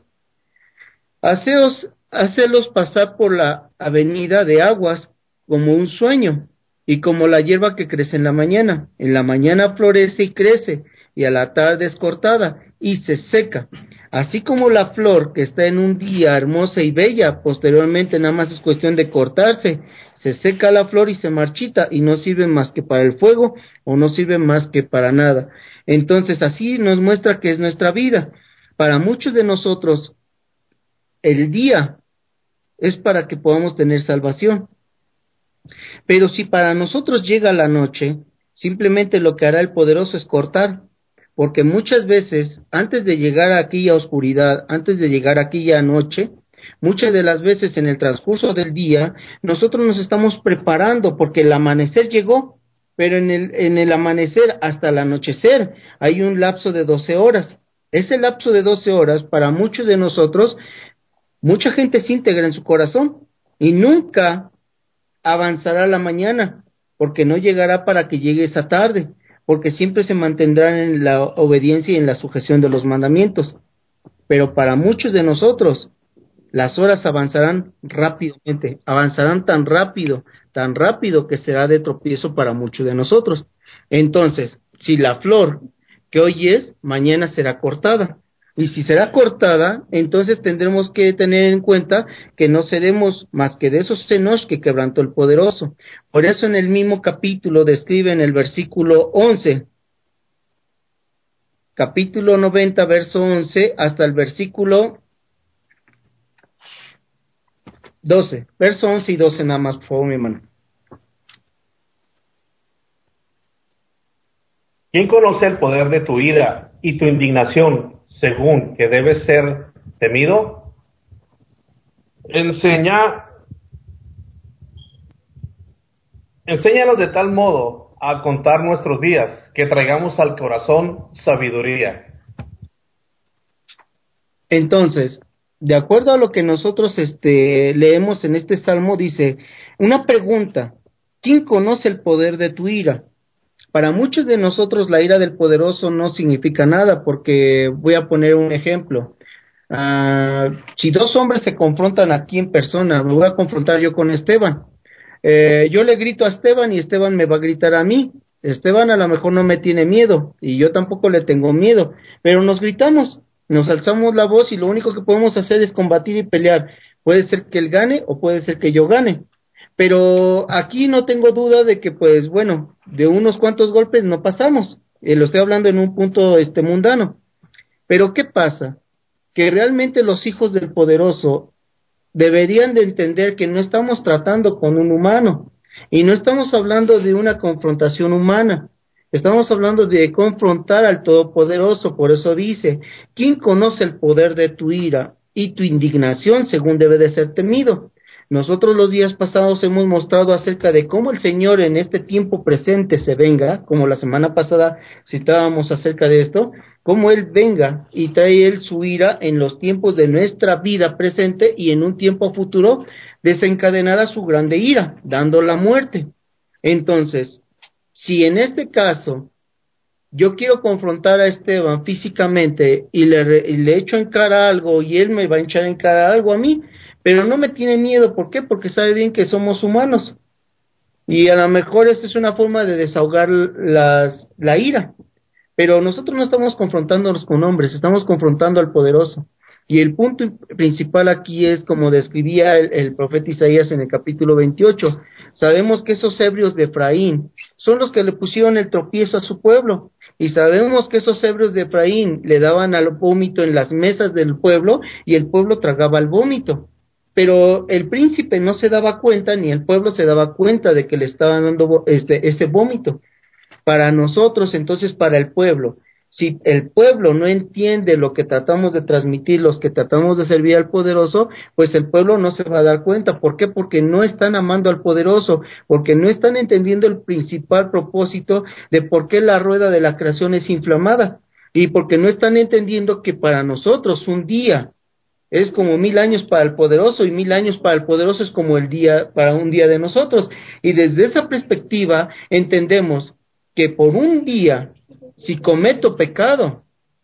Haceos, hacelos pasar por la avenida de aguas como un sueño, y como la hierba que crece en la mañana. En la mañana florece y crece, y a la tarde es cortada, y se seca. Así como la flor que está en un día hermosa y bella, posteriormente nada más es cuestión de cortarse, se seca la flor y se marchita, y no sirve más que para el fuego, o no sirve más que para nada. Entonces así nos muestra que es nuestra vida. Para muchos de nosotros, el día es para que podamos tener salvación. Pero si para nosotros llega la noche, simplemente lo que hará el Poderoso es cortar, porque muchas veces, antes de llegar a aquella oscuridad, antes de llegar a aquella noche, muchas de las veces en el transcurso del día, nosotros nos estamos preparando porque el amanecer llegó, pero en el, en el amanecer hasta el anochecer hay un lapso de doce horas. Ese lapso de doce horas, para muchos de nosotros, mucha gente se integra en su corazón y nunca avanzará la mañana, porque no llegará para que llegue esa tarde, porque siempre se mantendrán en la obediencia y en la sujeción de los mandamientos. pero para muchos de nosotros las horas avanzarán rápidamente, avanzarán tan rápido, tan rápido que será de tropiezo para muchos de nosotros. Entonces, si la flor que hoy es, mañana será cortada. Y si será cortada, entonces tendremos que tener en cuenta que no seremos más que de esos senos que quebrantó el poderoso. Por eso en el mismo capítulo describe en el versículo once, capítulo noventa, verso once, hasta el versículo doce, verso once y doce nada más, por favor, mi hermano. ¿Quién conoce el poder de tu ira y tu indignación, según que debe ser temido? Enseña, enséñanos de tal modo a contar nuestros días, que traigamos al corazón sabiduría. Entonces, de acuerdo a lo que nosotros este, leemos en este salmo, dice, una pregunta, ¿quién conoce el poder de tu ira? Para muchos de nosotros la ira del poderoso no significa nada, porque voy a poner un ejemplo. Uh, si dos hombres se confrontan aquí en persona, me voy a confrontar yo con Esteban. Eh, yo le grito a Esteban y Esteban me va a gritar a mí. Esteban a lo mejor no me tiene miedo y yo tampoco le tengo miedo, pero nos gritamos, nos alzamos la voz y lo único que podemos hacer es combatir y pelear. Puede ser que él gane o puede ser que yo gane. Pero aquí no tengo duda de que, pues, bueno, de unos cuantos golpes no pasamos. Eh, lo estoy hablando en un punto este mundano. Pero ¿qué pasa? Que realmente los hijos del poderoso deberían de entender que no estamos tratando con un humano. Y no estamos hablando de una confrontación humana. Estamos hablando de confrontar al Todopoderoso. Por eso dice, ¿quién conoce el poder de tu ira y tu indignación según debe de ser temido? Nosotros los días pasados hemos mostrado acerca de cómo el Señor en este tiempo presente se venga, como la semana pasada citábamos acerca de esto, cómo Él venga y trae Él su ira en los tiempos de nuestra vida presente y en un tiempo futuro desencadenará su grande ira, dando la muerte. Entonces, si en este caso yo quiero confrontar a Esteban físicamente y le, y le echo en cara algo y él me va a echar en cara algo a mí, pero no me tiene miedo. ¿Por qué? Porque sabe bien que somos humanos. Y a lo mejor esta es una forma de desahogar las, la ira. Pero nosotros no estamos confrontándonos con hombres, estamos confrontando al poderoso. Y el punto principal aquí es, como describía el, el profeta Isaías en el capítulo veintiocho, sabemos que esos ebrios de Efraín son los que le pusieron el tropiezo a su pueblo. Y sabemos que esos ebrios de Efraín le daban al vómito en las mesas del pueblo y el pueblo tragaba el vómito. Pero el príncipe no se daba cuenta, ni el pueblo se daba cuenta de que le estaban dando este, ese vómito. Para nosotros, entonces, para el pueblo, si el pueblo no entiende lo que tratamos de transmitir, los que tratamos de servir al poderoso, pues el pueblo no se va a dar cuenta. ¿Por qué? Porque no están amando al poderoso, porque no están entendiendo el principal propósito de por qué la rueda de la creación es inflamada, y porque no están entendiendo que para nosotros un día es como mil años para el poderoso, y mil años para el poderoso es como el día para un día de nosotros. Y desde esa perspectiva entendemos que por un día, si cometo pecado,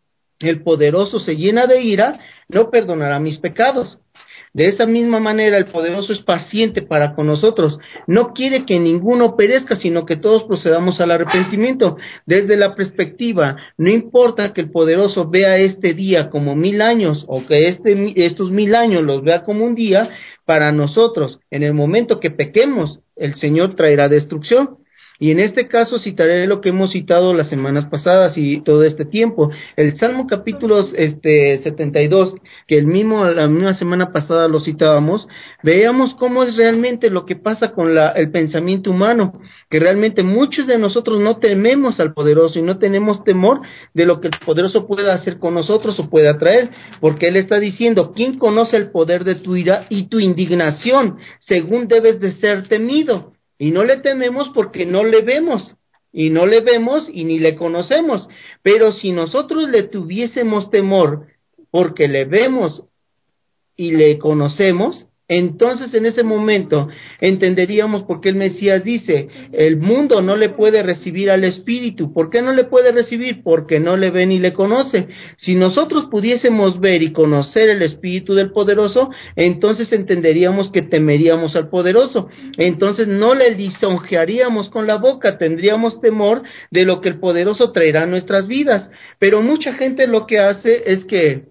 el poderoso se llena de ira, no perdonará mis pecados. De esa misma manera el poderoso es paciente para con nosotros, no quiere que ninguno perezca, sino que todos procedamos al arrepentimiento. Desde la perspectiva, no importa que el poderoso vea este día como mil años, o que este, estos mil años los vea como un día, para nosotros, en el momento que pequemos, el Señor traerá destrucción. Y en este caso citaré lo que hemos citado las semanas pasadas y todo este tiempo, el Salmo capítulo este, setenta y dos, que el mismo, la misma semana pasada lo citábamos. Veamos cómo es realmente lo que pasa con la, el pensamiento humano, que realmente muchos de nosotros no tememos al poderoso y no tenemos temor de lo que el poderoso pueda hacer con nosotros o pueda traer, porque él está diciendo, ¿quién conoce el poder de tu ira y tu indignación, según debes de ser temido? Y no le tememos porque no le vemos, y no le vemos y ni le conocemos. Pero si nosotros le tuviésemos temor porque le vemos y le conocemos, Entonces, en ese momento, entenderíamos por qué el Mesías dice, el mundo no le puede recibir al Espíritu. ¿Por qué no le puede recibir? Porque no le ve ni le conoce. Si nosotros pudiésemos ver y conocer el Espíritu del Poderoso, entonces entenderíamos que temeríamos al Poderoso. Entonces, no le lisonjearíamos con la boca, tendríamos temor de lo que el Poderoso traerá a nuestras vidas. Pero mucha gente lo que hace es que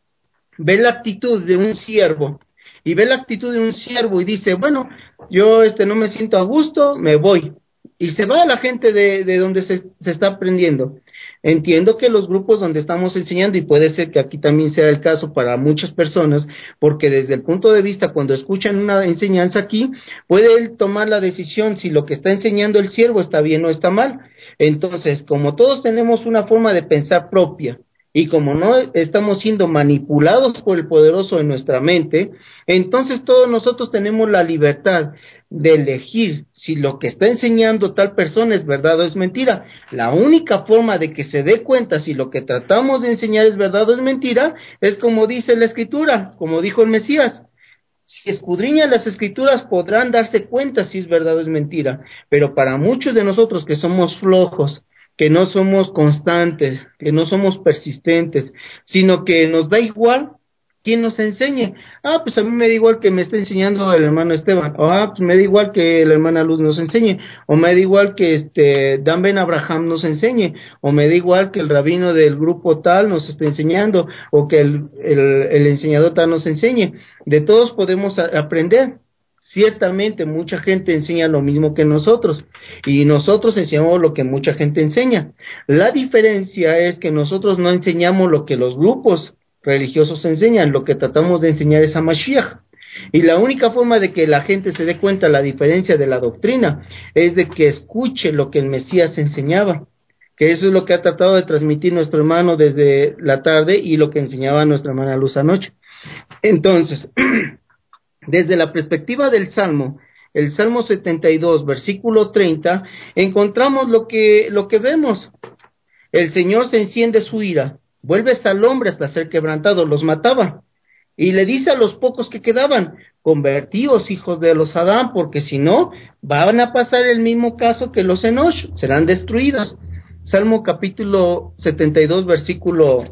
ve la actitud de un siervo, y ve la actitud de un siervo y dice, bueno, yo este no me siento a gusto, me voy, y se va a la gente de, de donde se, se está aprendiendo. Entiendo que los grupos donde estamos enseñando, y puede ser que aquí también sea el caso para muchas personas, porque desde el punto de vista, cuando escuchan una enseñanza aquí, puede él tomar la decisión si lo que está enseñando el siervo está bien o está mal. Entonces, como todos tenemos una forma de pensar propia, y como no estamos siendo manipulados por el Poderoso en nuestra mente, entonces todos nosotros tenemos la libertad de elegir si lo que está enseñando tal persona es verdad o es mentira. La única forma de que se dé cuenta si lo que tratamos de enseñar es verdad o es mentira, es como dice la Escritura, como dijo el Mesías. Si escudriñan las Escrituras podrán darse cuenta si es verdad o es mentira, pero para muchos de nosotros que somos flojos, que no somos constantes, que no somos persistentes, sino que nos da igual quién nos enseñe. Ah, pues a mí me da igual que me esté enseñando el hermano Esteban, o ah, pues me da igual que la hermana Luz nos enseñe, o me da igual que este Dan Ben Abraham nos enseñe, o me da igual que el rabino del grupo tal nos esté enseñando, o que el, el, el enseñador tal nos enseñe. De todos podemos a, aprender. Ciertamente mucha gente enseña lo mismo que nosotros y nosotros enseñamos lo que mucha gente enseña. La diferencia es que nosotros no enseñamos lo que los grupos religiosos enseñan, lo que tratamos de enseñar es a Mashiach. Y la única forma de que la gente se dé cuenta la diferencia de la doctrina es de que escuche lo que el Mesías enseñaba, que eso es lo que ha tratado de transmitir nuestro hermano desde la tarde y lo que enseñaba nuestra hermana Luz anoche. Entonces, desde la perspectiva del Salmo, el Salmo setenta y dos, versículo treinta, encontramos lo que, lo que vemos. El Señor se enciende su ira, vuelves al hombre hasta ser quebrantado, los mataba. Y le dice a los pocos que quedaban, convertíos hijos de los Adán, porque si no, van a pasar el mismo caso que los Enosh, serán destruidos. Salmo capítulo setenta y dos, versículo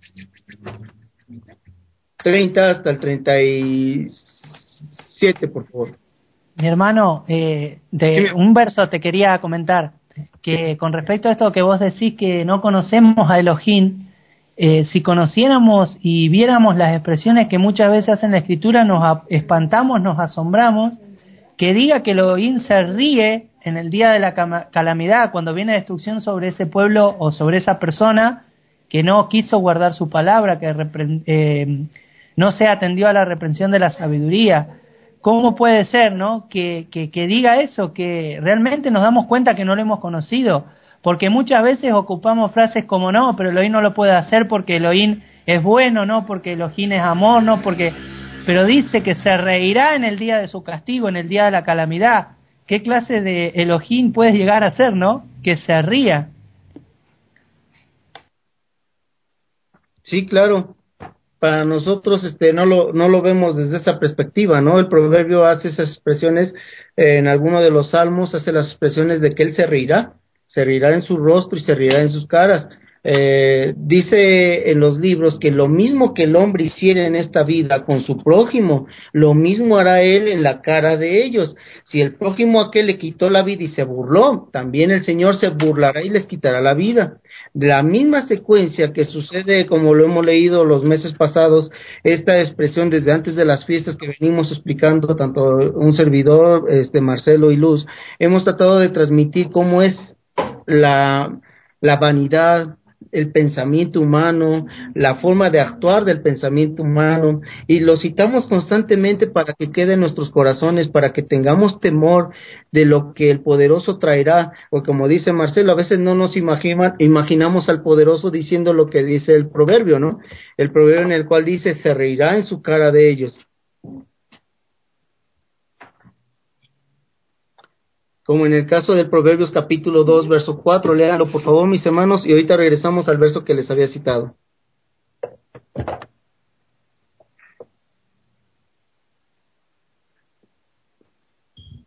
treinta hasta el treinta y siete, por favor. Mi hermano, eh, de un verso te quería comentar, que con respecto a esto que vos decís que no conocemos a Elohim, eh, si conociéramos y viéramos las expresiones que muchas veces hacen la Escritura, nos espantamos, nos asombramos, que diga que Elohim se ríe en el día de la calamidad, cuando viene destrucción sobre ese pueblo o sobre esa persona que no quiso guardar su palabra, que repre- eh, no se atendió a la reprensión de la sabiduría. ¿Cómo puede ser, no? Que, que, que diga eso, que realmente nos damos cuenta que no lo hemos conocido, porque muchas veces ocupamos frases como no, pero Elohim no lo puede hacer porque Elohim es bueno, no, porque Elohim es amor, no, porque, pero dice que se reirá en el día de su castigo, en el día de la calamidad. ¿Qué clase de Elohim puede llegar a ser, no? Que se ría. Sí, claro. Para nosotros este no lo no lo vemos desde esa perspectiva, ¿no? El proverbio hace esas expresiones eh, en alguno de los salmos, hace las expresiones de que él se reirá, se reirá en su rostro y se reirá en sus caras. Eh, dice en los libros que lo mismo que el hombre hiciera en esta vida con su prójimo, lo mismo hará él en la cara de ellos. Si el prójimo aquel le quitó la vida y se burló, también el Señor se burlará y les quitará la vida. De la misma secuencia que sucede, como lo hemos leído los meses pasados, esta expresión desde antes de las fiestas que venimos explicando, tanto un servidor, este Marcelo y Luz, hemos tratado de transmitir cómo es la, la vanidad, el pensamiento humano, la forma de actuar del pensamiento humano, y lo citamos constantemente para que quede en nuestros corazones, para que tengamos temor de lo que el poderoso traerá, o como dice Marcelo, a veces no nos imagina, imaginamos al poderoso diciendo lo que dice el proverbio, ¿no? El proverbio en el cual dice, se reirá en su cara de ellos. Como en el caso del Proverbios capítulo dos, verso cuatro, léanlo por favor mis hermanos, y ahorita regresamos al verso que les había citado.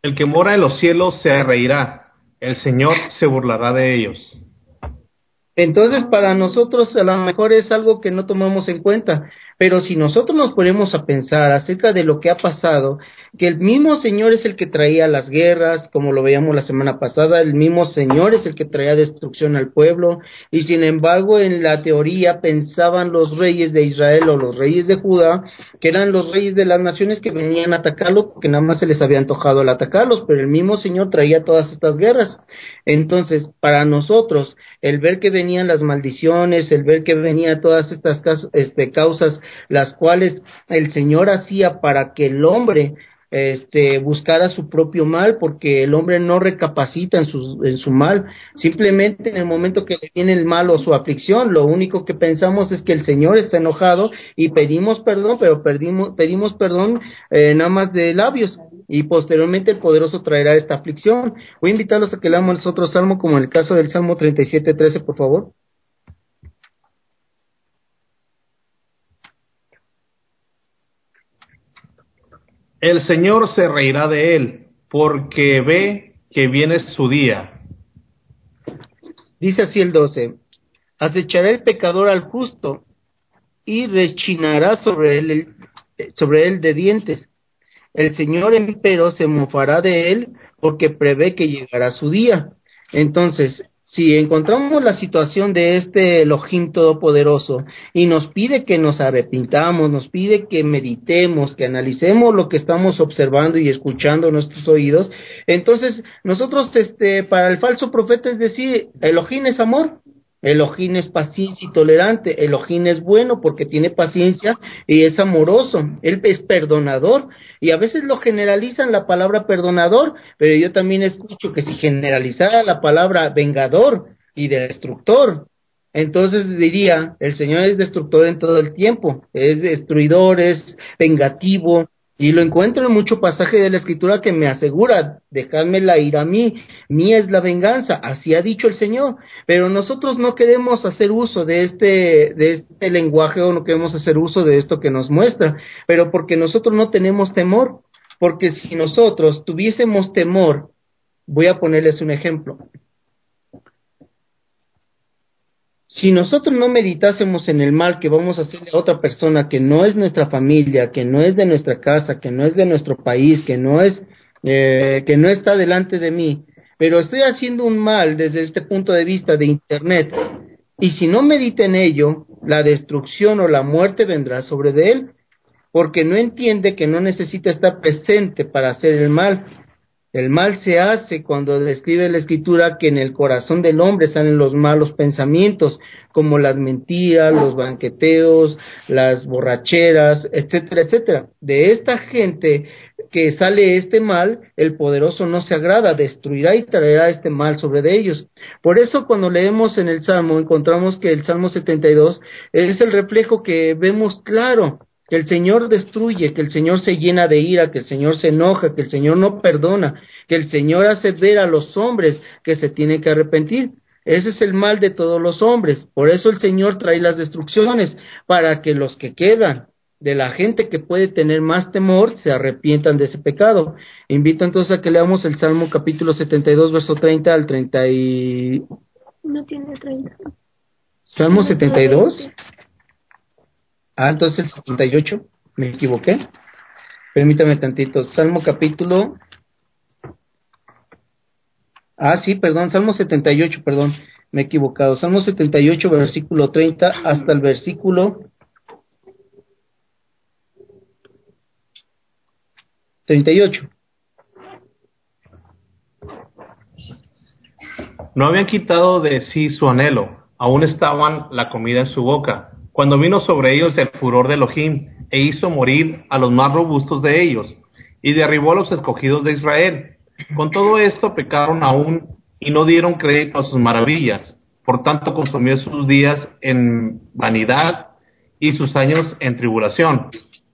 El que mora en los cielos se reirá, el Señor se burlará de ellos. Entonces, para nosotros a lo mejor es algo que no tomamos en cuenta, pero si nosotros nos ponemos a pensar acerca de lo que ha pasado, que el mismo Señor es el que traía las guerras, como lo veíamos la semana pasada, el mismo Señor es el que traía destrucción al pueblo, y sin embargo en la teoría pensaban los reyes de Israel o los reyes de Judá, que eran los reyes de las naciones que venían a atacarlo, porque nada más se les había antojado al atacarlos, pero el mismo Señor traía todas estas guerras. Entonces, para nosotros, el ver que venían las maldiciones, el ver que venían todas estas este, causas, las cuales el Señor hacía para que el hombre este, buscara su propio mal, porque el hombre no recapacita en su, en su mal, simplemente en el momento que le viene el mal o su aflicción, lo único que pensamos es que el Señor está enojado y pedimos perdón, pero pedimos, pedimos perdón eh, nada más de labios, y posteriormente el poderoso traerá esta aflicción. Voy a invitarlos a que leamos otro salmo, como en el caso del Salmo treinta y siete, trece, por favor. El Señor se reirá de él, porque ve que viene su día. Dice así el doce: acechará el pecador al justo, y rechinará sobre él, sobre él de dientes. El Señor empero se mofará de él, porque prevé que llegará su día. Entonces, si encontramos la situación de este Elohim Todopoderoso y nos pide que nos arrepintamos, nos pide que meditemos, que analicemos lo que estamos observando y escuchando en nuestros oídos, entonces nosotros, este, para el falso profeta es decir, Elohim es amor, Elohim es paciencia y tolerante, Elohim es bueno porque tiene paciencia y es amoroso, Él es perdonador, y a veces lo generalizan la palabra perdonador, pero yo también escucho que si generalizara la palabra vengador y destructor, entonces diría, el Señor es destructor en todo el tiempo, es destruidor, es vengativo. Y lo encuentro en mucho pasaje de la Escritura que me asegura, dejadme la ira a mí, mía es la venganza, así ha dicho el Señor. Pero nosotros no queremos hacer uso de este, de este lenguaje, o no queremos hacer uso de esto que nos muestra, pero porque nosotros no tenemos temor, porque si nosotros tuviésemos temor, voy a ponerles un ejemplo. Si nosotros no meditásemos en el mal que vamos a hacerle a otra persona que no es nuestra familia, que no es de nuestra casa, que no es de nuestro país, que no es, eh, que no está delante de mí, pero estoy haciendo un mal desde este punto de vista de internet, y si no medita en ello, la destrucción o la muerte vendrá sobre de él, porque no entiende que no necesita estar presente para hacer el mal. El mal se hace cuando describe la Escritura que en el corazón del hombre salen los malos pensamientos, como las mentiras, los banqueteos, las borracheras, etcétera, etcétera. De esta gente que sale este mal, el poderoso no se agrada, destruirá y traerá este mal sobre de ellos. Por eso cuando leemos en el Salmo, encontramos que el Salmo setenta y dos es el reflejo que vemos claro, que el Señor destruye, que el Señor se llena de ira, que el Señor se enoja, que el Señor no perdona, que el Señor hace ver a los hombres que se tienen que arrepentir. Ese es el mal de todos los hombres. Por eso el Señor trae las destrucciones, para que los que quedan, de la gente que puede tener más temor, se arrepientan de ese pecado. Invito entonces a que leamos el Salmo capítulo setenta y dos, verso treinta al treinta y... No tiene treinta. ¿Salmo setenta y dos? Ah, entonces el setenta y ocho, me equivoqué. Permítame tantito. Salmo capítulo... Ah, sí, perdón, Salmo setenta y ocho, perdón, me he equivocado. Salmo setenta y ocho, versículo treinta hasta el versículo treinta y ocho. No habían quitado de sí su anhelo, aún estaban la comida en su boca, cuando vino sobre ellos el furor de Elohim, e hizo morir a los más robustos de ellos, y derribó a los escogidos de Israel. Con todo esto pecaron aún, y no dieron crédito a sus maravillas. Por tanto consumió sus días en vanidad, y sus años en tribulación.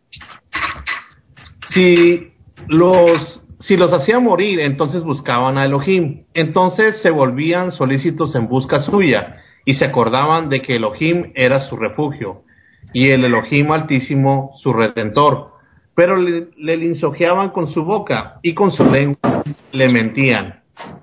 Si los, si los hacía morir, entonces buscaban a Elohim. Entonces se volvían solícitos en busca suya, y se acordaban de que Elohim era su refugio, y el Elohim Altísimo su Redentor. pero le, le lisonjeaban con su boca y con su lengua le mentían,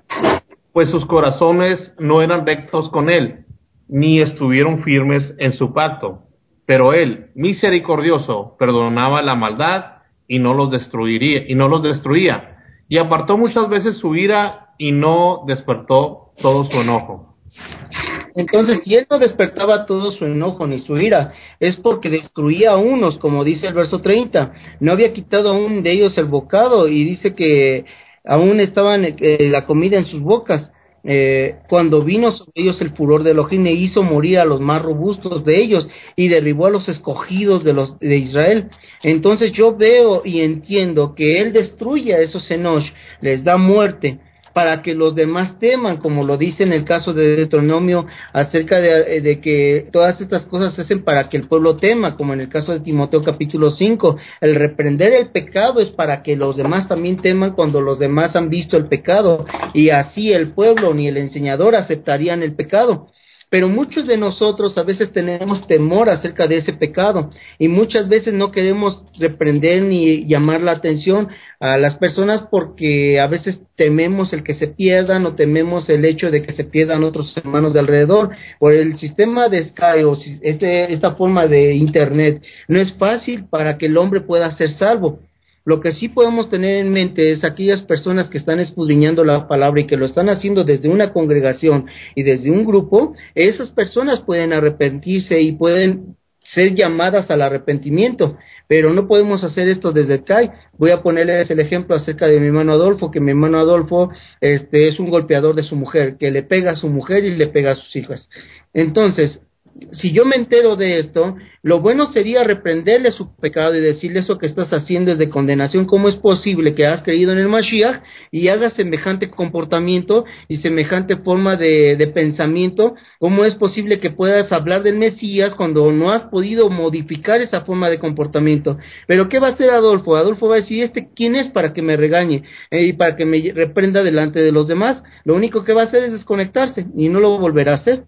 pues sus corazones no eran rectos con él, ni estuvieron firmes en su pacto. Pero él, misericordioso, perdonaba la maldad y no los destruiría, y no los destruía, y apartó muchas veces su ira y no despertó todo su enojo. Entonces, si él no despertaba todo su enojo ni su ira, es porque destruía a unos, como dice el verso treinta. No había quitado aún de ellos el bocado, y dice que aún estaban eh, la comida en sus bocas. Eh, cuando vino sobre ellos el furor de Elohim, e hizo morir a los más robustos de ellos, y derribó a los escogidos de los de Israel. Entonces yo veo y entiendo que él destruye a esos Enosh, les da muerte, para que los demás teman, como lo dice en el caso de Deuteronomio, acerca de, de que todas estas cosas se hacen para que el pueblo tema, como en el caso de Timoteo capítulo cinco, el reprender el pecado es para que los demás también teman cuando los demás han visto el pecado, y así el pueblo ni el enseñador aceptarían el pecado. Pero muchos de nosotros a veces tenemos temor acerca de ese pecado, y muchas veces no queremos reprender ni llamar la atención a las personas porque a veces tememos el que se pierdan, o tememos el hecho de que se pierdan otros hermanos de alrededor. Por el sistema de Sky o este, esta forma de internet, no es fácil para que el hombre pueda ser salvo. Lo que sí podemos tener en mente es aquellas personas que están escudriñando la palabra y que lo están haciendo desde una congregación y desde un grupo. Esas personas pueden arrepentirse y pueden ser llamadas al arrepentimiento, pero no podemos hacer esto desde acá. Voy a ponerles el ejemplo acerca de mi hermano Adolfo, que mi hermano Adolfo este, es un golpeador de su mujer, que le pega a su mujer y le pega a sus hijas. Entonces, si yo me entero de esto, lo bueno sería reprenderle su pecado y decirle: eso que estás haciendo es de condenación. ¿Cómo es posible que has creído en el Mashiach y hagas semejante comportamiento y semejante forma de, de pensamiento? ¿Cómo es posible que puedas hablar del Mesías cuando no has podido modificar esa forma de comportamiento? Pero ¿qué va a hacer Adolfo? Adolfo va a decir: ¿este quién es para que me regañe eh, y para que me reprenda delante de los demás? Lo único que va a hacer es desconectarse y no lo volverá a hacer.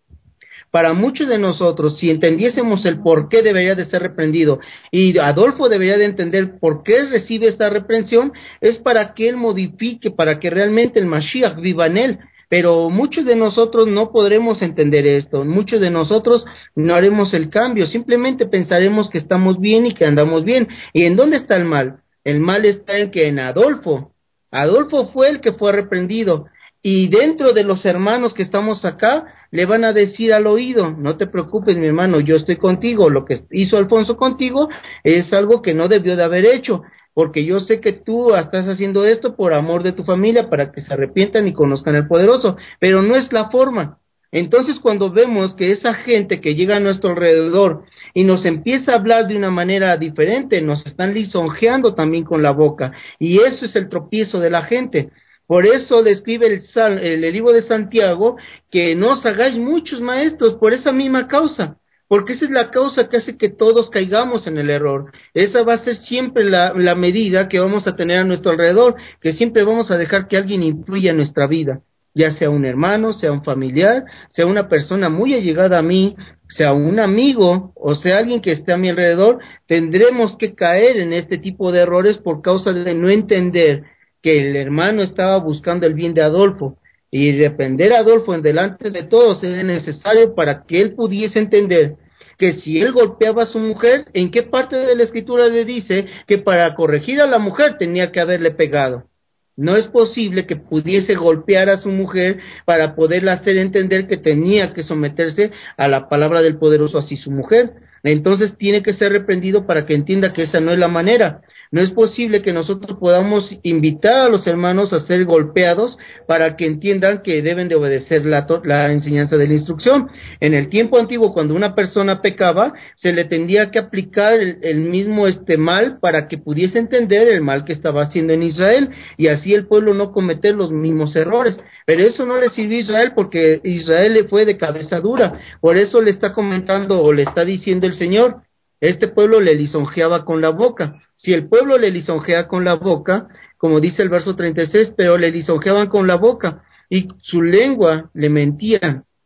Para muchos de nosotros, si entendiésemos el por qué debería de ser reprendido, y Adolfo debería de entender por qué recibe esta reprensión, es para que él modifique, para que realmente el Mashiach viva en él. Pero muchos de nosotros no podremos entender esto, muchos de nosotros no haremos el cambio, simplemente pensaremos que estamos bien y que andamos bien. ¿Y en dónde está el mal? El mal está en que en Adolfo, Adolfo fue el que fue reprendido, y dentro de los hermanos que estamos acá, le van a decir al oído: no te preocupes, mi hermano, yo estoy contigo, lo que hizo Alfonso contigo es algo que no debió de haber hecho, porque yo sé que tú estás haciendo esto por amor de tu familia, para que se arrepientan y conozcan al Poderoso, pero no es la forma. Entonces, cuando vemos que esa gente que llega a nuestro alrededor y nos empieza a hablar de una manera diferente, nos están lisonjeando también con la boca, y eso es el tropiezo de la gente. Por eso le escribe el, Sal, el, el libro de Santiago, que no os hagáis muchos maestros por esa misma causa, porque esa es la causa que hace que todos caigamos en el error. Esa va a ser siempre la, la medida que vamos a tener a nuestro alrededor, que siempre vamos a dejar que alguien influya en nuestra vida, ya sea un hermano, sea un familiar, sea una persona muy allegada a mí, sea un amigo, o sea alguien que esté a mi alrededor. Tendremos que caer en este tipo de errores por causa de no entender que el hermano estaba buscando el bien de Adolfo, y reprender a Adolfo en delante de todos era necesario para que él pudiese entender que si él golpeaba a su mujer, ¿en qué parte de la escritura le dice que para corregir a la mujer tenía que haberle pegado? No es posible que pudiese golpear a su mujer para poderla hacer entender que tenía que someterse a la palabra del Poderoso, así su mujer. Entonces tiene que ser reprendido para que entienda que esa no es la manera. No es posible que nosotros podamos invitar a los hermanos a ser golpeados para que entiendan que deben de obedecer la, la enseñanza de la instrucción. En el tiempo antiguo, cuando una persona pecaba, se le tendría que aplicar el, el mismo este mal para que pudiese entender el mal que estaba haciendo en Israel, y así el pueblo no cometer los mismos errores. Pero eso no le sirvió a Israel, porque Israel le fue de cabeza dura. Por eso le está comentando o le está diciendo el Señor: este pueblo le lisonjeaba con la boca. Si el pueblo le lisonjea con la boca, como dice el verso treinta y seis, pero le lisonjeaban con la boca y su lengua le mentían.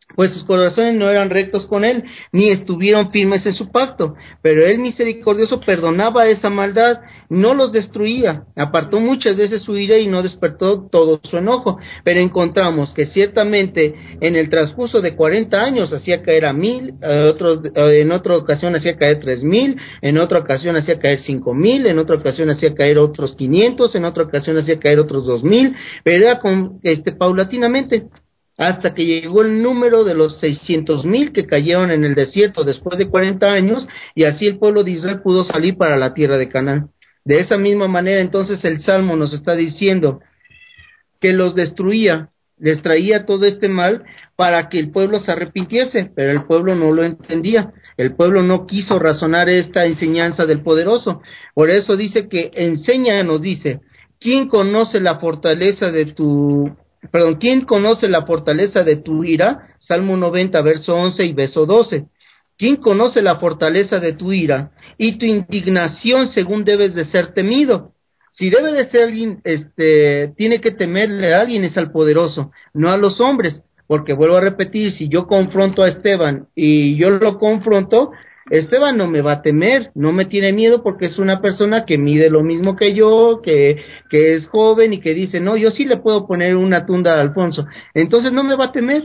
pues sus corazones no eran rectos con él, ni estuvieron firmes en su pacto, pero él misericordioso perdonaba esa maldad, no los destruía, apartó muchas veces su ira y no despertó todo su enojo, pero encontramos que ciertamente en el transcurso de cuarenta años hacía caer a mil, eh, otros, eh, en otra ocasión hacía caer tres mil, en otra ocasión hacía caer cinco mil, en otra ocasión hacía caer otros quinientos, en otra ocasión hacía caer otros dos mil, pero era con, este, paulatinamente, hasta que llegó el número de los seiscientos mil que cayeron en el desierto después de cuarenta años, y así el pueblo de Israel pudo salir para la tierra de Canaán. De esa misma manera, entonces, el Salmo nos está diciendo que los destruía, les traía todo este mal para que el pueblo se arrepintiese, pero el pueblo no lo entendía, el pueblo no quiso razonar esta enseñanza del poderoso. Por eso dice que enseña, nos dice, ¿quién conoce la fortaleza de tu Perdón, ¿quién conoce la fortaleza de tu ira? Salmo noventa, verso once y verso doce. ¿Quién conoce la fortaleza de tu ira y tu indignación según debes de ser temido? Si debe de ser alguien, este, tiene que temerle a alguien es al poderoso, no a los hombres, porque vuelvo a repetir, si yo confronto a Esteban y yo lo confronto, Esteban no me va a temer, no me tiene miedo porque es una persona que mide lo mismo que yo, que, que es joven y que dice, no, yo sí le puedo poner una tunda a Alfonso, entonces no me va a temer,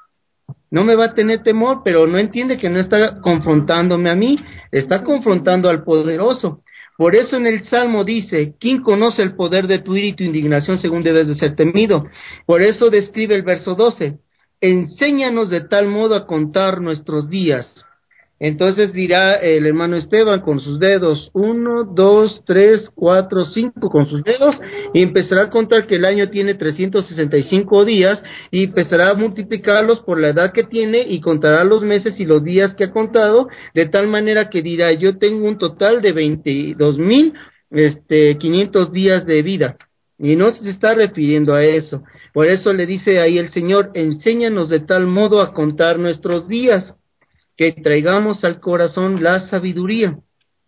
no me va a tener temor, pero no entiende que no está confrontándome a mí, está confrontando al poderoso. Por eso en el Salmo dice, ¿quién conoce el poder de tu ira y tu indignación según debes de ser temido? Por eso describe el verso doce, enséñanos de tal modo a contar nuestros días. Entonces dirá el hermano Esteban con sus dedos, uno, dos, tres, cuatro, cinco, con sus dedos, y empezará a contar que el año tiene trescientos sesenta y cinco días, y empezará a multiplicarlos por la edad que tiene, y contará los meses y los días que ha contado, de tal manera que dirá, yo tengo un total de veintidós mil, este, quinientos días de vida, y no se está refiriendo a eso. Por eso le dice ahí el Señor, enséñanos de tal modo a contar nuestros días, que traigamos al corazón la sabiduría.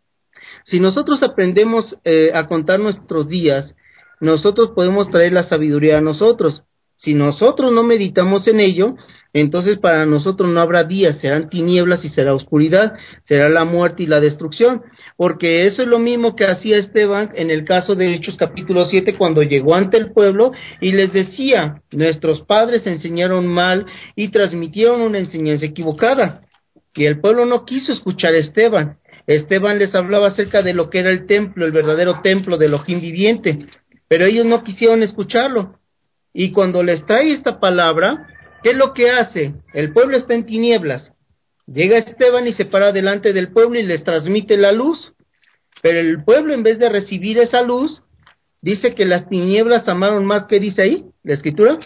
Si nosotros aprendemos eh, a contar nuestros días, nosotros podemos traer la sabiduría a nosotros. Si nosotros no meditamos en ello, entonces para nosotros no habrá días, serán tinieblas y será oscuridad, será la muerte y la destrucción, porque eso es lo mismo que hacía Esteban en el caso de Hechos capítulo siete, cuando llegó ante el pueblo y les decía, nuestros padres enseñaron mal y transmitieron una enseñanza equivocada. Y el pueblo no quiso escuchar a Esteban. Esteban les hablaba acerca de lo que era el templo, el verdadero templo de Elohim viviente, pero ellos no quisieron escucharlo. Y cuando les trae esta palabra, ¿qué es lo que hace? El pueblo está en tinieblas. Llega Esteban y se para delante del pueblo y les transmite la luz. Pero el pueblo, en vez de recibir esa luz, dice que las tinieblas amaron más. ¿Qué dice ahí la escritura?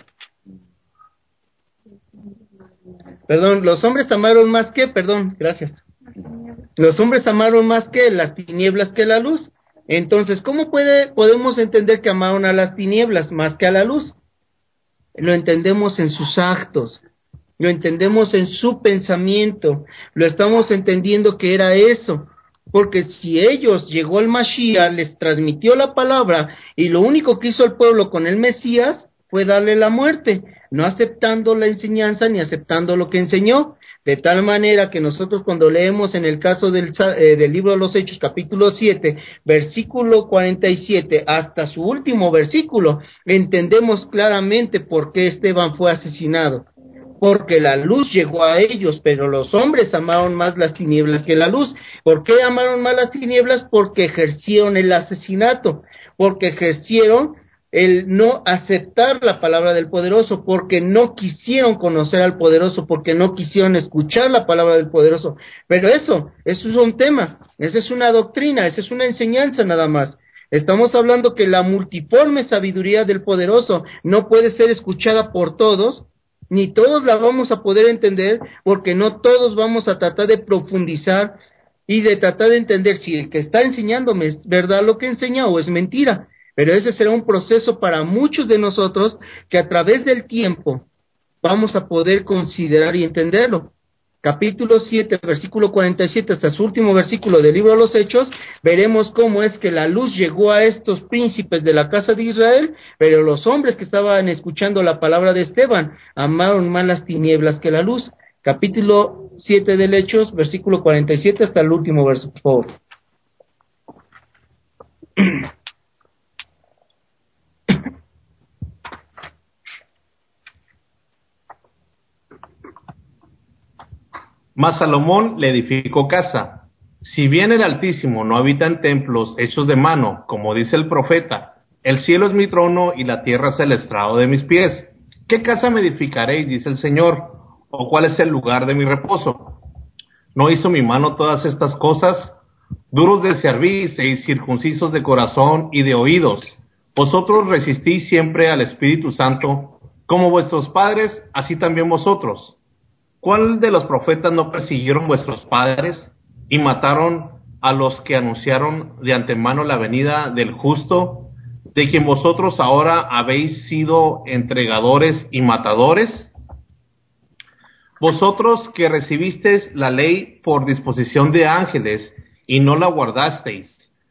Perdón, los hombres amaron más que, perdón, gracias. Los hombres amaron más que las tinieblas que la luz. Entonces, ¿cómo puede, podemos entender que amaron a las tinieblas más que a la luz? Lo entendemos en sus actos, lo entendemos en su pensamiento, lo estamos entendiendo que era eso. Porque si ellos, llegó el Mashiach, les transmitió la palabra, y lo único que hizo el pueblo con el Mesías fue darle la muerte, no aceptando la enseñanza ni aceptando lo que enseñó, de tal manera que nosotros cuando leemos en el caso del, eh, del libro de los Hechos, capítulo siete, versículo cuarenta y siete, hasta su último versículo, entendemos claramente por qué Esteban fue asesinado. Porque la luz llegó a ellos, pero los hombres amaron más las tinieblas que la luz. ¿Por qué amaron más las tinieblas? Porque ejercieron el asesinato, porque ejercieron el no aceptar la palabra del poderoso, porque no quisieron conocer al poderoso, porque no quisieron escuchar la palabra del poderoso. Pero eso, eso es un tema, esa es una doctrina, esa es una enseñanza nada más. Estamos hablando que la multiforme sabiduría del poderoso no puede ser escuchada por todos, ni todos la vamos a poder entender, porque no todos vamos a tratar de profundizar y de tratar de entender si el que está enseñándome es verdad lo que enseña o es mentira. Pero ese será un proceso para muchos de nosotros que a través del tiempo vamos a poder considerar y entenderlo. capítulo siete, versículo cuarenta y siete, hasta su último versículo del libro de los Hechos, veremos cómo es que la luz llegó a estos príncipes de la casa de Israel, pero los hombres que estaban escuchando la palabra de Esteban amaron más las tinieblas que la luz. Capítulo siete del Hechos, versículo cuarenta y siete hasta el último verso, por favor. Mas Salomón le edificó casa. Si bien el Altísimo no habita en templos hechos de mano, como dice el profeta, el cielo es mi trono y la tierra es el estrado de mis pies. ¿Qué casa me edificaréis, dice el Señor? ¿O cuál es el lugar de mi reposo? ¿No hizo mi mano todas estas cosas? Duros de cerviz y circuncisos de corazón y de oídos, vosotros resistís siempre al Espíritu Santo, como vuestros padres, así también vosotros. ¿Cuál de los profetas no persiguieron vuestros padres y mataron a los que anunciaron de antemano la venida del justo, de quien vosotros ahora habéis sido entregadores y matadores? Vosotros que recibisteis la ley por disposición de ángeles y no la guardasteis.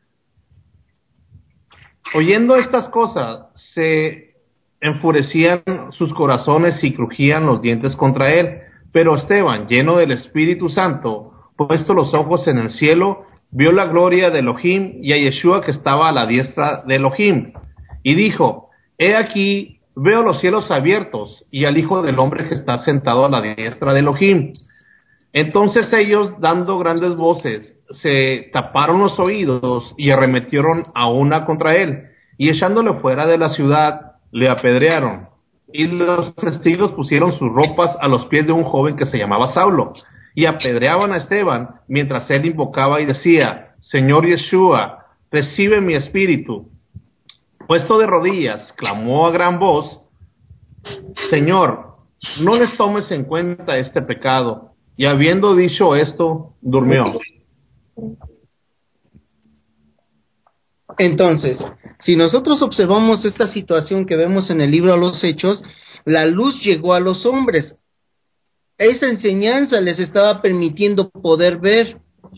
Oyendo estas cosas, se enfurecían sus corazones y crujían los dientes contra él. Pero Esteban, lleno del Espíritu Santo, puesto los ojos en el cielo, vio la gloria de Elohim y a Yeshua que estaba a la diestra de Elohim, y dijo: He aquí, veo los cielos abiertos y al Hijo del Hombre que está sentado a la diestra de Elohim. Entonces ellos, dando grandes voces, se taparon los oídos y arremetieron a una contra él, y echándole fuera de la ciudad, le apedrearon. Y los testigos pusieron sus ropas a los pies de un joven que se llamaba Saulo, y apedreaban a Esteban, mientras él invocaba y decía: Señor Yeshua, recibe mi espíritu. Puesto de rodillas, clamó a gran voz: Señor, no les tomes en cuenta este pecado. Y habiendo dicho esto, durmió. Entonces, si nosotros observamos esta situación que vemos en el libro de los Hechos, la luz llegó a los hombres. Esa enseñanza les estaba permitiendo poder ver,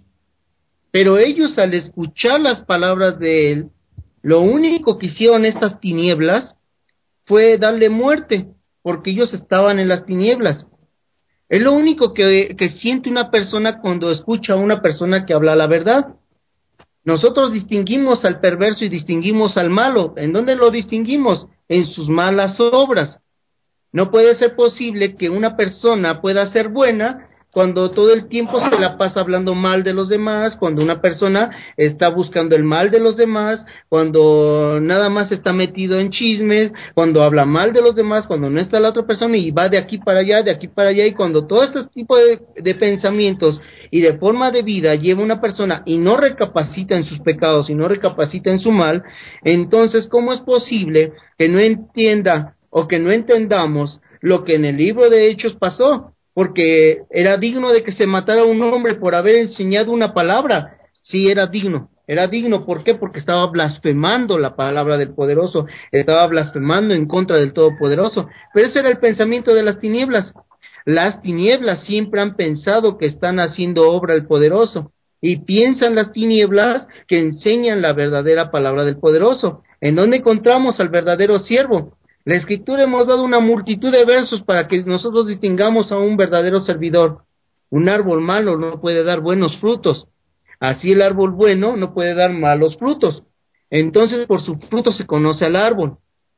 pero ellos, al escuchar las palabras de él, lo único que hicieron estas tinieblas fue darle muerte, porque ellos estaban en las tinieblas. Es lo único que, que siente una persona cuando escucha a una persona que habla la verdad. Nosotros distinguimos al perverso y distinguimos al malo. ¿En dónde lo distinguimos? En sus malas obras. No puede ser posible que una persona pueda ser buena cuando todo el tiempo se la pasa hablando mal de los demás, cuando una persona está buscando el mal de los demás, cuando nada más está metido en chismes, cuando habla mal de los demás, cuando no está la otra persona y va de aquí para allá, de aquí para allá, y cuando todo este tipo de, de pensamientos y de forma de vida lleva una persona y no recapacita en sus pecados y no recapacita en su mal, entonces ¿cómo es posible que no entienda o que no entendamos lo que en el libro de Hechos pasó? Porque era digno de que se matara a un hombre por haber enseñado una palabra. Sí, era digno, era digno. ¿Por qué? Porque estaba blasfemando la palabra del Poderoso, estaba blasfemando en contra del Todopoderoso. Pero ese era el pensamiento de las tinieblas. Las tinieblas siempre han pensado que están haciendo obra el Poderoso, y piensan las tinieblas que enseñan la verdadera palabra del Poderoso. ¿En dónde encontramos al verdadero siervo? La Escritura hemos dado una multitud de versos para que nosotros distingamos a un verdadero servidor. Un árbol malo no puede dar buenos frutos. Así el árbol bueno no puede dar malos frutos. Entonces por su fruto se conoce al árbol.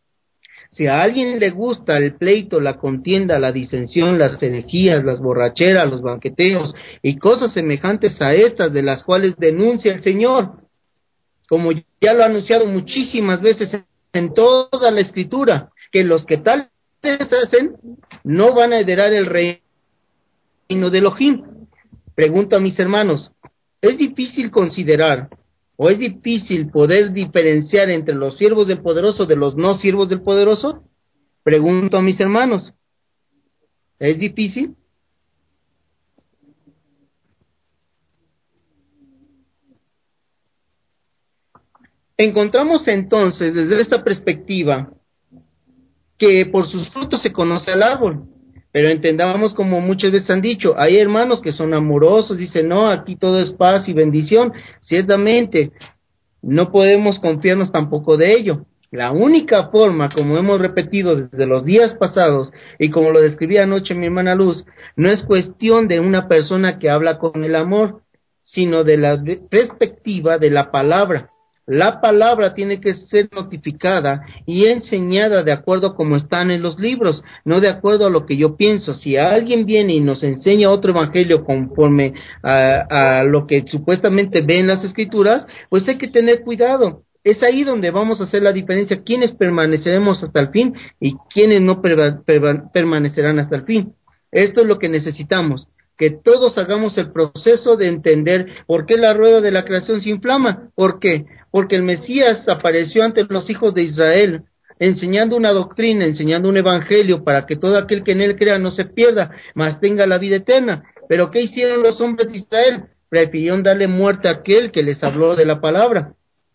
Si a alguien le gusta el pleito, la contienda, la disensión, las herejías, las borracheras, los banqueteos y cosas semejantes a estas de las cuales denuncia el Señor, como ya lo ha anunciado muchísimas veces en toda la Escritura, que los que tal hacen no van a heredar el reino de Elohim. Pregunto a mis hermanos, ¿es difícil considerar o es difícil poder diferenciar entre los siervos del Poderoso de los no siervos del Poderoso? Pregunto a mis hermanos, ¿es difícil? Encontramos entonces desde esta perspectiva que por sus frutos se conoce al árbol, pero entendamos como muchas veces han dicho, hay hermanos que son amorosos, dicen, no, aquí todo es paz y bendición, ciertamente, no podemos confiarnos tampoco de ello. La única forma, como hemos repetido desde los días pasados, y como lo describía anoche mi hermana Luz, no es cuestión de una persona que habla con el amor, sino de la perspectiva de la palabra. La palabra tiene que ser notificada y enseñada de acuerdo como están en los libros, no de acuerdo a lo que yo pienso. Si alguien viene y nos enseña otro evangelio conforme a, a lo que supuestamente ve en las escrituras, pues hay que tener cuidado. Es ahí donde vamos a hacer la diferencia, quiénes permaneceremos hasta el fin y quiénes no per- per- permanecerán hasta el fin. Esto es lo que necesitamos, que todos hagamos el proceso de entender por qué la rueda de la creación se inflama. ¿Por qué? Porque el Mesías apareció ante los hijos de Israel, enseñando una doctrina, enseñando un evangelio, para que todo aquel que en él crea no se pierda, mas tenga la vida eterna. Pero ¿qué hicieron los hombres de Israel? Prefirieron darle muerte a aquel que les habló de la palabra.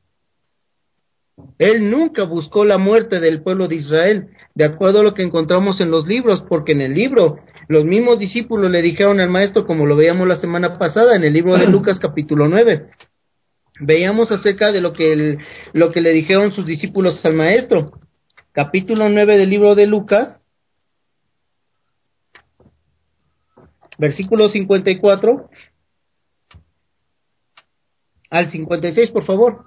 Él nunca buscó la muerte del pueblo de Israel, de acuerdo a lo que encontramos en los libros, porque en el libro los mismos discípulos le dijeron al maestro, como lo veíamos la semana pasada en el libro de Lucas capítulo nueve, veíamos acerca de lo que, el, lo que le dijeron sus discípulos al maestro, capítulo nueve del libro de Lucas, versículo cincuenta y cuatro al cincuenta y seis, por favor.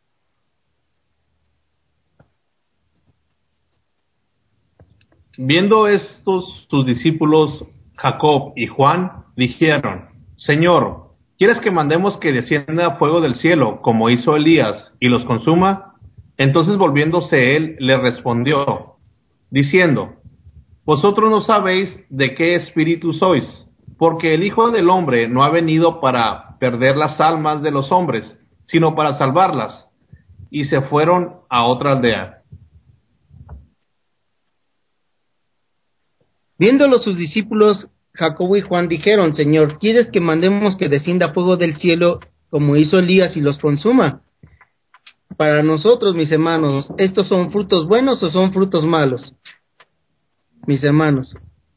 Viendo estos sus discípulos, Jacob y Juan, dijeron, Señor, ¿quieres que mandemos que descienda fuego del cielo, como hizo Elías, y los consuma? Entonces volviéndose él, le respondió, diciendo, Vosotros no sabéis de qué espíritu sois, porque el Hijo del Hombre no ha venido para perder las almas de los hombres, sino para salvarlas. Y se fueron a otra aldea. Viéndolo sus discípulos, Jacobo y Juan dijeron, Señor, ¿quieres que mandemos que descienda fuego del cielo como hizo Elías y los consuma? Para nosotros, mis hermanos, ¿estos son frutos buenos o son frutos malos? Mis hermanos.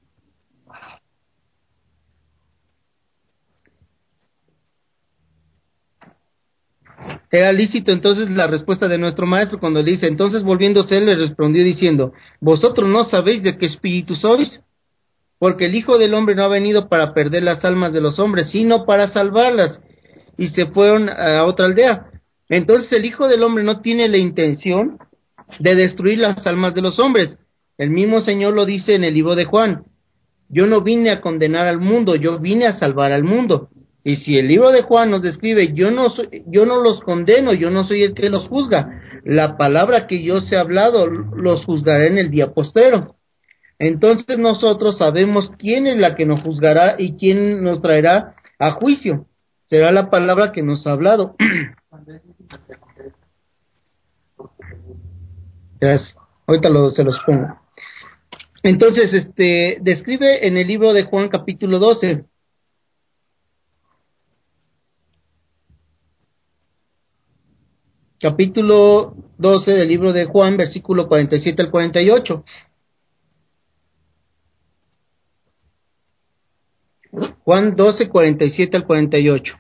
Era lícito entonces la respuesta de nuestro maestro cuando le dice, entonces volviéndose él le respondió diciendo, ¿vosotros no sabéis de qué espíritu sois? Porque el Hijo del Hombre no ha venido para perder las almas de los hombres, sino para salvarlas. Y se fueron a otra aldea. Entonces el Hijo del Hombre no tiene la intención de destruir las almas de los hombres. El mismo Señor lo dice en el libro de Juan. Yo no vine a condenar al mundo, yo vine a salvar al mundo. Y si el libro de Juan nos describe, yo no soy, yo no los condeno, yo no soy el que los juzga. La palabra que yo os he hablado, los juzgaré en el día postrero. Entonces nosotros sabemos quién es la que nos juzgará y quién nos traerá a juicio. Será la palabra que nos ha hablado. Gracias. Ahorita lo, se los pongo. Entonces, este, describe en el libro de Juan capítulo doce. Capítulo doce del libro de Juan, versículo cuarenta y siete al cuarenta y ocho. Juan doce, cuarenta y siete al cuarenta y ocho.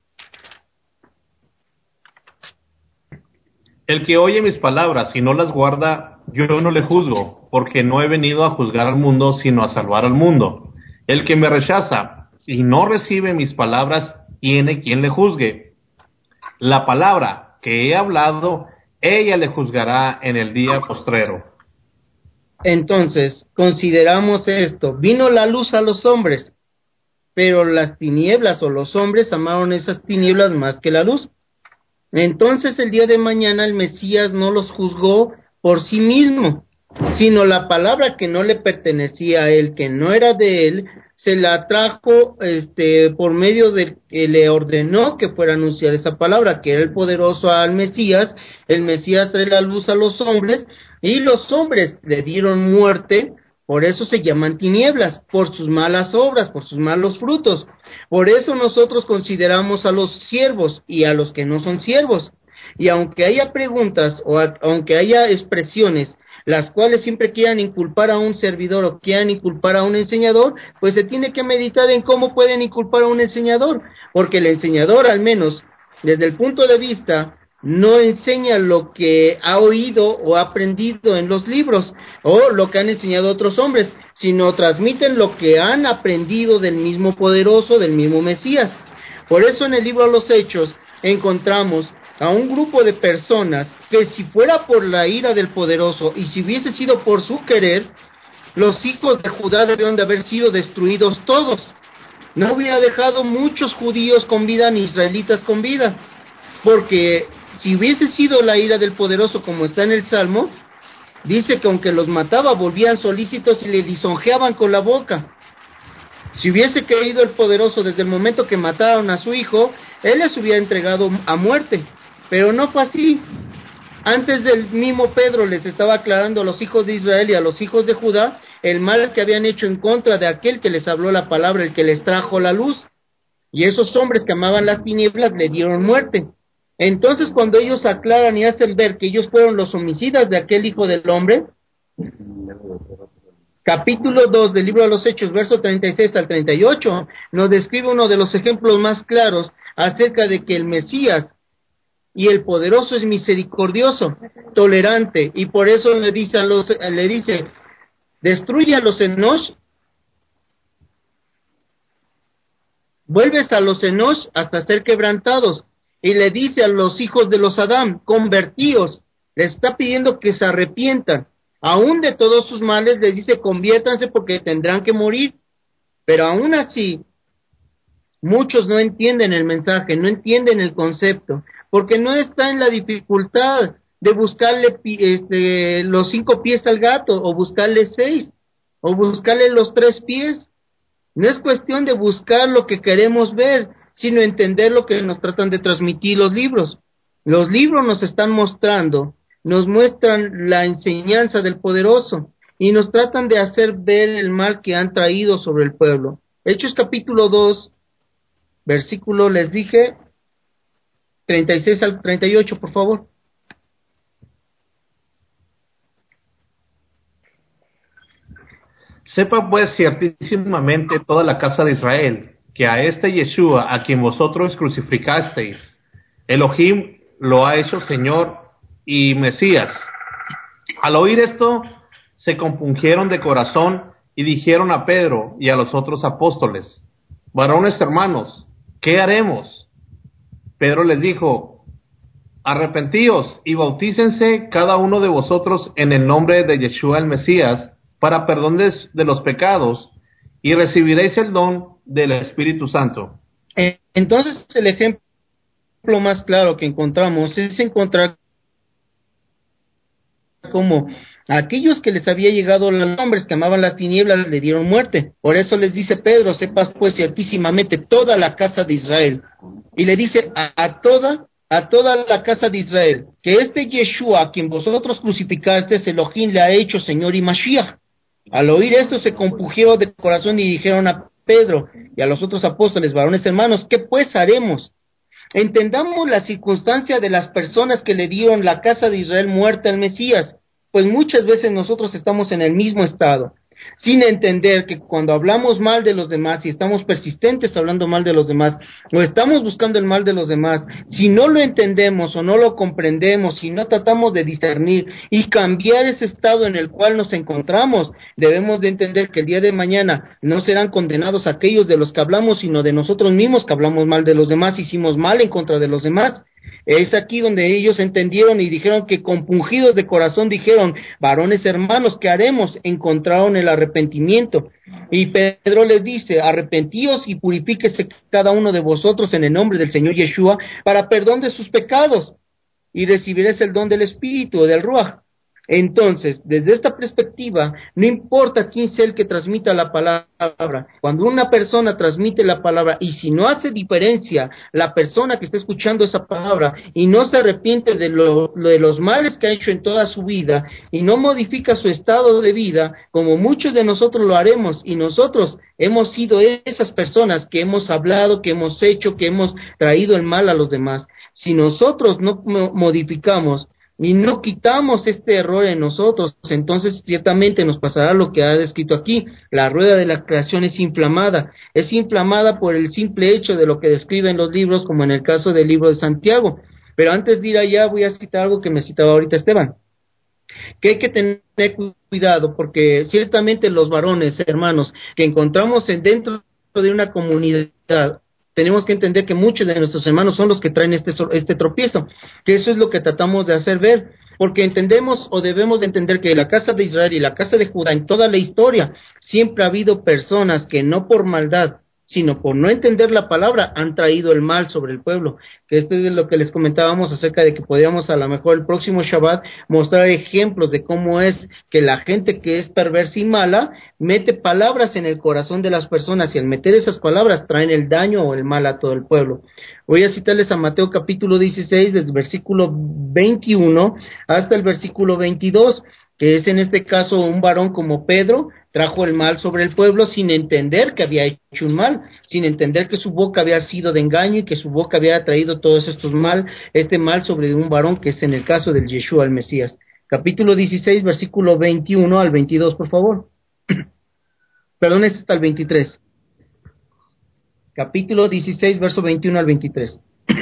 El que oye mis palabras y no las guarda, yo no le juzgo, porque no he venido a juzgar al mundo, sino a salvar al mundo. El que me rechaza y no recibe mis palabras, tiene quien le juzgue. La palabra que he hablado, ella le juzgará en el día postrero. Entonces, consideramos esto. Vino la luz a los hombres, pero las tinieblas o los hombres amaron esas tinieblas más que la luz. Entonces el día de mañana el Mesías no los juzgó por sí mismo, sino la palabra que no le pertenecía a él, que no era de él, se la trajo este por medio de que le ordenó que fuera a anunciar esa palabra, que era el poderoso al Mesías. El Mesías trae la luz a los hombres y los hombres le dieron muerte. Por eso se llaman tinieblas, por sus malas obras, por sus malos frutos. Por eso nosotros consideramos a los siervos y a los que no son siervos. Y aunque haya preguntas o a, aunque haya expresiones las cuales siempre quieran inculpar a un servidor o quieran inculpar a un enseñador, pues se tiene que meditar en cómo pueden inculpar a un enseñador, porque el enseñador, al menos desde el punto de vista, no enseña lo que ha oído o ha aprendido en los libros o lo que han enseñado otros hombres, sino transmiten lo que han aprendido del mismo poderoso, del mismo Mesías. Por eso en el libro de los Hechos encontramos a un grupo de personas que, si fuera por la ira del poderoso y si hubiese sido por su querer, los hijos de Judá debieron de haber sido destruidos todos. No hubiera dejado muchos judíos con vida ni israelitas con vida, porque si hubiese sido la ira del poderoso, como está en el Salmo, dice que aunque los mataba, volvían solícitos y le lisonjeaban con la boca. Si hubiese querido el poderoso desde el momento que mataron a su hijo, él les hubiera entregado a muerte, pero no fue así. Antes del mismo Pedro les estaba aclarando a los hijos de Israel y a los hijos de Judá el mal que habían hecho en contra de aquel que les habló la palabra, el que les trajo la luz. Y esos hombres que amaban las tinieblas le dieron muerte. Entonces, cuando ellos aclaran y hacen ver que ellos fueron los homicidas de aquel hijo del hombre, capítulo dos del libro de los Hechos, verso treinta y seis al treinta y ocho, nos describe uno de los ejemplos más claros acerca de que el Mesías y el poderoso es misericordioso, tolerante, y por eso le dice a los, le dice, destruye a los Enosh, vuelves a los Enosh hasta ser quebrantados, y le dice a los hijos de los Adán, convertíos, les está pidiendo que se arrepientan, aún de todos sus males, les dice, conviértanse porque tendrán que morir, pero aún así, muchos no entienden el mensaje, no entienden el concepto, porque no está en la dificultad de buscarle este, los cinco pies al gato, o buscarle seis, o buscarle los tres pies. No es cuestión de buscar lo que queremos ver, sino entender lo que nos tratan de transmitir los libros. Los libros nos están mostrando, nos muestran la enseñanza del poderoso, y nos tratan de hacer ver el mal que han traído sobre el pueblo. Hechos capítulo dos, versículo, les dije, treinta y seis al treinta y ocho, por favor. Sepa pues ciertísimamente toda la casa de Israel, que a este Yeshua, a quien vosotros crucificasteis, Elohim lo ha hecho Señor y Mesías. Al oír esto, se compungieron de corazón y dijeron a Pedro y a los otros apóstoles, varones hermanos, ¿qué haremos? Pedro les dijo, arrepentíos y bautícense cada uno de vosotros en el nombre de Yeshua el Mesías, para perdón de, de los pecados, y recibiréis el don del Espíritu Santo. Entonces, el ejemplo más claro que encontramos es encontrar como aquellos que les había llegado los hombres que amaban las tinieblas le dieron muerte. Por eso les dice Pedro, sepas pues ciertísimamente toda la casa de Israel. Y le dice a, a toda a toda la casa de Israel, que este Yeshua, a quien vosotros crucificasteis, Elohim le ha hecho Señor y Mashiach. Al oír esto se compungieron de corazón y dijeron a Pedro y a los otros apóstoles, varones hermanos, ¿qué pues haremos? Entendamos la circunstancia de las personas que le dieron la casa de Israel muerte al Mesías, pues muchas veces nosotros estamos en el mismo estado, sin entender que cuando hablamos mal de los demás y estamos persistentes hablando mal de los demás, o estamos buscando el mal de los demás, si no lo entendemos o no lo comprendemos, si no tratamos de discernir y cambiar ese estado en el cual nos encontramos, debemos de entender que el día de mañana no serán condenados aquellos de los que hablamos, sino de nosotros mismos que hablamos mal de los demás, hicimos mal en contra de los demás. Es aquí donde ellos entendieron y dijeron que compungidos de corazón dijeron, varones hermanos, ¿qué haremos? Encontraron el arrepentimiento. Y Pedro les dice, arrepentíos y purifíquese cada uno de vosotros en el nombre del Señor Yeshua para perdón de sus pecados y recibiréis el don del Espíritu, del Ruach. Entonces, desde esta perspectiva, no importa quién sea el que transmita la palabra, cuando una persona transmite la palabra y si no hace diferencia la persona que está escuchando esa palabra y no se arrepiente de, lo, de los males que ha hecho en toda su vida y no modifica su estado de vida, como muchos de nosotros lo haremos, y nosotros hemos sido esas personas que hemos hablado, que hemos hecho, que hemos traído el mal a los demás. Si nosotros no modificamos y no quitamos este error en nosotros, entonces ciertamente nos pasará lo que ha descrito aquí. La rueda de la creación es inflamada, es inflamada por el simple hecho de lo que describen los libros, como en el caso del libro de Santiago. Pero antes de ir allá voy a citar algo que me citaba ahorita Esteban, que hay que tener cuidado, porque ciertamente los varones, hermanos, que encontramos en dentro de una comunidad, tenemos que entender que muchos de nuestros hermanos son los que traen este, este tropiezo, que eso es lo que tratamos de hacer ver, porque entendemos o debemos de entender que la casa de Israel y la casa de Judá, en toda la historia, siempre ha habido personas que no por maldad, sino por no entender la palabra, han traído el mal sobre el pueblo, que esto es lo que les comentábamos acerca de que podríamos a lo mejor el próximo Shabbat mostrar ejemplos de cómo es que la gente que es perversa y mala, mete palabras en el corazón de las personas, y al meter esas palabras traen el daño o el mal a todo el pueblo. Voy a citarles a Mateo capítulo dieciséis, desde el versículo veintiuno hasta el versículo veintidós, que es en este caso un varón como Pedro, trajo el mal sobre el pueblo sin entender que había hecho un mal, sin entender que su boca había sido de engaño y que su boca había traído todos estos mal, este mal sobre un varón, que es en el caso del Yeshua, el Mesías. Capítulo dieciséis, versículo veintiuno al veintidós, por favor. Perdón, es hasta el veintitrés. Capítulo dieciséis, verso veintiuno al veintitrés.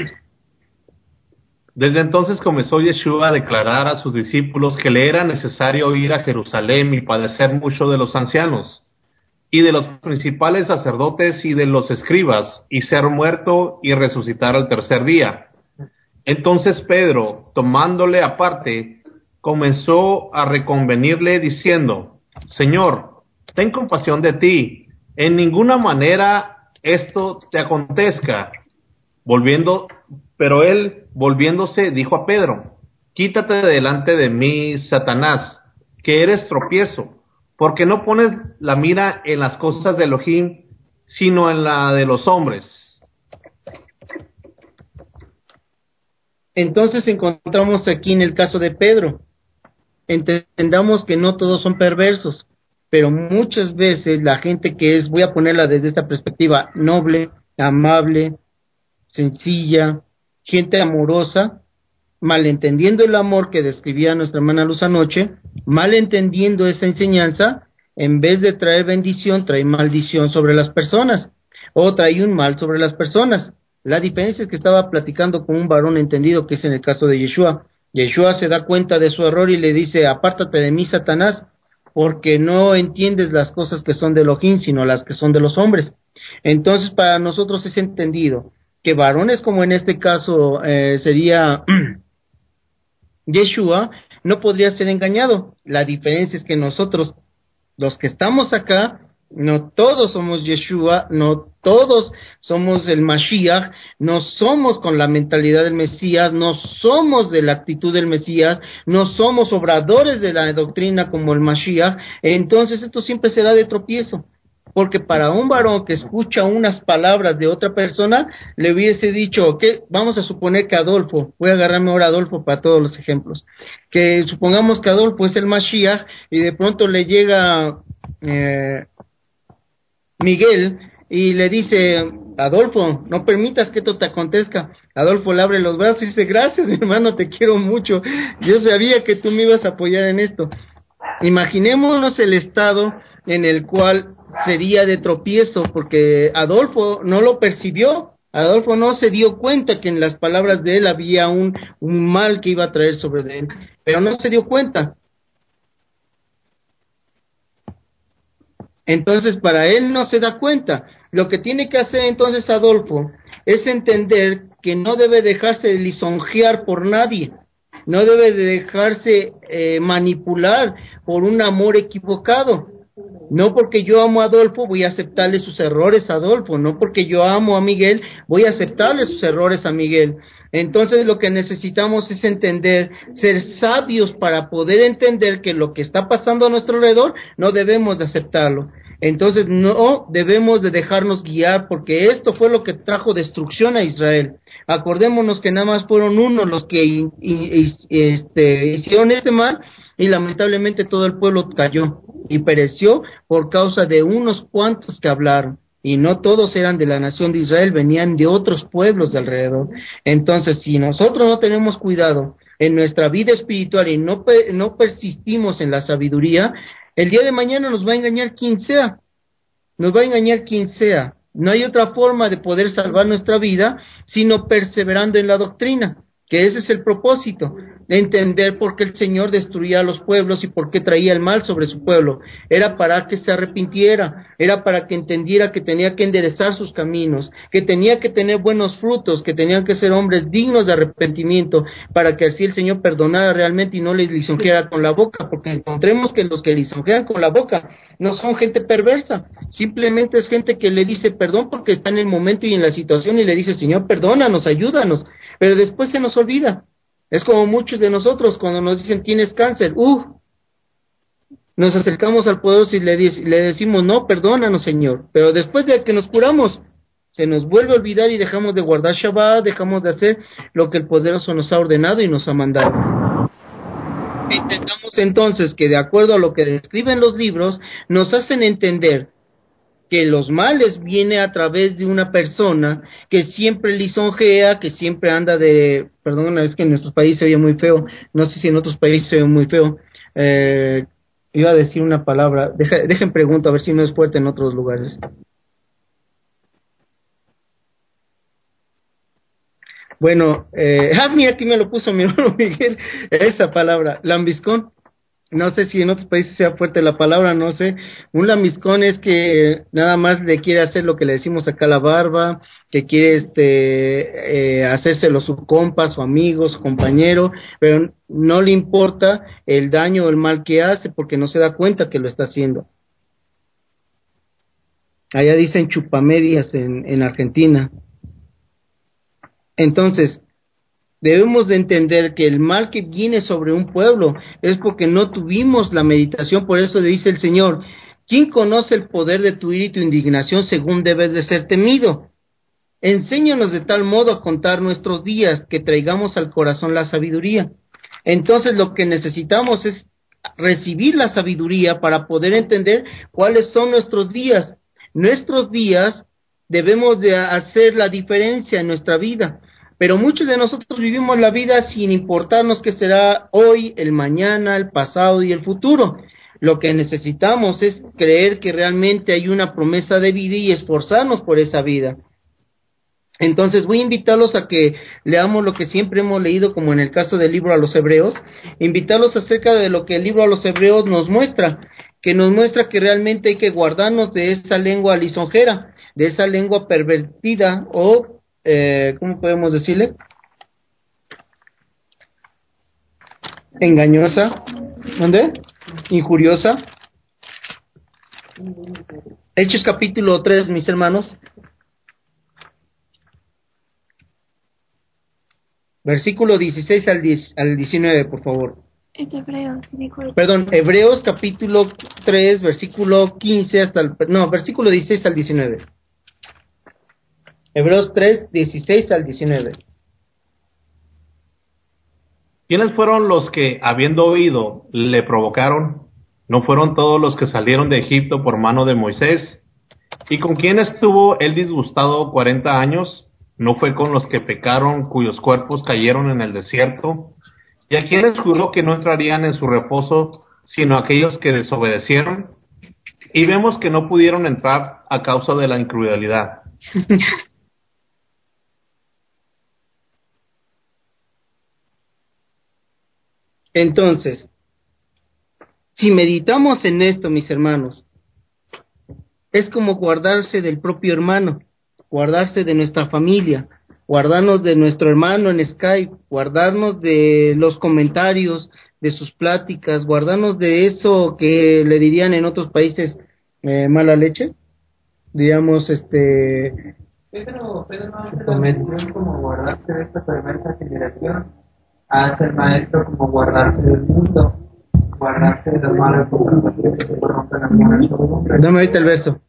Desde entonces comenzó Yeshua a declarar a sus discípulos que le era necesario ir a Jerusalén y padecer mucho de los ancianos, y de los principales sacerdotes y de los escribas, y ser muerto y resucitar al tercer día. Entonces Pedro, tomándole aparte, comenzó a reconvenirle diciendo: Señor, ten compasión de ti, en ninguna manera esto te acontezca. Volviendo, pero él, volviéndose, dijo a Pedro: Quítate delante de mí, Satanás, que eres tropiezo, porque no pones la mira en las cosas de Elohim, sino en la de los hombres. Entonces encontramos aquí en el caso de Pedro, entendamos que no todos son perversos, pero muchas veces la gente que es, voy a ponerla desde esta perspectiva, noble, amable, sencilla, gente amorosa, malentendiendo el amor que describía nuestra hermana Luz anoche, malentendiendo esa enseñanza, en vez de traer bendición, trae maldición sobre las personas, o trae un mal sobre las personas. La diferencia es que estaba platicando con un varón entendido, que es en el caso de Yeshua. Yeshua se da cuenta de su error y le dice: apártate de mí, Satanás, porque no entiendes las cosas que son de Elohim, sino las que son de los hombres. Entonces, para nosotros es entendido que varones como en este caso eh, sería Yeshua, no podría ser engañado. La diferencia es que nosotros, los que estamos acá, no todos somos Yeshua, no todos somos el Mashiach, no somos con la mentalidad del Mesías, no somos de la actitud del Mesías, no somos obradores de la doctrina como el Mashiach. Entonces esto siempre será de tropiezo, porque para un varón que escucha unas palabras de otra persona, le hubiese dicho, que vamos a suponer que Adolfo, voy a agarrarme ahora a Adolfo para todos los ejemplos, que supongamos que Adolfo es el Mashiach y de pronto le llega eh, Miguel y le dice: Adolfo, no permitas que esto te acontezca. Adolfo le abre los brazos y dice: gracias, mi hermano, te quiero mucho, yo sabía que tú me ibas a apoyar en esto. Imaginémonos el estado en el cual sería de tropiezo, porque Adolfo no lo percibió, Adolfo no se dio cuenta que en las palabras de él había un, un mal que iba a traer sobre él, pero no se dio cuenta. Entonces para él no se da cuenta. Lo que tiene que hacer entonces Adolfo es entender que no debe dejarse lisonjear por nadie, no debe de dejarse eh, manipular por un amor equivocado. No porque yo amo a Adolfo voy a aceptarle sus errores a Adolfo, no porque yo amo a Miguel voy a aceptarle sus errores a Miguel. Entonces lo que necesitamos es entender, ser sabios para poder entender que lo que está pasando a nuestro alrededor no debemos de aceptarlo. Entonces no debemos de dejarnos guiar, porque esto fue lo que trajo destrucción a Israel. Acordémonos que nada más fueron unos los que y, y, este, hicieron este mal, y lamentablemente todo el pueblo cayó y pereció por causa de unos cuantos que hablaron, y no todos eran de la nación de Israel, venían de otros pueblos de alrededor. Entonces, si nosotros no tenemos cuidado, en nuestra vida espiritual y no, no persistimos en la sabiduría, el día de mañana nos va a engañar quien sea, nos va a engañar quien sea. No hay otra forma de poder salvar nuestra vida sino perseverando en la doctrina, que ese es el propósito, de entender por qué el Señor destruía a los pueblos y por qué traía el mal sobre su pueblo. Era para que se arrepintiera, era para que entendiera que tenía que enderezar sus caminos, que tenía que tener buenos frutos, que tenían que ser hombres dignos de arrepentimiento, para que así el Señor perdonara realmente y no les lisonjeara con la boca, porque encontremos que los que lisonjean con la boca no son gente perversa, simplemente es gente que le dice perdón porque está en el momento y en la situación y le dice, Señor, perdónanos, ayúdanos, pero después se nos olvida. Es como muchos de nosotros cuando nos dicen tienes cáncer, uh, nos acercamos al poderoso y le, le decimos no, perdónanos Señor, pero después de que nos curamos, se nos vuelve a olvidar y dejamos de guardar Shabbat, dejamos de hacer lo que el poderoso nos ha ordenado y nos ha mandado. Entendamos entonces que de acuerdo a lo que describen los libros, nos hacen entender que los males vienen a través de una persona que siempre lisonjea, que siempre anda de, perdón, es que en nuestros países se oye muy feo, no sé si en otros países se oye muy feo, eh, iba a decir una palabra, Deja, dejen pregunto a ver si no es fuerte en otros lugares. Bueno, eh, ah, mira, aquí me lo puso mi hermano Miguel, esa palabra, lambiscón. No sé si en otros países sea fuerte la palabra, no sé. Un lambiscón es que nada más le quiere hacer lo que le decimos acá a la barba, que quiere este eh, hacérselo su compa, su amigo, su compañero, pero no le importa el daño o el mal que hace porque no se da cuenta que lo está haciendo. Allá dicen chupamedias en, en Argentina. Entonces, debemos de entender que el mal que viene sobre un pueblo es porque no tuvimos la meditación, por eso le dice el Señor, ¿quién conoce el poder de tu ira y tu indignación según debes de ser temido? Enséñanos de tal modo a contar nuestros días que traigamos al corazón la sabiduría. Entonces lo que necesitamos es recibir la sabiduría para poder entender cuáles son nuestros días. Nuestros días debemos de hacer la diferencia en nuestra vida. Pero muchos de nosotros vivimos la vida sin importarnos qué será hoy, el mañana, el pasado y el futuro. Lo que necesitamos es creer que realmente hay una promesa de vida y esforzarnos por esa vida. Entonces voy a invitarlos a que leamos lo que siempre hemos leído, como en el caso del libro a los Hebreos, invitarlos acerca de lo que el libro a los Hebreos nos muestra, que nos muestra que realmente hay que guardarnos de esa lengua lisonjera, de esa lengua pervertida o Eh, ¿cómo podemos decirle? Engañosa, ¿dónde? Injuriosa. Hechos capítulo tres, mis hermanos. Versículo dieciséis al, diez, al diecinueve, por favor. Es Hebreos, Perdón, Hebreos capítulo tres, versículo quince hasta el... No, versículo dieciséis al diecinueve. Hebreos tres, dieciséis al diecinueve. ¿Quiénes fueron los que, habiendo oído, le provocaron? ¿No fueron todos los que salieron de Egipto por mano de Moisés? ¿Y con quién estuvo él disgustado cuarenta años? ¿No fue con los que pecaron, cuyos cuerpos cayeron en el desierto? ¿Y a quiénes juró que no entrarían en su reposo, sino aquellos que desobedecieron? Y vemos que no pudieron entrar a causa de la incredulidad. Entonces, si meditamos en esto, mis hermanos, es como guardarse del propio hermano, guardarse de nuestra familia, guardarnos de nuestro hermano en Skype, guardarnos de los comentarios, de sus pláticas, guardarnos de eso que le dirían en otros países eh, mala leche, digamos, este... Pedro, Pedro no se metió como guardarse de esta perversa generación, a ser maestro como guardarse del mundo, guardarse de las malas costumbres que se corrompen las malas costumbres. Dame ahorita el verso.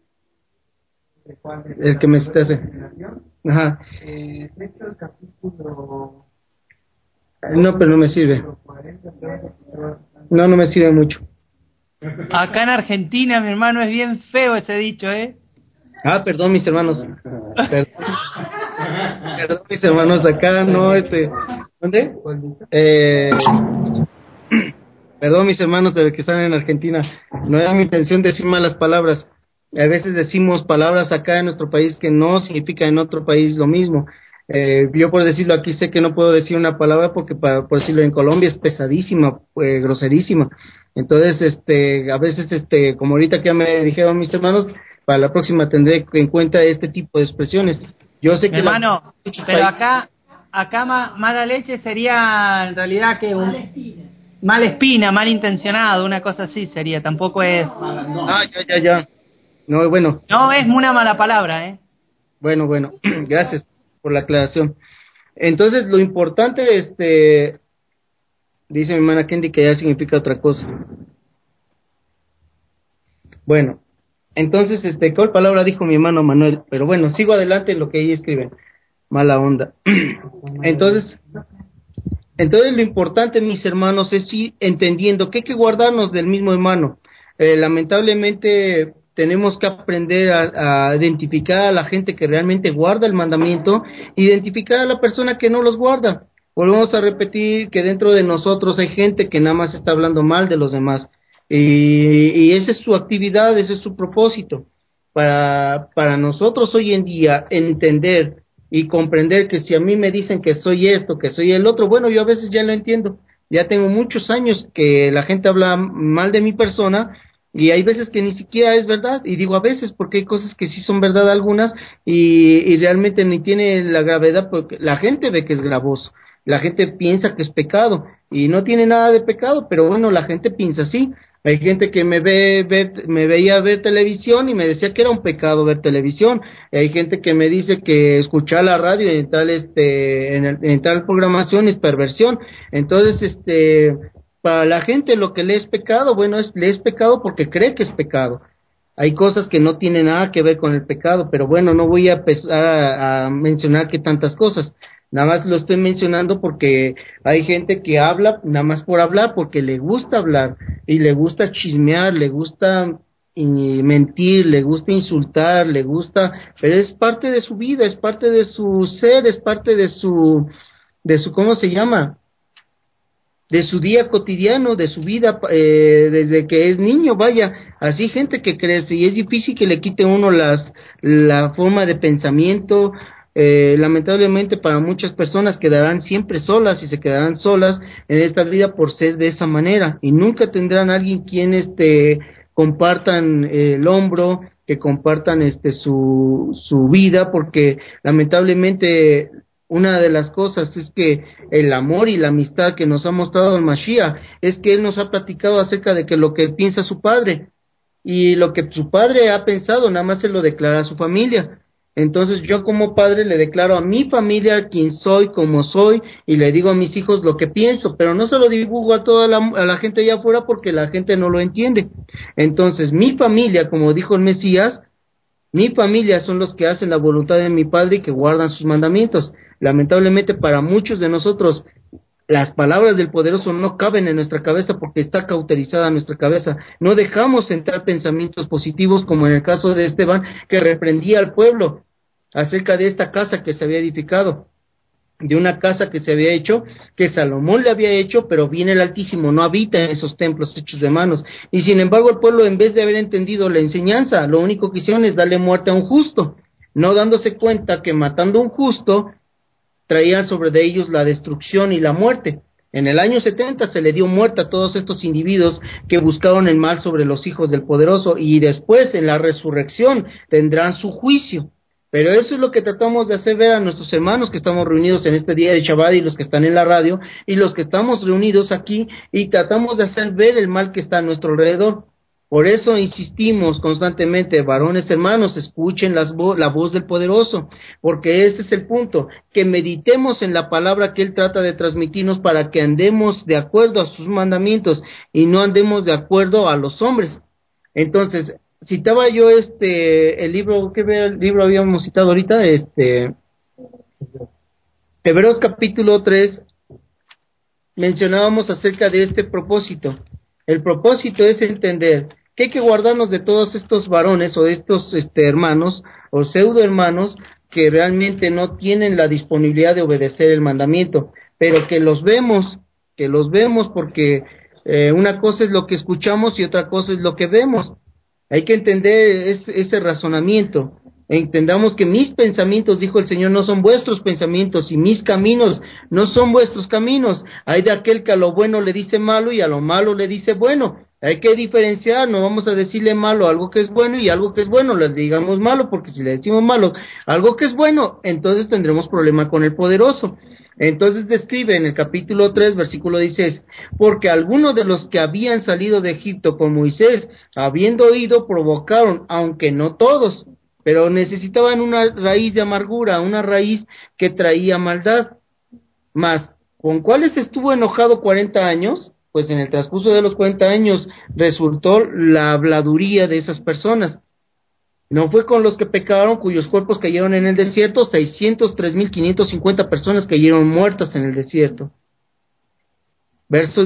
El que me citaste. Ajá. Eh, Hechos capítulo... No, pero no me sirve. No, no me sirve mucho. Acá en Argentina, mi hermano, es bien feo ese dicho, ¿eh? Ah, perdón, mis hermanos. Perdón, perdón mis hermanos, acá no, este, ¿Dónde? Eh, perdón, mis hermanos de que están en Argentina, no era mi intención decir malas palabras. A veces decimos palabras acá en nuestro país que no significa en otro país lo mismo. Eh, yo por decirlo aquí sé que no puedo decir una palabra porque para por decirlo en Colombia es pesadísima, eh, groserísima. Entonces, este, a veces, este, como ahorita que ya me dijeron mis hermanos, para la próxima tendré en cuenta este tipo de expresiones. Yo sé Mi que la- hermano, pero acá, acá ma- mala leche sería en realidad que un mala espina, mal intencionado, una cosa así sería. Tampoco es, Ah, ya, ya, ya. No, bueno, no es una mala palabra, ¿eh? bueno, bueno. Gracias por la aclaración. Entonces, lo importante, este, dice mi hermana Kendi que ya significa otra cosa. Bueno, entonces, este, ¿cuál palabra dijo mi hermano Manuel? Pero bueno, sigo adelante en lo que ahí escriben. Mala onda. Entonces, entonces lo importante, mis hermanos, es ir entendiendo que hay que guardarnos del mismo hermano. Eh, lamentablemente tenemos que aprender a, a identificar a la gente que realmente guarda el mandamiento, identificar a la persona que no los guarda. Volvemos a repetir que dentro de nosotros hay gente que nada más está hablando mal de los demás. Y, y esa es su actividad, ese es su propósito. Para, para nosotros hoy en día entender y comprender que si a mí me dicen que soy esto, que soy el otro, bueno, yo a veces ya lo entiendo. Ya tengo muchos años que la gente habla mal de mi persona y hay veces que ni siquiera es verdad. Y digo a veces porque hay cosas que sí son verdad algunas y, y realmente ni tiene la gravedad porque la gente ve que es gravoso. La gente piensa que es pecado y no tiene nada de pecado, pero bueno, la gente piensa así. Hay gente que me ve, ver, me veía ver televisión y me decía que era un pecado ver televisión. Hay gente que me dice que escuchar la radio en tal este en, el- en tal programación es perversión. Entonces, este para la gente lo que le es pecado, bueno, es le es pecado porque cree que es pecado. Hay cosas que no tienen nada que ver con el pecado, pero bueno, no voy a empezar a, a mencionar que tantas cosas. Nada más lo estoy mencionando porque hay gente que habla nada más por hablar, porque le gusta hablar y le gusta chismear, le gusta y mentir, le gusta insultar, le gusta, pero es parte de su vida, es parte de su ser, es parte de su, de su, ¿cómo se llama? De su día cotidiano, de su vida, eh, desde que es niño, vaya, así gente que crece y es difícil que le quite uno las, la forma de pensamiento, eh, lamentablemente para muchas personas quedarán siempre solas y se quedarán solas en esta vida por ser de esa manera y nunca tendrán alguien quien este compartan eh, el hombro, que compartan este su, su vida porque lamentablemente una de las cosas es que el amor y la amistad que nos ha mostrado el Mashiach es que él nos ha platicado acerca de que lo que piensa su padre y lo que su padre ha pensado nada más se lo declara a su familia. Entonces yo como padre le declaro a mi familia quién soy, cómo soy y le digo a mis hijos lo que pienso, pero no se lo divulgo a toda la, a la gente allá afuera porque la gente no lo entiende. Entonces mi familia, como dijo el Mesías, mi familia son los que hacen la voluntad de mi Padre y que guardan sus mandamientos. Lamentablemente para muchos de nosotros las palabras del poderoso no caben en nuestra cabeza porque está cauterizada nuestra cabeza. No dejamos entrar pensamientos positivos como en el caso de Esteban que reprendía al pueblo acerca de esta casa que se había edificado, de una casa que se había hecho, que Salomón le había hecho, pero bien el Altísimo no habita en esos templos hechos de manos. Y sin embargo el pueblo, en vez de haber entendido la enseñanza, lo único que hicieron es darle muerte a un justo, no dándose cuenta que matando a un justo traía sobre de ellos la destrucción y la muerte. En el año setenta se le dio muerte a todos estos individuos que buscaron el mal sobre los hijos del poderoso y después en la resurrección tendrán su juicio. Pero eso es lo que tratamos de hacer ver a nuestros hermanos que estamos reunidos en este día de Shabbat y los que están en la radio y los que estamos reunidos aquí y tratamos de hacer ver el mal que está a nuestro alrededor. Por eso insistimos constantemente, varones hermanos, escuchen las vo- la voz del poderoso, porque ese es el punto, que meditemos en la palabra que él trata de transmitirnos para que andemos de acuerdo a sus mandamientos y no andemos de acuerdo a los hombres. Entonces, citaba yo este, el libro, ¿qué libro habíamos citado ahorita? Este, Hebreos capítulo tres, mencionábamos acerca de este propósito. El propósito es entender que hay que guardarnos de todos estos varones o de estos este, hermanos o pseudo hermanos que realmente no tienen la disponibilidad de obedecer el mandamiento, pero que los vemos, que los vemos porque eh, una cosa es lo que escuchamos y otra cosa es lo que vemos. Hay que entender ese, ese razonamiento. Entendamos que mis pensamientos, dijo el Señor, no son vuestros pensamientos, y mis caminos no son vuestros caminos. Hay de aquel que a lo bueno le dice malo y a lo malo le dice bueno. Hay que diferenciar, no vamos a decirle malo a algo que es bueno y algo que es bueno, le digamos malo, porque si le decimos malo a algo que es bueno, entonces tendremos problema con el poderoso. Entonces describe en el capítulo tres, versículo dieciséis, porque algunos de los que habían salido de Egipto con Moisés, habiendo oído, provocaron, aunque no todos, pero necesitaban una raíz de amargura, una raíz que traía maldad. Mas, ¿con cuáles estuvo enojado cuarenta años? Pues en el transcurso de los cuarenta años resultó la habladuría de esas personas. No fue con los que pecaron, cuyos cuerpos cayeron en el desierto, seiscientos tres mil quinientos cincuenta personas cayeron muertas en el desierto. Verso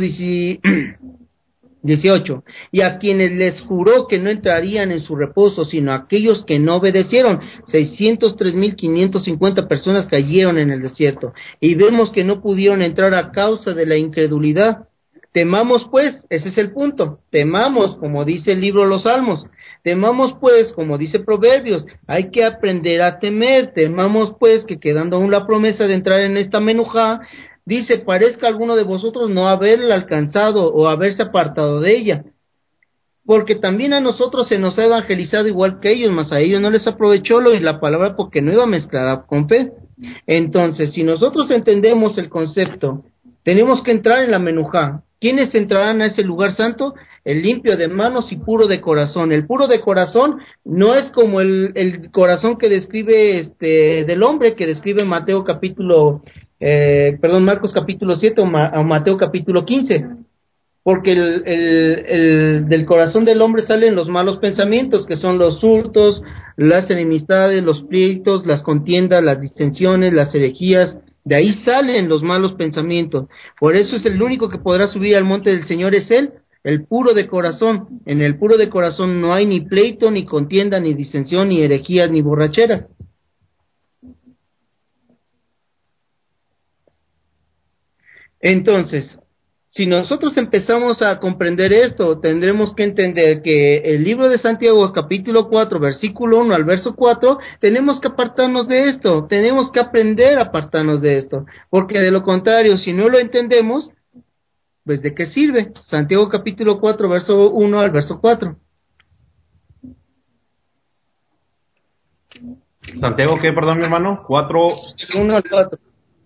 dieciocho, y a quienes les juró que no entrarían en su reposo, sino a aquellos que no obedecieron, seiscientos tres mil quinientos cincuenta personas cayeron en el desierto, y vemos que no pudieron entrar a causa de la incredulidad. Temamos pues, ese es el punto, temamos, como dice el libro de los Salmos, temamos pues, como dice Proverbios, hay que aprender a temer, temamos pues que quedando aún la promesa de entrar en esta menujá, dice, parezca alguno de vosotros no haberla alcanzado o haberse apartado de ella, porque también a nosotros se nos ha evangelizado igual que ellos, mas a ellos no les aprovechó lo y la palabra porque no iba mezclada con fe. Entonces, si nosotros entendemos el concepto, tenemos que entrar en la menujá. ¿Quiénes entrarán a ese lugar santo? El limpio de manos y puro de corazón. El puro de corazón no es como el, el corazón que describe este del hombre, que describe Mateo capítulo, eh, perdón, Marcos capítulo siete o, Ma, o Mateo capítulo quince. Porque el, el, el del corazón del hombre salen los malos pensamientos, que son los hurtos, las enemistades, los pleitos, las contiendas, las disensiones, las herejías. De ahí salen los malos pensamientos. Por eso es el único que podrá subir al monte del Señor, es Él, el puro de corazón. En el puro de corazón no hay ni pleito, ni contienda, ni disensión, ni herejías, ni borracheras. Entonces, si nosotros empezamos a comprender esto, tendremos que entender que el libro de Santiago, capítulo cuatro, versículo uno al verso cuatro, tenemos que apartarnos de esto, tenemos que aprender a apartarnos de esto, porque de lo contrario, si no lo entendemos, pues ¿de qué sirve? Santiago capítulo cuatro, verso uno al verso cuatro. Santiago, ¿qué? Perdón, mi hermano. cuatro. uno al cuatro.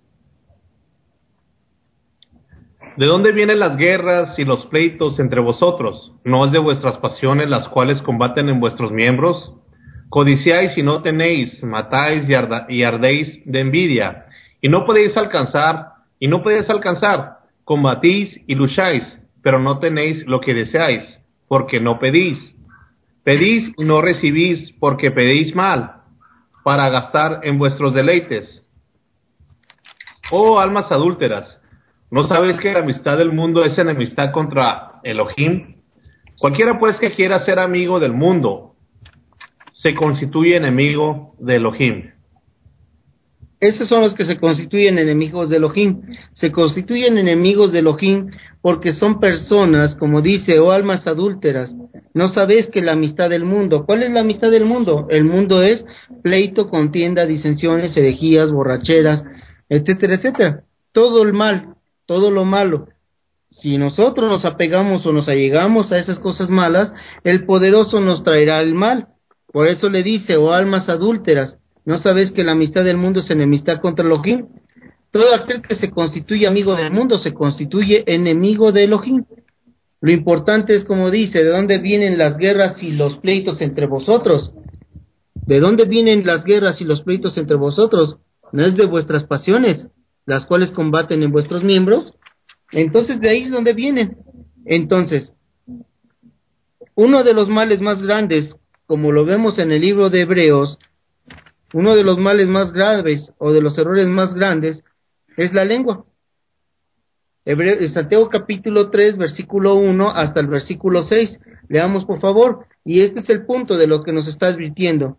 ¿De dónde vienen las guerras y los pleitos entre vosotros? ¿No es de vuestras pasiones las cuales combaten en vuestros miembros? Codiciáis y no tenéis, matáis y, arda, y ardéis de envidia, y no podéis alcanzar, y no podéis alcanzar, combatís y lucháis, pero no tenéis lo que deseáis, porque no pedís. Pedís y no recibís, porque pedís mal, para gastar en vuestros deleites. Oh almas adúlteras, ¿no sabéis que la amistad del mundo es enemistad contra Elohim? Cualquiera pues que quiera ser amigo del mundo, se constituye enemigo de Elohim. Esos son los que se constituyen enemigos de Elohim. Se constituyen enemigos de Elohim porque son personas, como dice, oh almas adúlteras. No sabéis que la amistad del mundo. ¿Cuál es la amistad del mundo? El mundo es pleito, contienda, disensiones, herejías, borracheras, etcétera, etcétera. Todo el mal, todo lo malo. Si nosotros nos apegamos o nos allegamos a esas cosas malas, el poderoso nos traerá el mal. Por eso le dice, oh almas adúlteras, ¿no sabéis que la amistad del mundo es enemistad contra Elohim? Todo aquel que se constituye amigo del mundo se constituye enemigo de Elohim. Lo importante es, como dice, ¿de dónde vienen las guerras y los pleitos entre vosotros? ¿De dónde vienen las guerras y los pleitos entre vosotros? ¿No es de vuestras pasiones, las cuales combaten en vuestros miembros? Entonces de ahí es donde vienen. Entonces, uno de los males más grandes, como lo vemos en el libro de Hebreos, uno de los males más graves o de los errores más grandes es la lengua. Hebreo, Santiago capítulo tres, versículo uno hasta el versículo seis. Leamos por favor. Y este es el punto de lo que nos está advirtiendo.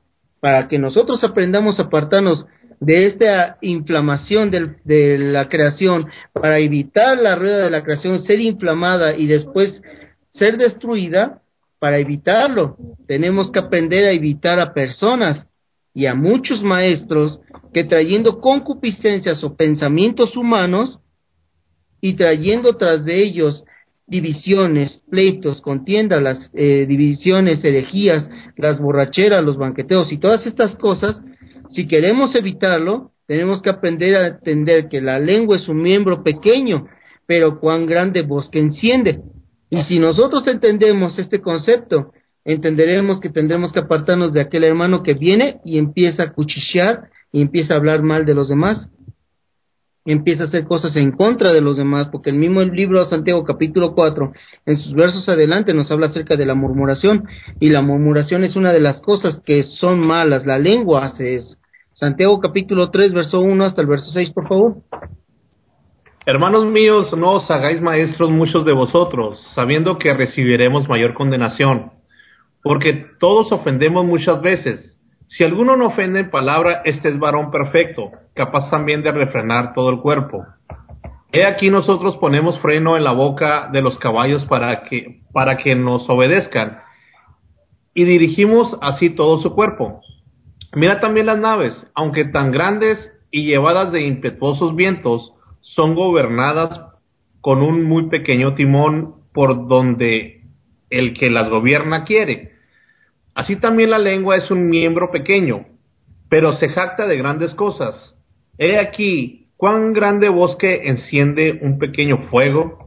para que nosotros aprendamos a apartarnos de esta inflamación del, de la creación, para evitar la rueda de la creación ser inflamada y después ser destruida. Para evitarlo, tenemos que aprender a evitar a personas y a muchos maestros que trayendo concupiscencias o pensamientos humanos y trayendo tras de ellos divisiones, pleitos, contiendas, las eh, divisiones, herejías, las borracheras, los banqueteos y todas estas cosas, si queremos evitarlo, tenemos que aprender a entender que la lengua es un miembro pequeño, pero cuán grande bosque enciende. Y si nosotros entendemos este concepto, entenderemos que tendremos que apartarnos de aquel hermano que viene y empieza a cuchichear y empieza a hablar mal de los demás, empieza a hacer cosas en contra de los demás, porque el mismo libro de Santiago capítulo cuatro, en sus versos adelante nos habla acerca de la murmuración, y la murmuración es una de las cosas que son malas, la lengua hace eso. Santiago capítulo tres, verso uno hasta el verso seis, por favor. Hermanos míos, no os hagáis maestros muchos de vosotros, sabiendo que recibiremos mayor condenación, porque todos ofendemos muchas veces. Si alguno no ofende en palabra, este es varón perfecto, capaz también de refrenar todo el cuerpo. He aquí nosotros ponemos freno en la boca de los caballos para que, para que nos obedezcan, y dirigimos así todo su cuerpo. Mira también las naves, aunque tan grandes y llevadas de impetuosos vientos, son gobernadas con un muy pequeño timón por donde el que las gobierna quiere. Así también la lengua es un miembro pequeño, pero se jacta de grandes cosas. He aquí, cuán grande bosque enciende un pequeño fuego.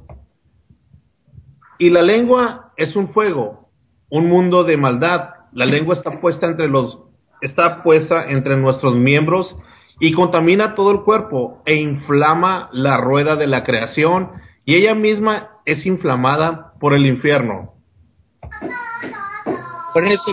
Y la lengua es un fuego, un mundo de maldad. La lengua está puesta entre los, está puesta entre nuestros miembros y contamina todo el cuerpo e inflama la rueda de la creación, y ella misma es inflamada por el infierno. Por eso,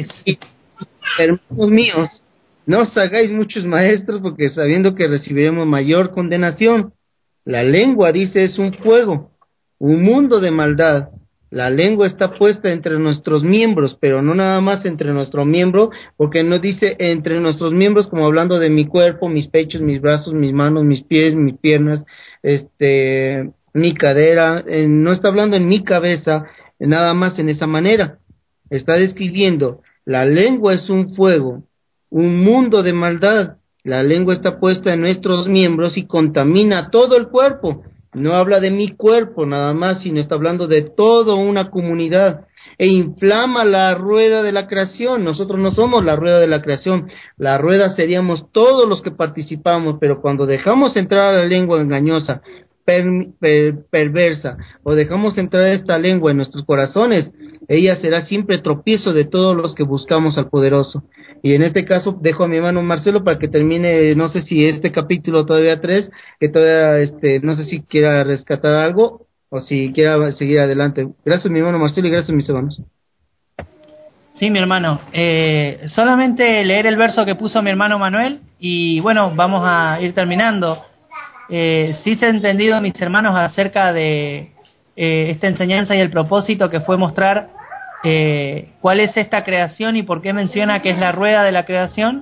hermanos míos, no os hagáis muchos maestros, porque sabiendo que recibiremos mayor condenación. La lengua, dice, es un fuego, un mundo de maldad. La lengua está puesta entre nuestros miembros, pero no nada más entre nuestro miembro, porque no dice entre nuestros miembros como hablando de mi cuerpo, mis pechos, mis brazos, mis manos, mis pies, mis piernas, este, mi cadera, eh, no está hablando en mi cabeza, nada más en esa manera. Está describiendo, la lengua es un fuego, un mundo de maldad. La lengua está puesta en nuestros miembros y contamina todo el cuerpo. No habla de mi cuerpo nada más, sino está hablando de toda una comunidad, e inflama la rueda de la creación. Nosotros no somos la rueda de la creación, la rueda seríamos todos los que participamos, pero cuando dejamos entrar a la lengua engañosa, per, per, perversa, o dejamos entrar esta lengua en nuestros corazones, ella será siempre tropiezo de todos los que buscamos al poderoso. Y en este caso dejo a mi hermano Marcelo para que termine, no sé si este capítulo todavía tres, que todavía, este, no sé si quiera rescatar algo o si quiera seguir adelante. Gracias mi hermano Marcelo y gracias mis hermanos. Sí, mi hermano. Eh, solamente leer el verso que puso mi hermano Manuel y bueno, vamos a ir terminando. Eh, sí se ha entendido, mis hermanos, acerca de eh, esta enseñanza y el propósito que fue mostrar eh, cuál es esta creación y por qué menciona que es la rueda de la creación.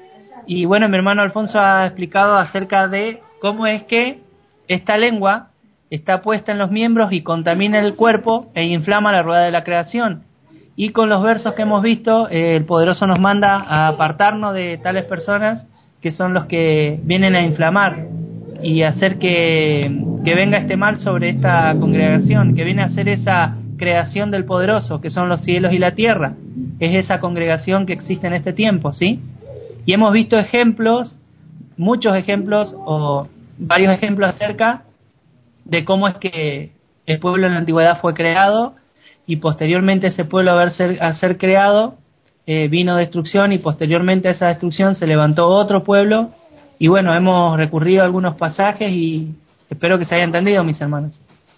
Y bueno, mi hermano Alfonso ha explicado acerca de cómo es que esta lengua está puesta en los miembros y contamina el cuerpo e inflama la rueda de la creación. Y con los versos que hemos visto, eh, el poderoso nos manda a apartarnos de tales personas que son los que vienen a inflamar y hacer que, que venga este mal sobre esta congregación, que viene a ser esa creación del poderoso, que son los cielos y la tierra. Es esa congregación que existe en este tiempo, ¿sí? Y hemos visto ejemplos, muchos ejemplos, o varios ejemplos acerca de cómo es que el pueblo en la antigüedad fue creado, y posteriormente ese pueblo a ser, a ser creado, eh, vino destrucción, y posteriormente a esa destrucción se levantó otro pueblo. Y bueno, hemos recurrido a algunos pasajes y espero que se haya entendido, mis hermanos.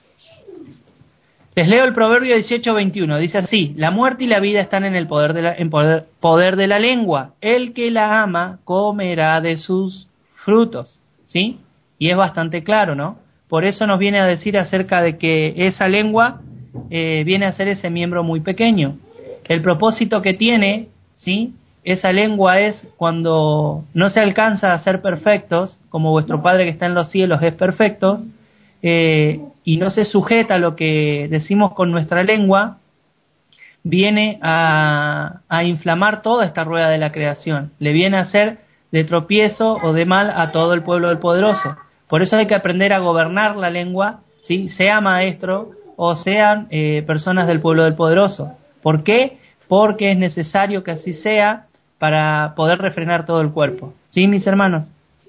Les leo el Proverbio dieciocho veintiuno. Dice así: la muerte y la vida están en el poder de la, en poder, poder de la lengua. El que la ama comerá de sus frutos. ¿Sí? Y es bastante claro, ¿no? Por eso nos viene a decir acerca de que esa lengua eh, viene a ser ese miembro muy pequeño. El propósito que tiene, ¿sí?, esa lengua es cuando no se alcanza a ser perfectos, como vuestro Padre que está en los cielos es perfecto, eh, y no se sujeta a lo que decimos con nuestra lengua, viene a, a inflamar toda esta rueda de la creación, le viene a hacer de tropiezo o de mal a todo el pueblo del poderoso. Por eso hay que aprender a gobernar la lengua, ¿sí? Sea maestro o sean eh, personas del pueblo del poderoso. ¿Por qué? Porque es necesario que así sea para poder refrenar todo el cuerpo. ¿Sí, mis hermanos?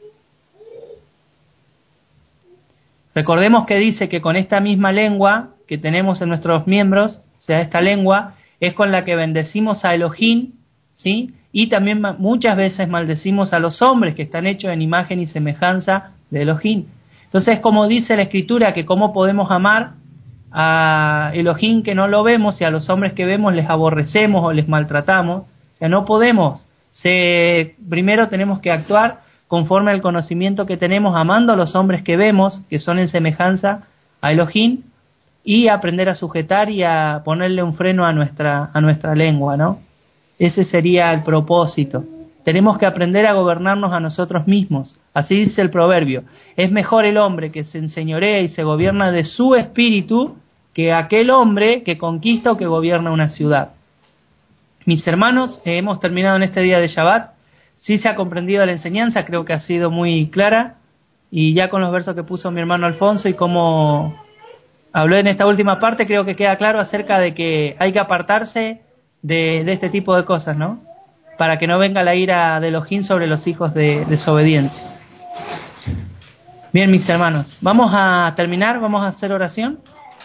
Recordemos que dice que con esta misma lengua que tenemos en nuestros miembros, o sea, esta lengua, es con la que bendecimos a Elohim, ¿sí? Y también muchas veces maldecimos a los hombres que están hechos en imagen y semejanza de Elohim. Entonces, como dice la Escritura, que cómo podemos amar a Elohim que no lo vemos y a los hombres que vemos les aborrecemos o les maltratamos. O sea, no podemos. Se, primero tenemos que actuar conforme al conocimiento que tenemos, amando a los hombres que vemos, que son en semejanza a Elohim, y aprender a sujetar y a ponerle un freno a nuestra, a nuestra lengua, ¿no? Ese sería el propósito. Tenemos que aprender a gobernarnos a nosotros mismos. Así dice el proverbio. Es mejor el hombre que se enseñorea y se gobierna de su espíritu que aquel hombre que conquista o que gobierna una ciudad. Mis hermanos, eh, hemos terminado en este día de Shabbat. Sí se ha comprendido la enseñanza, creo que ha sido muy clara. Y ya con los versos que puso mi hermano Alfonso y cómo habló en esta última parte, creo que queda claro acerca de que hay que apartarse de, de este tipo de cosas, ¿no? Para que no venga la ira de Elohim sobre los hijos de desobediencia. Bien, mis hermanos, vamos a terminar, vamos a hacer oración.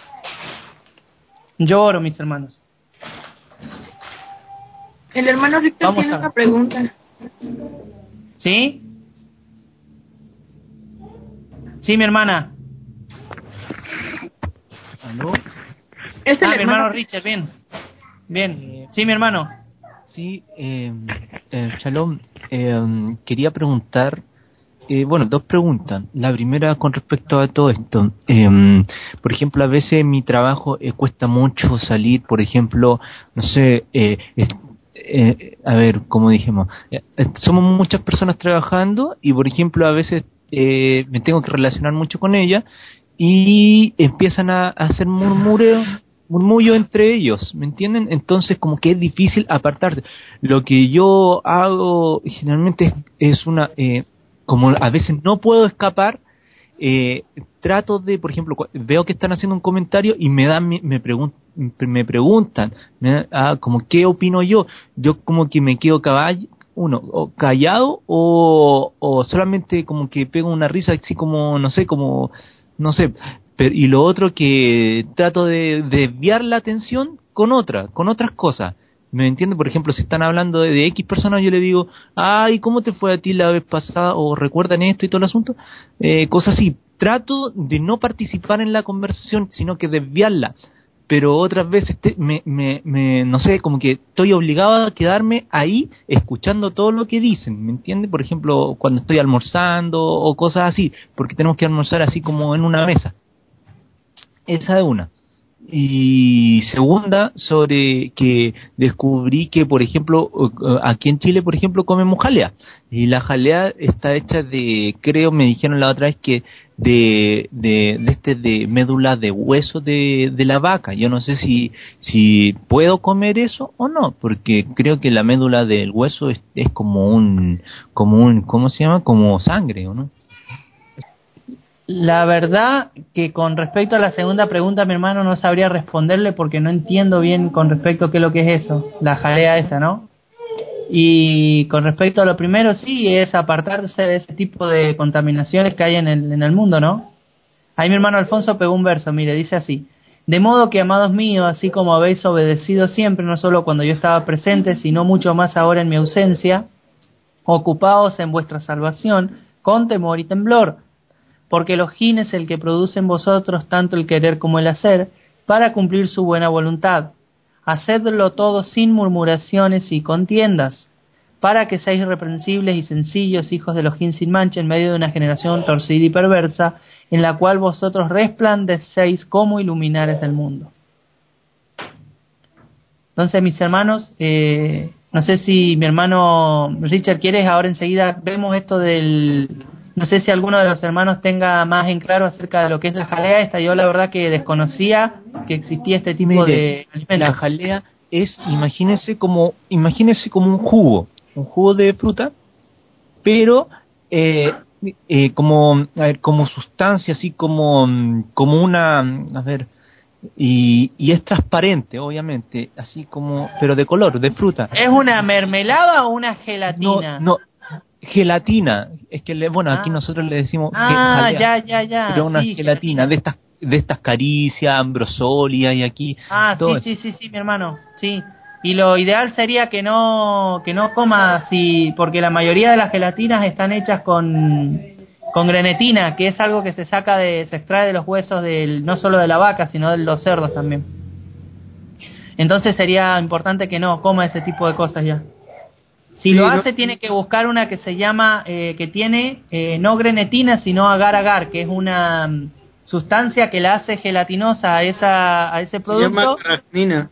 Yo oro, mis hermanos. El hermano Víctor Vamos tiene a- una pregunta. ¿Sí? Sí, mi hermana. ¿Aló? Es el Ah, mi hermano hermano Richard, bien. Bien. Sí, mi hermano. Sí, eh, eh, Shalom, eh, quería preguntar, eh, bueno, dos preguntas. La primera con respecto a todo esto. Eh, por ejemplo, a veces en mi trabajo eh, cuesta mucho salir, por ejemplo, no sé, eh, es- eh, a ver, como dijimos, eh, eh, somos muchas personas trabajando y, por ejemplo, a veces eh, me tengo que relacionar mucho con ellas y empiezan a, a hacer murmureo murmullo entre ellos, ¿me entienden? Entonces como que es difícil apartarse. Lo que yo hago generalmente es, es una, eh, como a veces no puedo escapar, eh, trato de, por ejemplo, cu- veo que están haciendo un comentario y me dan, mi- me, pregun- me preguntan, me dan, ah, como qué opino yo, yo como que me quedo caball, uno, o callado o, o solamente como que pego una risa así como, no sé, como, no sé, pero, y lo otro que trato de desviar la atención con otra, con otras cosas. ¿Me entiende? Por ejemplo, si están hablando de, de X personas, yo le digo, ay, ¿cómo te fue a ti la vez pasada? O recuerdan esto y todo el asunto. Eh, cosas así. Trato de no participar en la conversación, sino que desviarla. Pero otras veces, te- me, me, me, no sé, como que estoy obligado a quedarme ahí escuchando todo lo que dicen. ¿Me entiende? Por ejemplo, cuando estoy almorzando o cosas así, porque tenemos que almorzar así como en una mesa. Esa es una. Y segunda, sobre que descubrí que, por ejemplo, uh, aquí en Chile, por ejemplo, comemos jalea. Y la jalea está hecha de, creo, me dijeron la otra vez que de, de, de este, de médula de hueso de, de la vaca. Yo no sé si, si puedo comer eso o no, porque creo que la médula del hueso es, es como un, como un, ¿cómo se llama? Como sangre, ¿o no? La verdad que con respecto a la segunda pregunta, mi hermano no sabría responderle porque no entiendo bien con respecto a qué es lo que es eso, la jalea esa, ¿no? Y con respecto a lo primero, sí, es apartarse de ese tipo de contaminaciones que hay en el, en el mundo, ¿no? Ahí mi hermano Alfonso pegó un verso, mire, dice así: de modo que, amados míos, así como habéis obedecido siempre, no solo cuando yo estaba presente, sino mucho más ahora en mi ausencia, ocupaos en vuestra salvación con temor y temblor, porque Elohim es el que produce en vosotros tanto el querer como el hacer, para cumplir su buena voluntad. Hacedlo todo sin murmuraciones y contiendas, para que seáis irreprensibles y sencillos, hijos de Elohim sin mancha, en medio de una generación torcida y perversa, en la cual vosotros resplandecéis como iluminares del mundo. Entonces, mis hermanos, eh, No sé si mi hermano Richard quieres, ahora enseguida vemos esto del... No sé si alguno de los hermanos tenga más en claro acerca de lo que es la jalea esta. Yo la verdad que desconocía que existía este tipo Mire, de alimentos. La jalea es, imagínese como, imagínese como un jugo, un jugo de fruta, pero eh, eh, como, a ver, como sustancia, así como, mm, como una, mm, a ver, y, y es transparente, obviamente, así como, pero de color, de fruta. ¿Es una mermelada o una No, gelatina? no, gelatina. Es que, le, bueno, aquí Ah. nosotros le decimos ge- Ah, jalea, ya, ya, ya. pero una Sí, gelatina, gelatina. de estas, de estas caricias, ambrosolia y aquí, Ah, todo sí, eso. sí, sí, sí, mi hermano. Sí. Y lo ideal sería que no que no coma así, porque la mayoría de las gelatinas están hechas con con grenetina, que es algo que se saca de se extrae de los huesos del no solo de la vaca, sino de los cerdos también. Entonces sería importante que no coma ese tipo de cosas ya. Si Sí, lo no- hace, tiene que buscar una que se llama, eh, que tiene eh, no grenetina, sino agar-agar, que es una mm, sustancia que la hace gelatinosa a esa a ese Se llama producto. carragenina.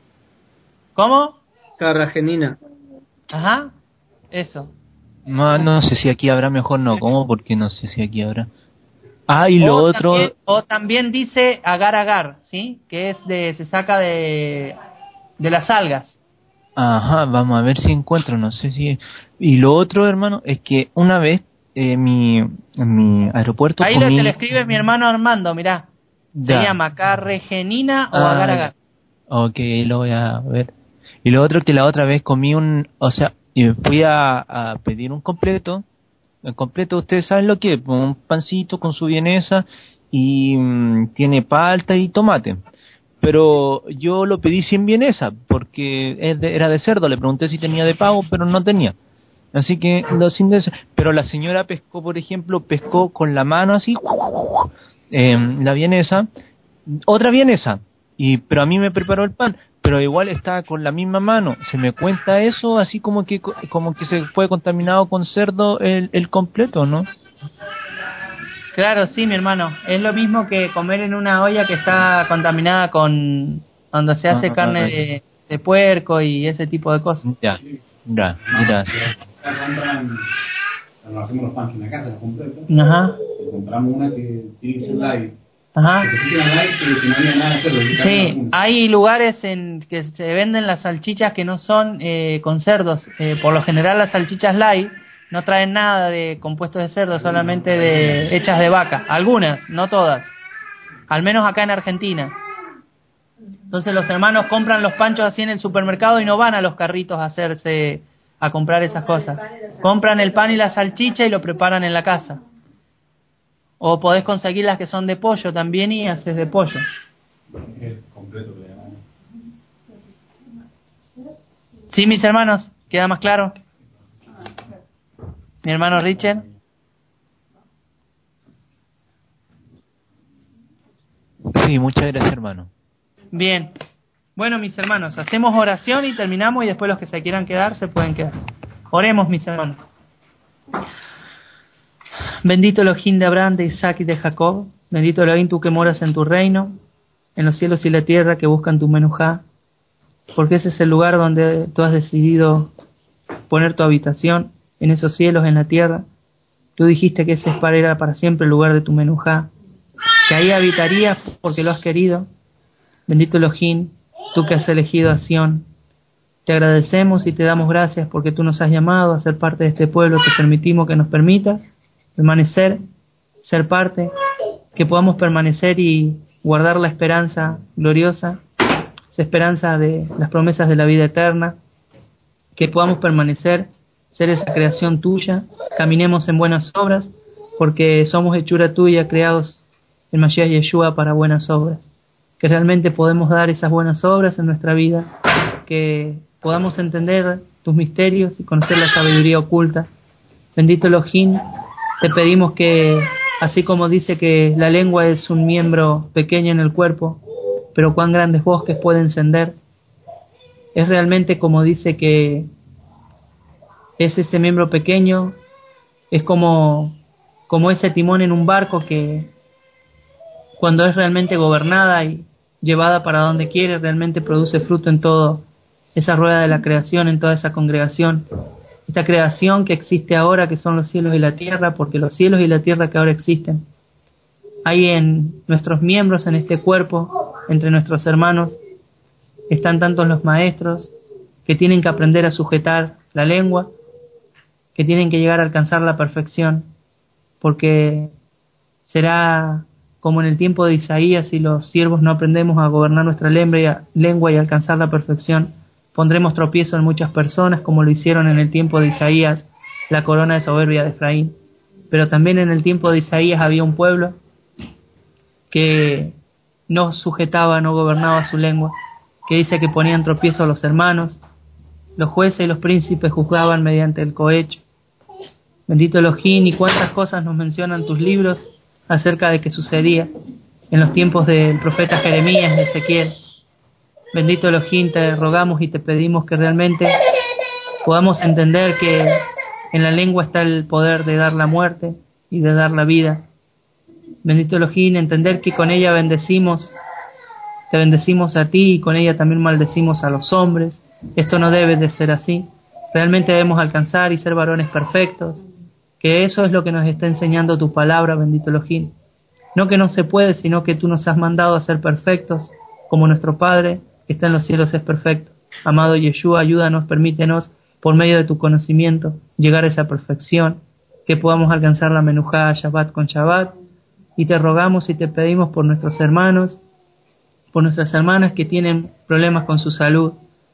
¿Cómo? Carragenina. Ajá, eso. No, no sé si aquí habrá, mejor no como, porque no sé si aquí habrá. Ah, y lo O otro, también, o también dice agar-agar, ¿sí? Que es de, se saca de, de las algas. ajá, vamos a ver si encuentro, no sé si... Y lo otro, hermano, es que una vez eh, mi, en mi aeropuerto Ahí lo, te lo comí... escribe mi hermano Armando, mirá. Se Ya. llama carregenina o Ah, agar-agar. ya. Ok, lo voy a ver. Y lo otro que la otra vez comí un... O sea, y fui a, a pedir un completo. El completo, ustedes saben lo que es, un pancito con su vienesa y mm, tiene palta y tomate. Pero yo lo pedí sin vienesa porque es de- era de cerdo. Le pregunté si tenía de pavo, pero no tenía. Así que lo sin de Pero la señora pescó, por ejemplo, pescó con la mano así, eh, la vienesa, otra vienesa, y pero a mí me preparó el pan, pero igual está con la misma mano. Se me cuenta eso, así como que como que se fue contaminado con cerdo el, el completo, ¿no? Claro, sí, mi hermano. Es lo mismo que comer en una olla que está contaminada con... cuando se hace carne Ah, de, de puerco y ese tipo de cosas. ya, ya, gracias. Acá compran, cuando hacemos los panchos en la casa, los completos, Ajá, y compramos una que tiene que ser light. ajá. Que se quita light, pero que no había nada de cerdo, que carne Sí, vacuna. hay lugares en que se venden las salchichas que no son eh, con cerdos. Eh, por lo general las salchichas light no traen nada de compuestos de cerdo, solamente de hechas de vaca. Algunas, no todas. Al menos acá en Argentina. Entonces los hermanos compran los panchos así en el supermercado y no van a los carritos a hacerse a comprar esas cosas. Compran el pan y la salchicha y lo preparan en la casa. O podés conseguir las que son de pollo también y haces de pollo. El completo que le llamamos. Sí, mis hermanos, ¿queda más claro? Mi hermano Richard. Sí, muchas gracias, hermano. Bien. Bueno, mis hermanos, hacemos oración y terminamos y después los que se quieran quedar se pueden quedar. Oremos, mis hermanos. Bendito Elohim de Abraham, de Isaac y de Jacob. Bendito Elohim, tú que moras en tu reino, en los cielos y la tierra que buscan tu menujá. Porque ese es el lugar donde tú has decidido poner tu habitación, en esos cielos, en la tierra. Tú dijiste que ese era para siempre el lugar de tu menujá, que ahí habitarías porque lo has querido. Bendito Elohim, tú que has elegido a Sión. Te agradecemos y te damos gracias porque tú nos has llamado a ser parte de este pueblo. Te permitimos que nos permitas permanecer, ser parte, que podamos permanecer y guardar la esperanza gloriosa, esa esperanza de las promesas de la vida eterna, que podamos permanecer, ser esa creación tuya, caminemos en buenas obras, porque somos hechura tuya, creados en Mashiach Yeshua para buenas obras, que realmente podemos dar esas buenas obras en nuestra vida, que podamos entender tus misterios y conocer la sabiduría oculta. Bendito Elohim, te pedimos que, así como dice que la lengua es un miembro pequeño en el cuerpo, pero cuán grandes bosques puede encender, es realmente como dice que es ese miembro pequeño, es como, como ese timón en un barco que cuando es realmente gobernada y llevada para donde quiere, realmente produce fruto en todo esa rueda de la creación en toda esa congregación, esta creación que existe ahora, que son los cielos y la tierra, porque los cielos y la tierra que ahora existen, hay en nuestros miembros, en este cuerpo, entre nuestros hermanos, están tantos los maestros que tienen que aprender a sujetar la lengua, que tienen que llegar a alcanzar la perfección, porque será como en el tiempo de Isaías, si los siervos no aprendemos a gobernar nuestra lengua y alcanzar la perfección, pondremos tropiezo en muchas personas, como lo hicieron en el tiempo de Isaías, la corona de soberbia de Efraín. Pero también en el tiempo de Isaías había un pueblo que no sujetaba, no gobernaba su lengua, que dice que ponían tropiezo a los hermanos, los jueces y los príncipes juzgaban mediante el cohecho. Bendito Elohim, y cuántas cosas nos mencionan tus libros acerca de que sucedía en los tiempos del profeta Jeremías y Ezequiel. Bendito Elohim, te rogamos y te pedimos que realmente podamos entender que en la lengua está el poder de dar la muerte y de dar la vida. Bendito Elohim, entender que con ella bendecimos, te bendecimos a ti y con ella también maldecimos a los hombres. Esto no debe de ser así. Realmente debemos alcanzar y ser varones perfectos, que eso es lo que nos está enseñando tu palabra, bendito Elohim. No que no se puede, sino que tú nos has mandado a ser perfectos, como nuestro Padre que está en los cielos es perfecto. Amado Yeshua, ayúdanos, permítenos, por medio de tu conocimiento, llegar a esa perfección, que podamos alcanzar la menujá Shabbat con Shabbat, y te rogamos y te pedimos por nuestros hermanos, por nuestras hermanas que tienen problemas con su salud,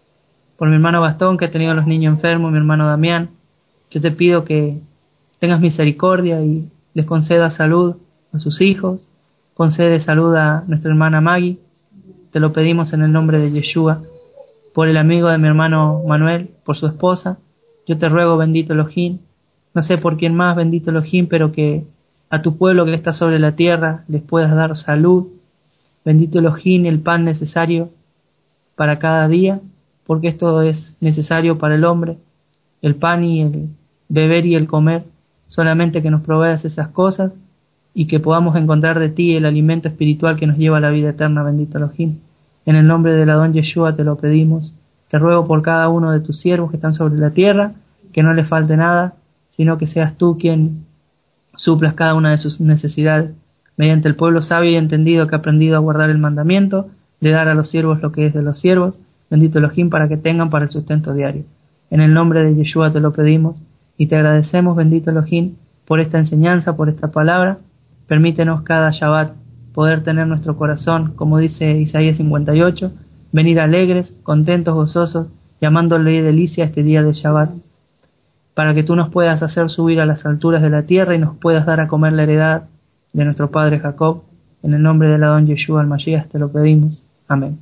por mi hermano Gastón que ha tenido a los niños enfermos, mi hermano Damián. Yo te pido que tengas misericordia y les conceda salud a sus hijos, concede salud a nuestra hermana Maggie, te lo pedimos en el nombre de Yeshua, por el amigo de mi hermano Manuel, por su esposa. Yo te ruego, bendito Elohim, no sé por quién más, bendito Elohim, pero que a tu pueblo que está sobre la tierra les puedas dar salud, bendito Elohim, el pan necesario para cada día, porque esto es necesario para el hombre, el pan y el beber y el comer, solamente que nos proveas esas cosas y que podamos encontrar de ti el alimento espiritual que nos lleva a la vida eterna, bendito Elohim. En el nombre del Adón Yeshua te lo pedimos. Te ruego por cada uno de tus siervos que están sobre la tierra, que no les falte nada, sino que seas tú quien suplas cada una de sus necesidades, mediante el pueblo sabio y entendido que ha aprendido a guardar el mandamiento, de dar a los siervos lo que es de los siervos, bendito Elohim, para que tengan para el sustento diario. En el nombre de Yeshua te lo pedimos y te agradecemos, bendito Elohim, por esta enseñanza, por esta palabra. Permítenos cada Shabbat poder tener nuestro corazón, como dice Isaías cincuenta y ocho, venir alegres, contentos, gozosos, llamándole delicia este día de Shabbat, para que tú nos puedas hacer subir a las alturas de la tierra y nos puedas dar a comer la heredad de nuestro padre Jacob. En el nombre del Adón Yeshua al Mashiach te lo pedimos. Amén.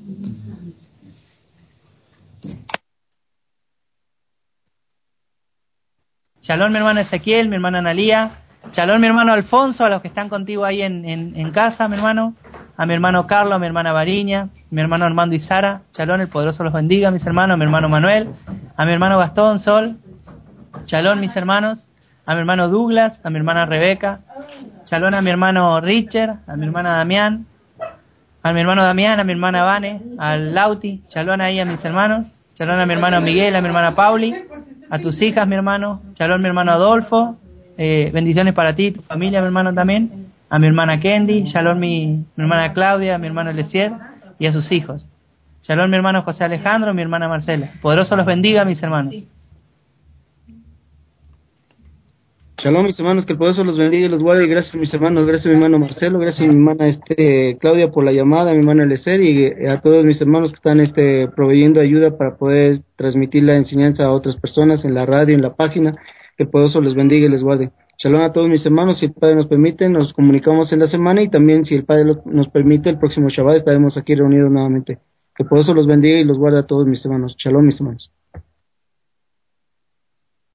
Shalom mi hermano Ezequiel, mi hermana Analía. Shalom mi hermano Alfonso, a los que están contigo ahí en, en, en casa, mi hermano. A mi hermano Carlos, a mi hermana Variña, mi hermano Armando y Sara. Shalom, el poderoso los bendiga, mis hermanos. A mi hermano Manuel, a mi hermano Gastón, Sol. Shalom mis hermanos. A mi hermano Douglas, a mi hermana Rebeca. Shalom a mi hermano Richard, a mi hermana Damián. A mi hermano Damián, a mi hermana Vane, al Lauti. Shalom ahí a mis hermanos. Shalom a mi hermano Miguel, a mi hermana Pauli. A tus hijas, mi hermano. Shalom mi hermano Adolfo. Eh, bendiciones para ti, tu familia, mi hermano también, a mi hermana Kendi, shalom mi, mi hermana Claudia, a mi hermano Eliezer y a sus hijos. Shalom mi hermano José Alejandro, mi hermana Marcela. Poderoso los bendiga, mis hermanos. Shalom mis hermanos, que el poderoso los bendiga y los guarde. Gracias mis hermanos, gracias a mi hermano Marcelo, gracias a mi hermana este Claudia por la llamada, a mi hermano Eliezer y a todos mis hermanos que están este proveyendo ayuda para poder transmitir la enseñanza a otras personas en la radio, en la página. Que el poderoso les bendiga y les guarde. Shalom a todos mis hermanos, si el Padre nos permite, nos comunicamos en la semana y también si el Padre nos permite, el próximo Shabbat estaremos aquí reunidos nuevamente. Que el poderoso los bendiga y los guarde a todos mis hermanos. Shalom mis hermanos.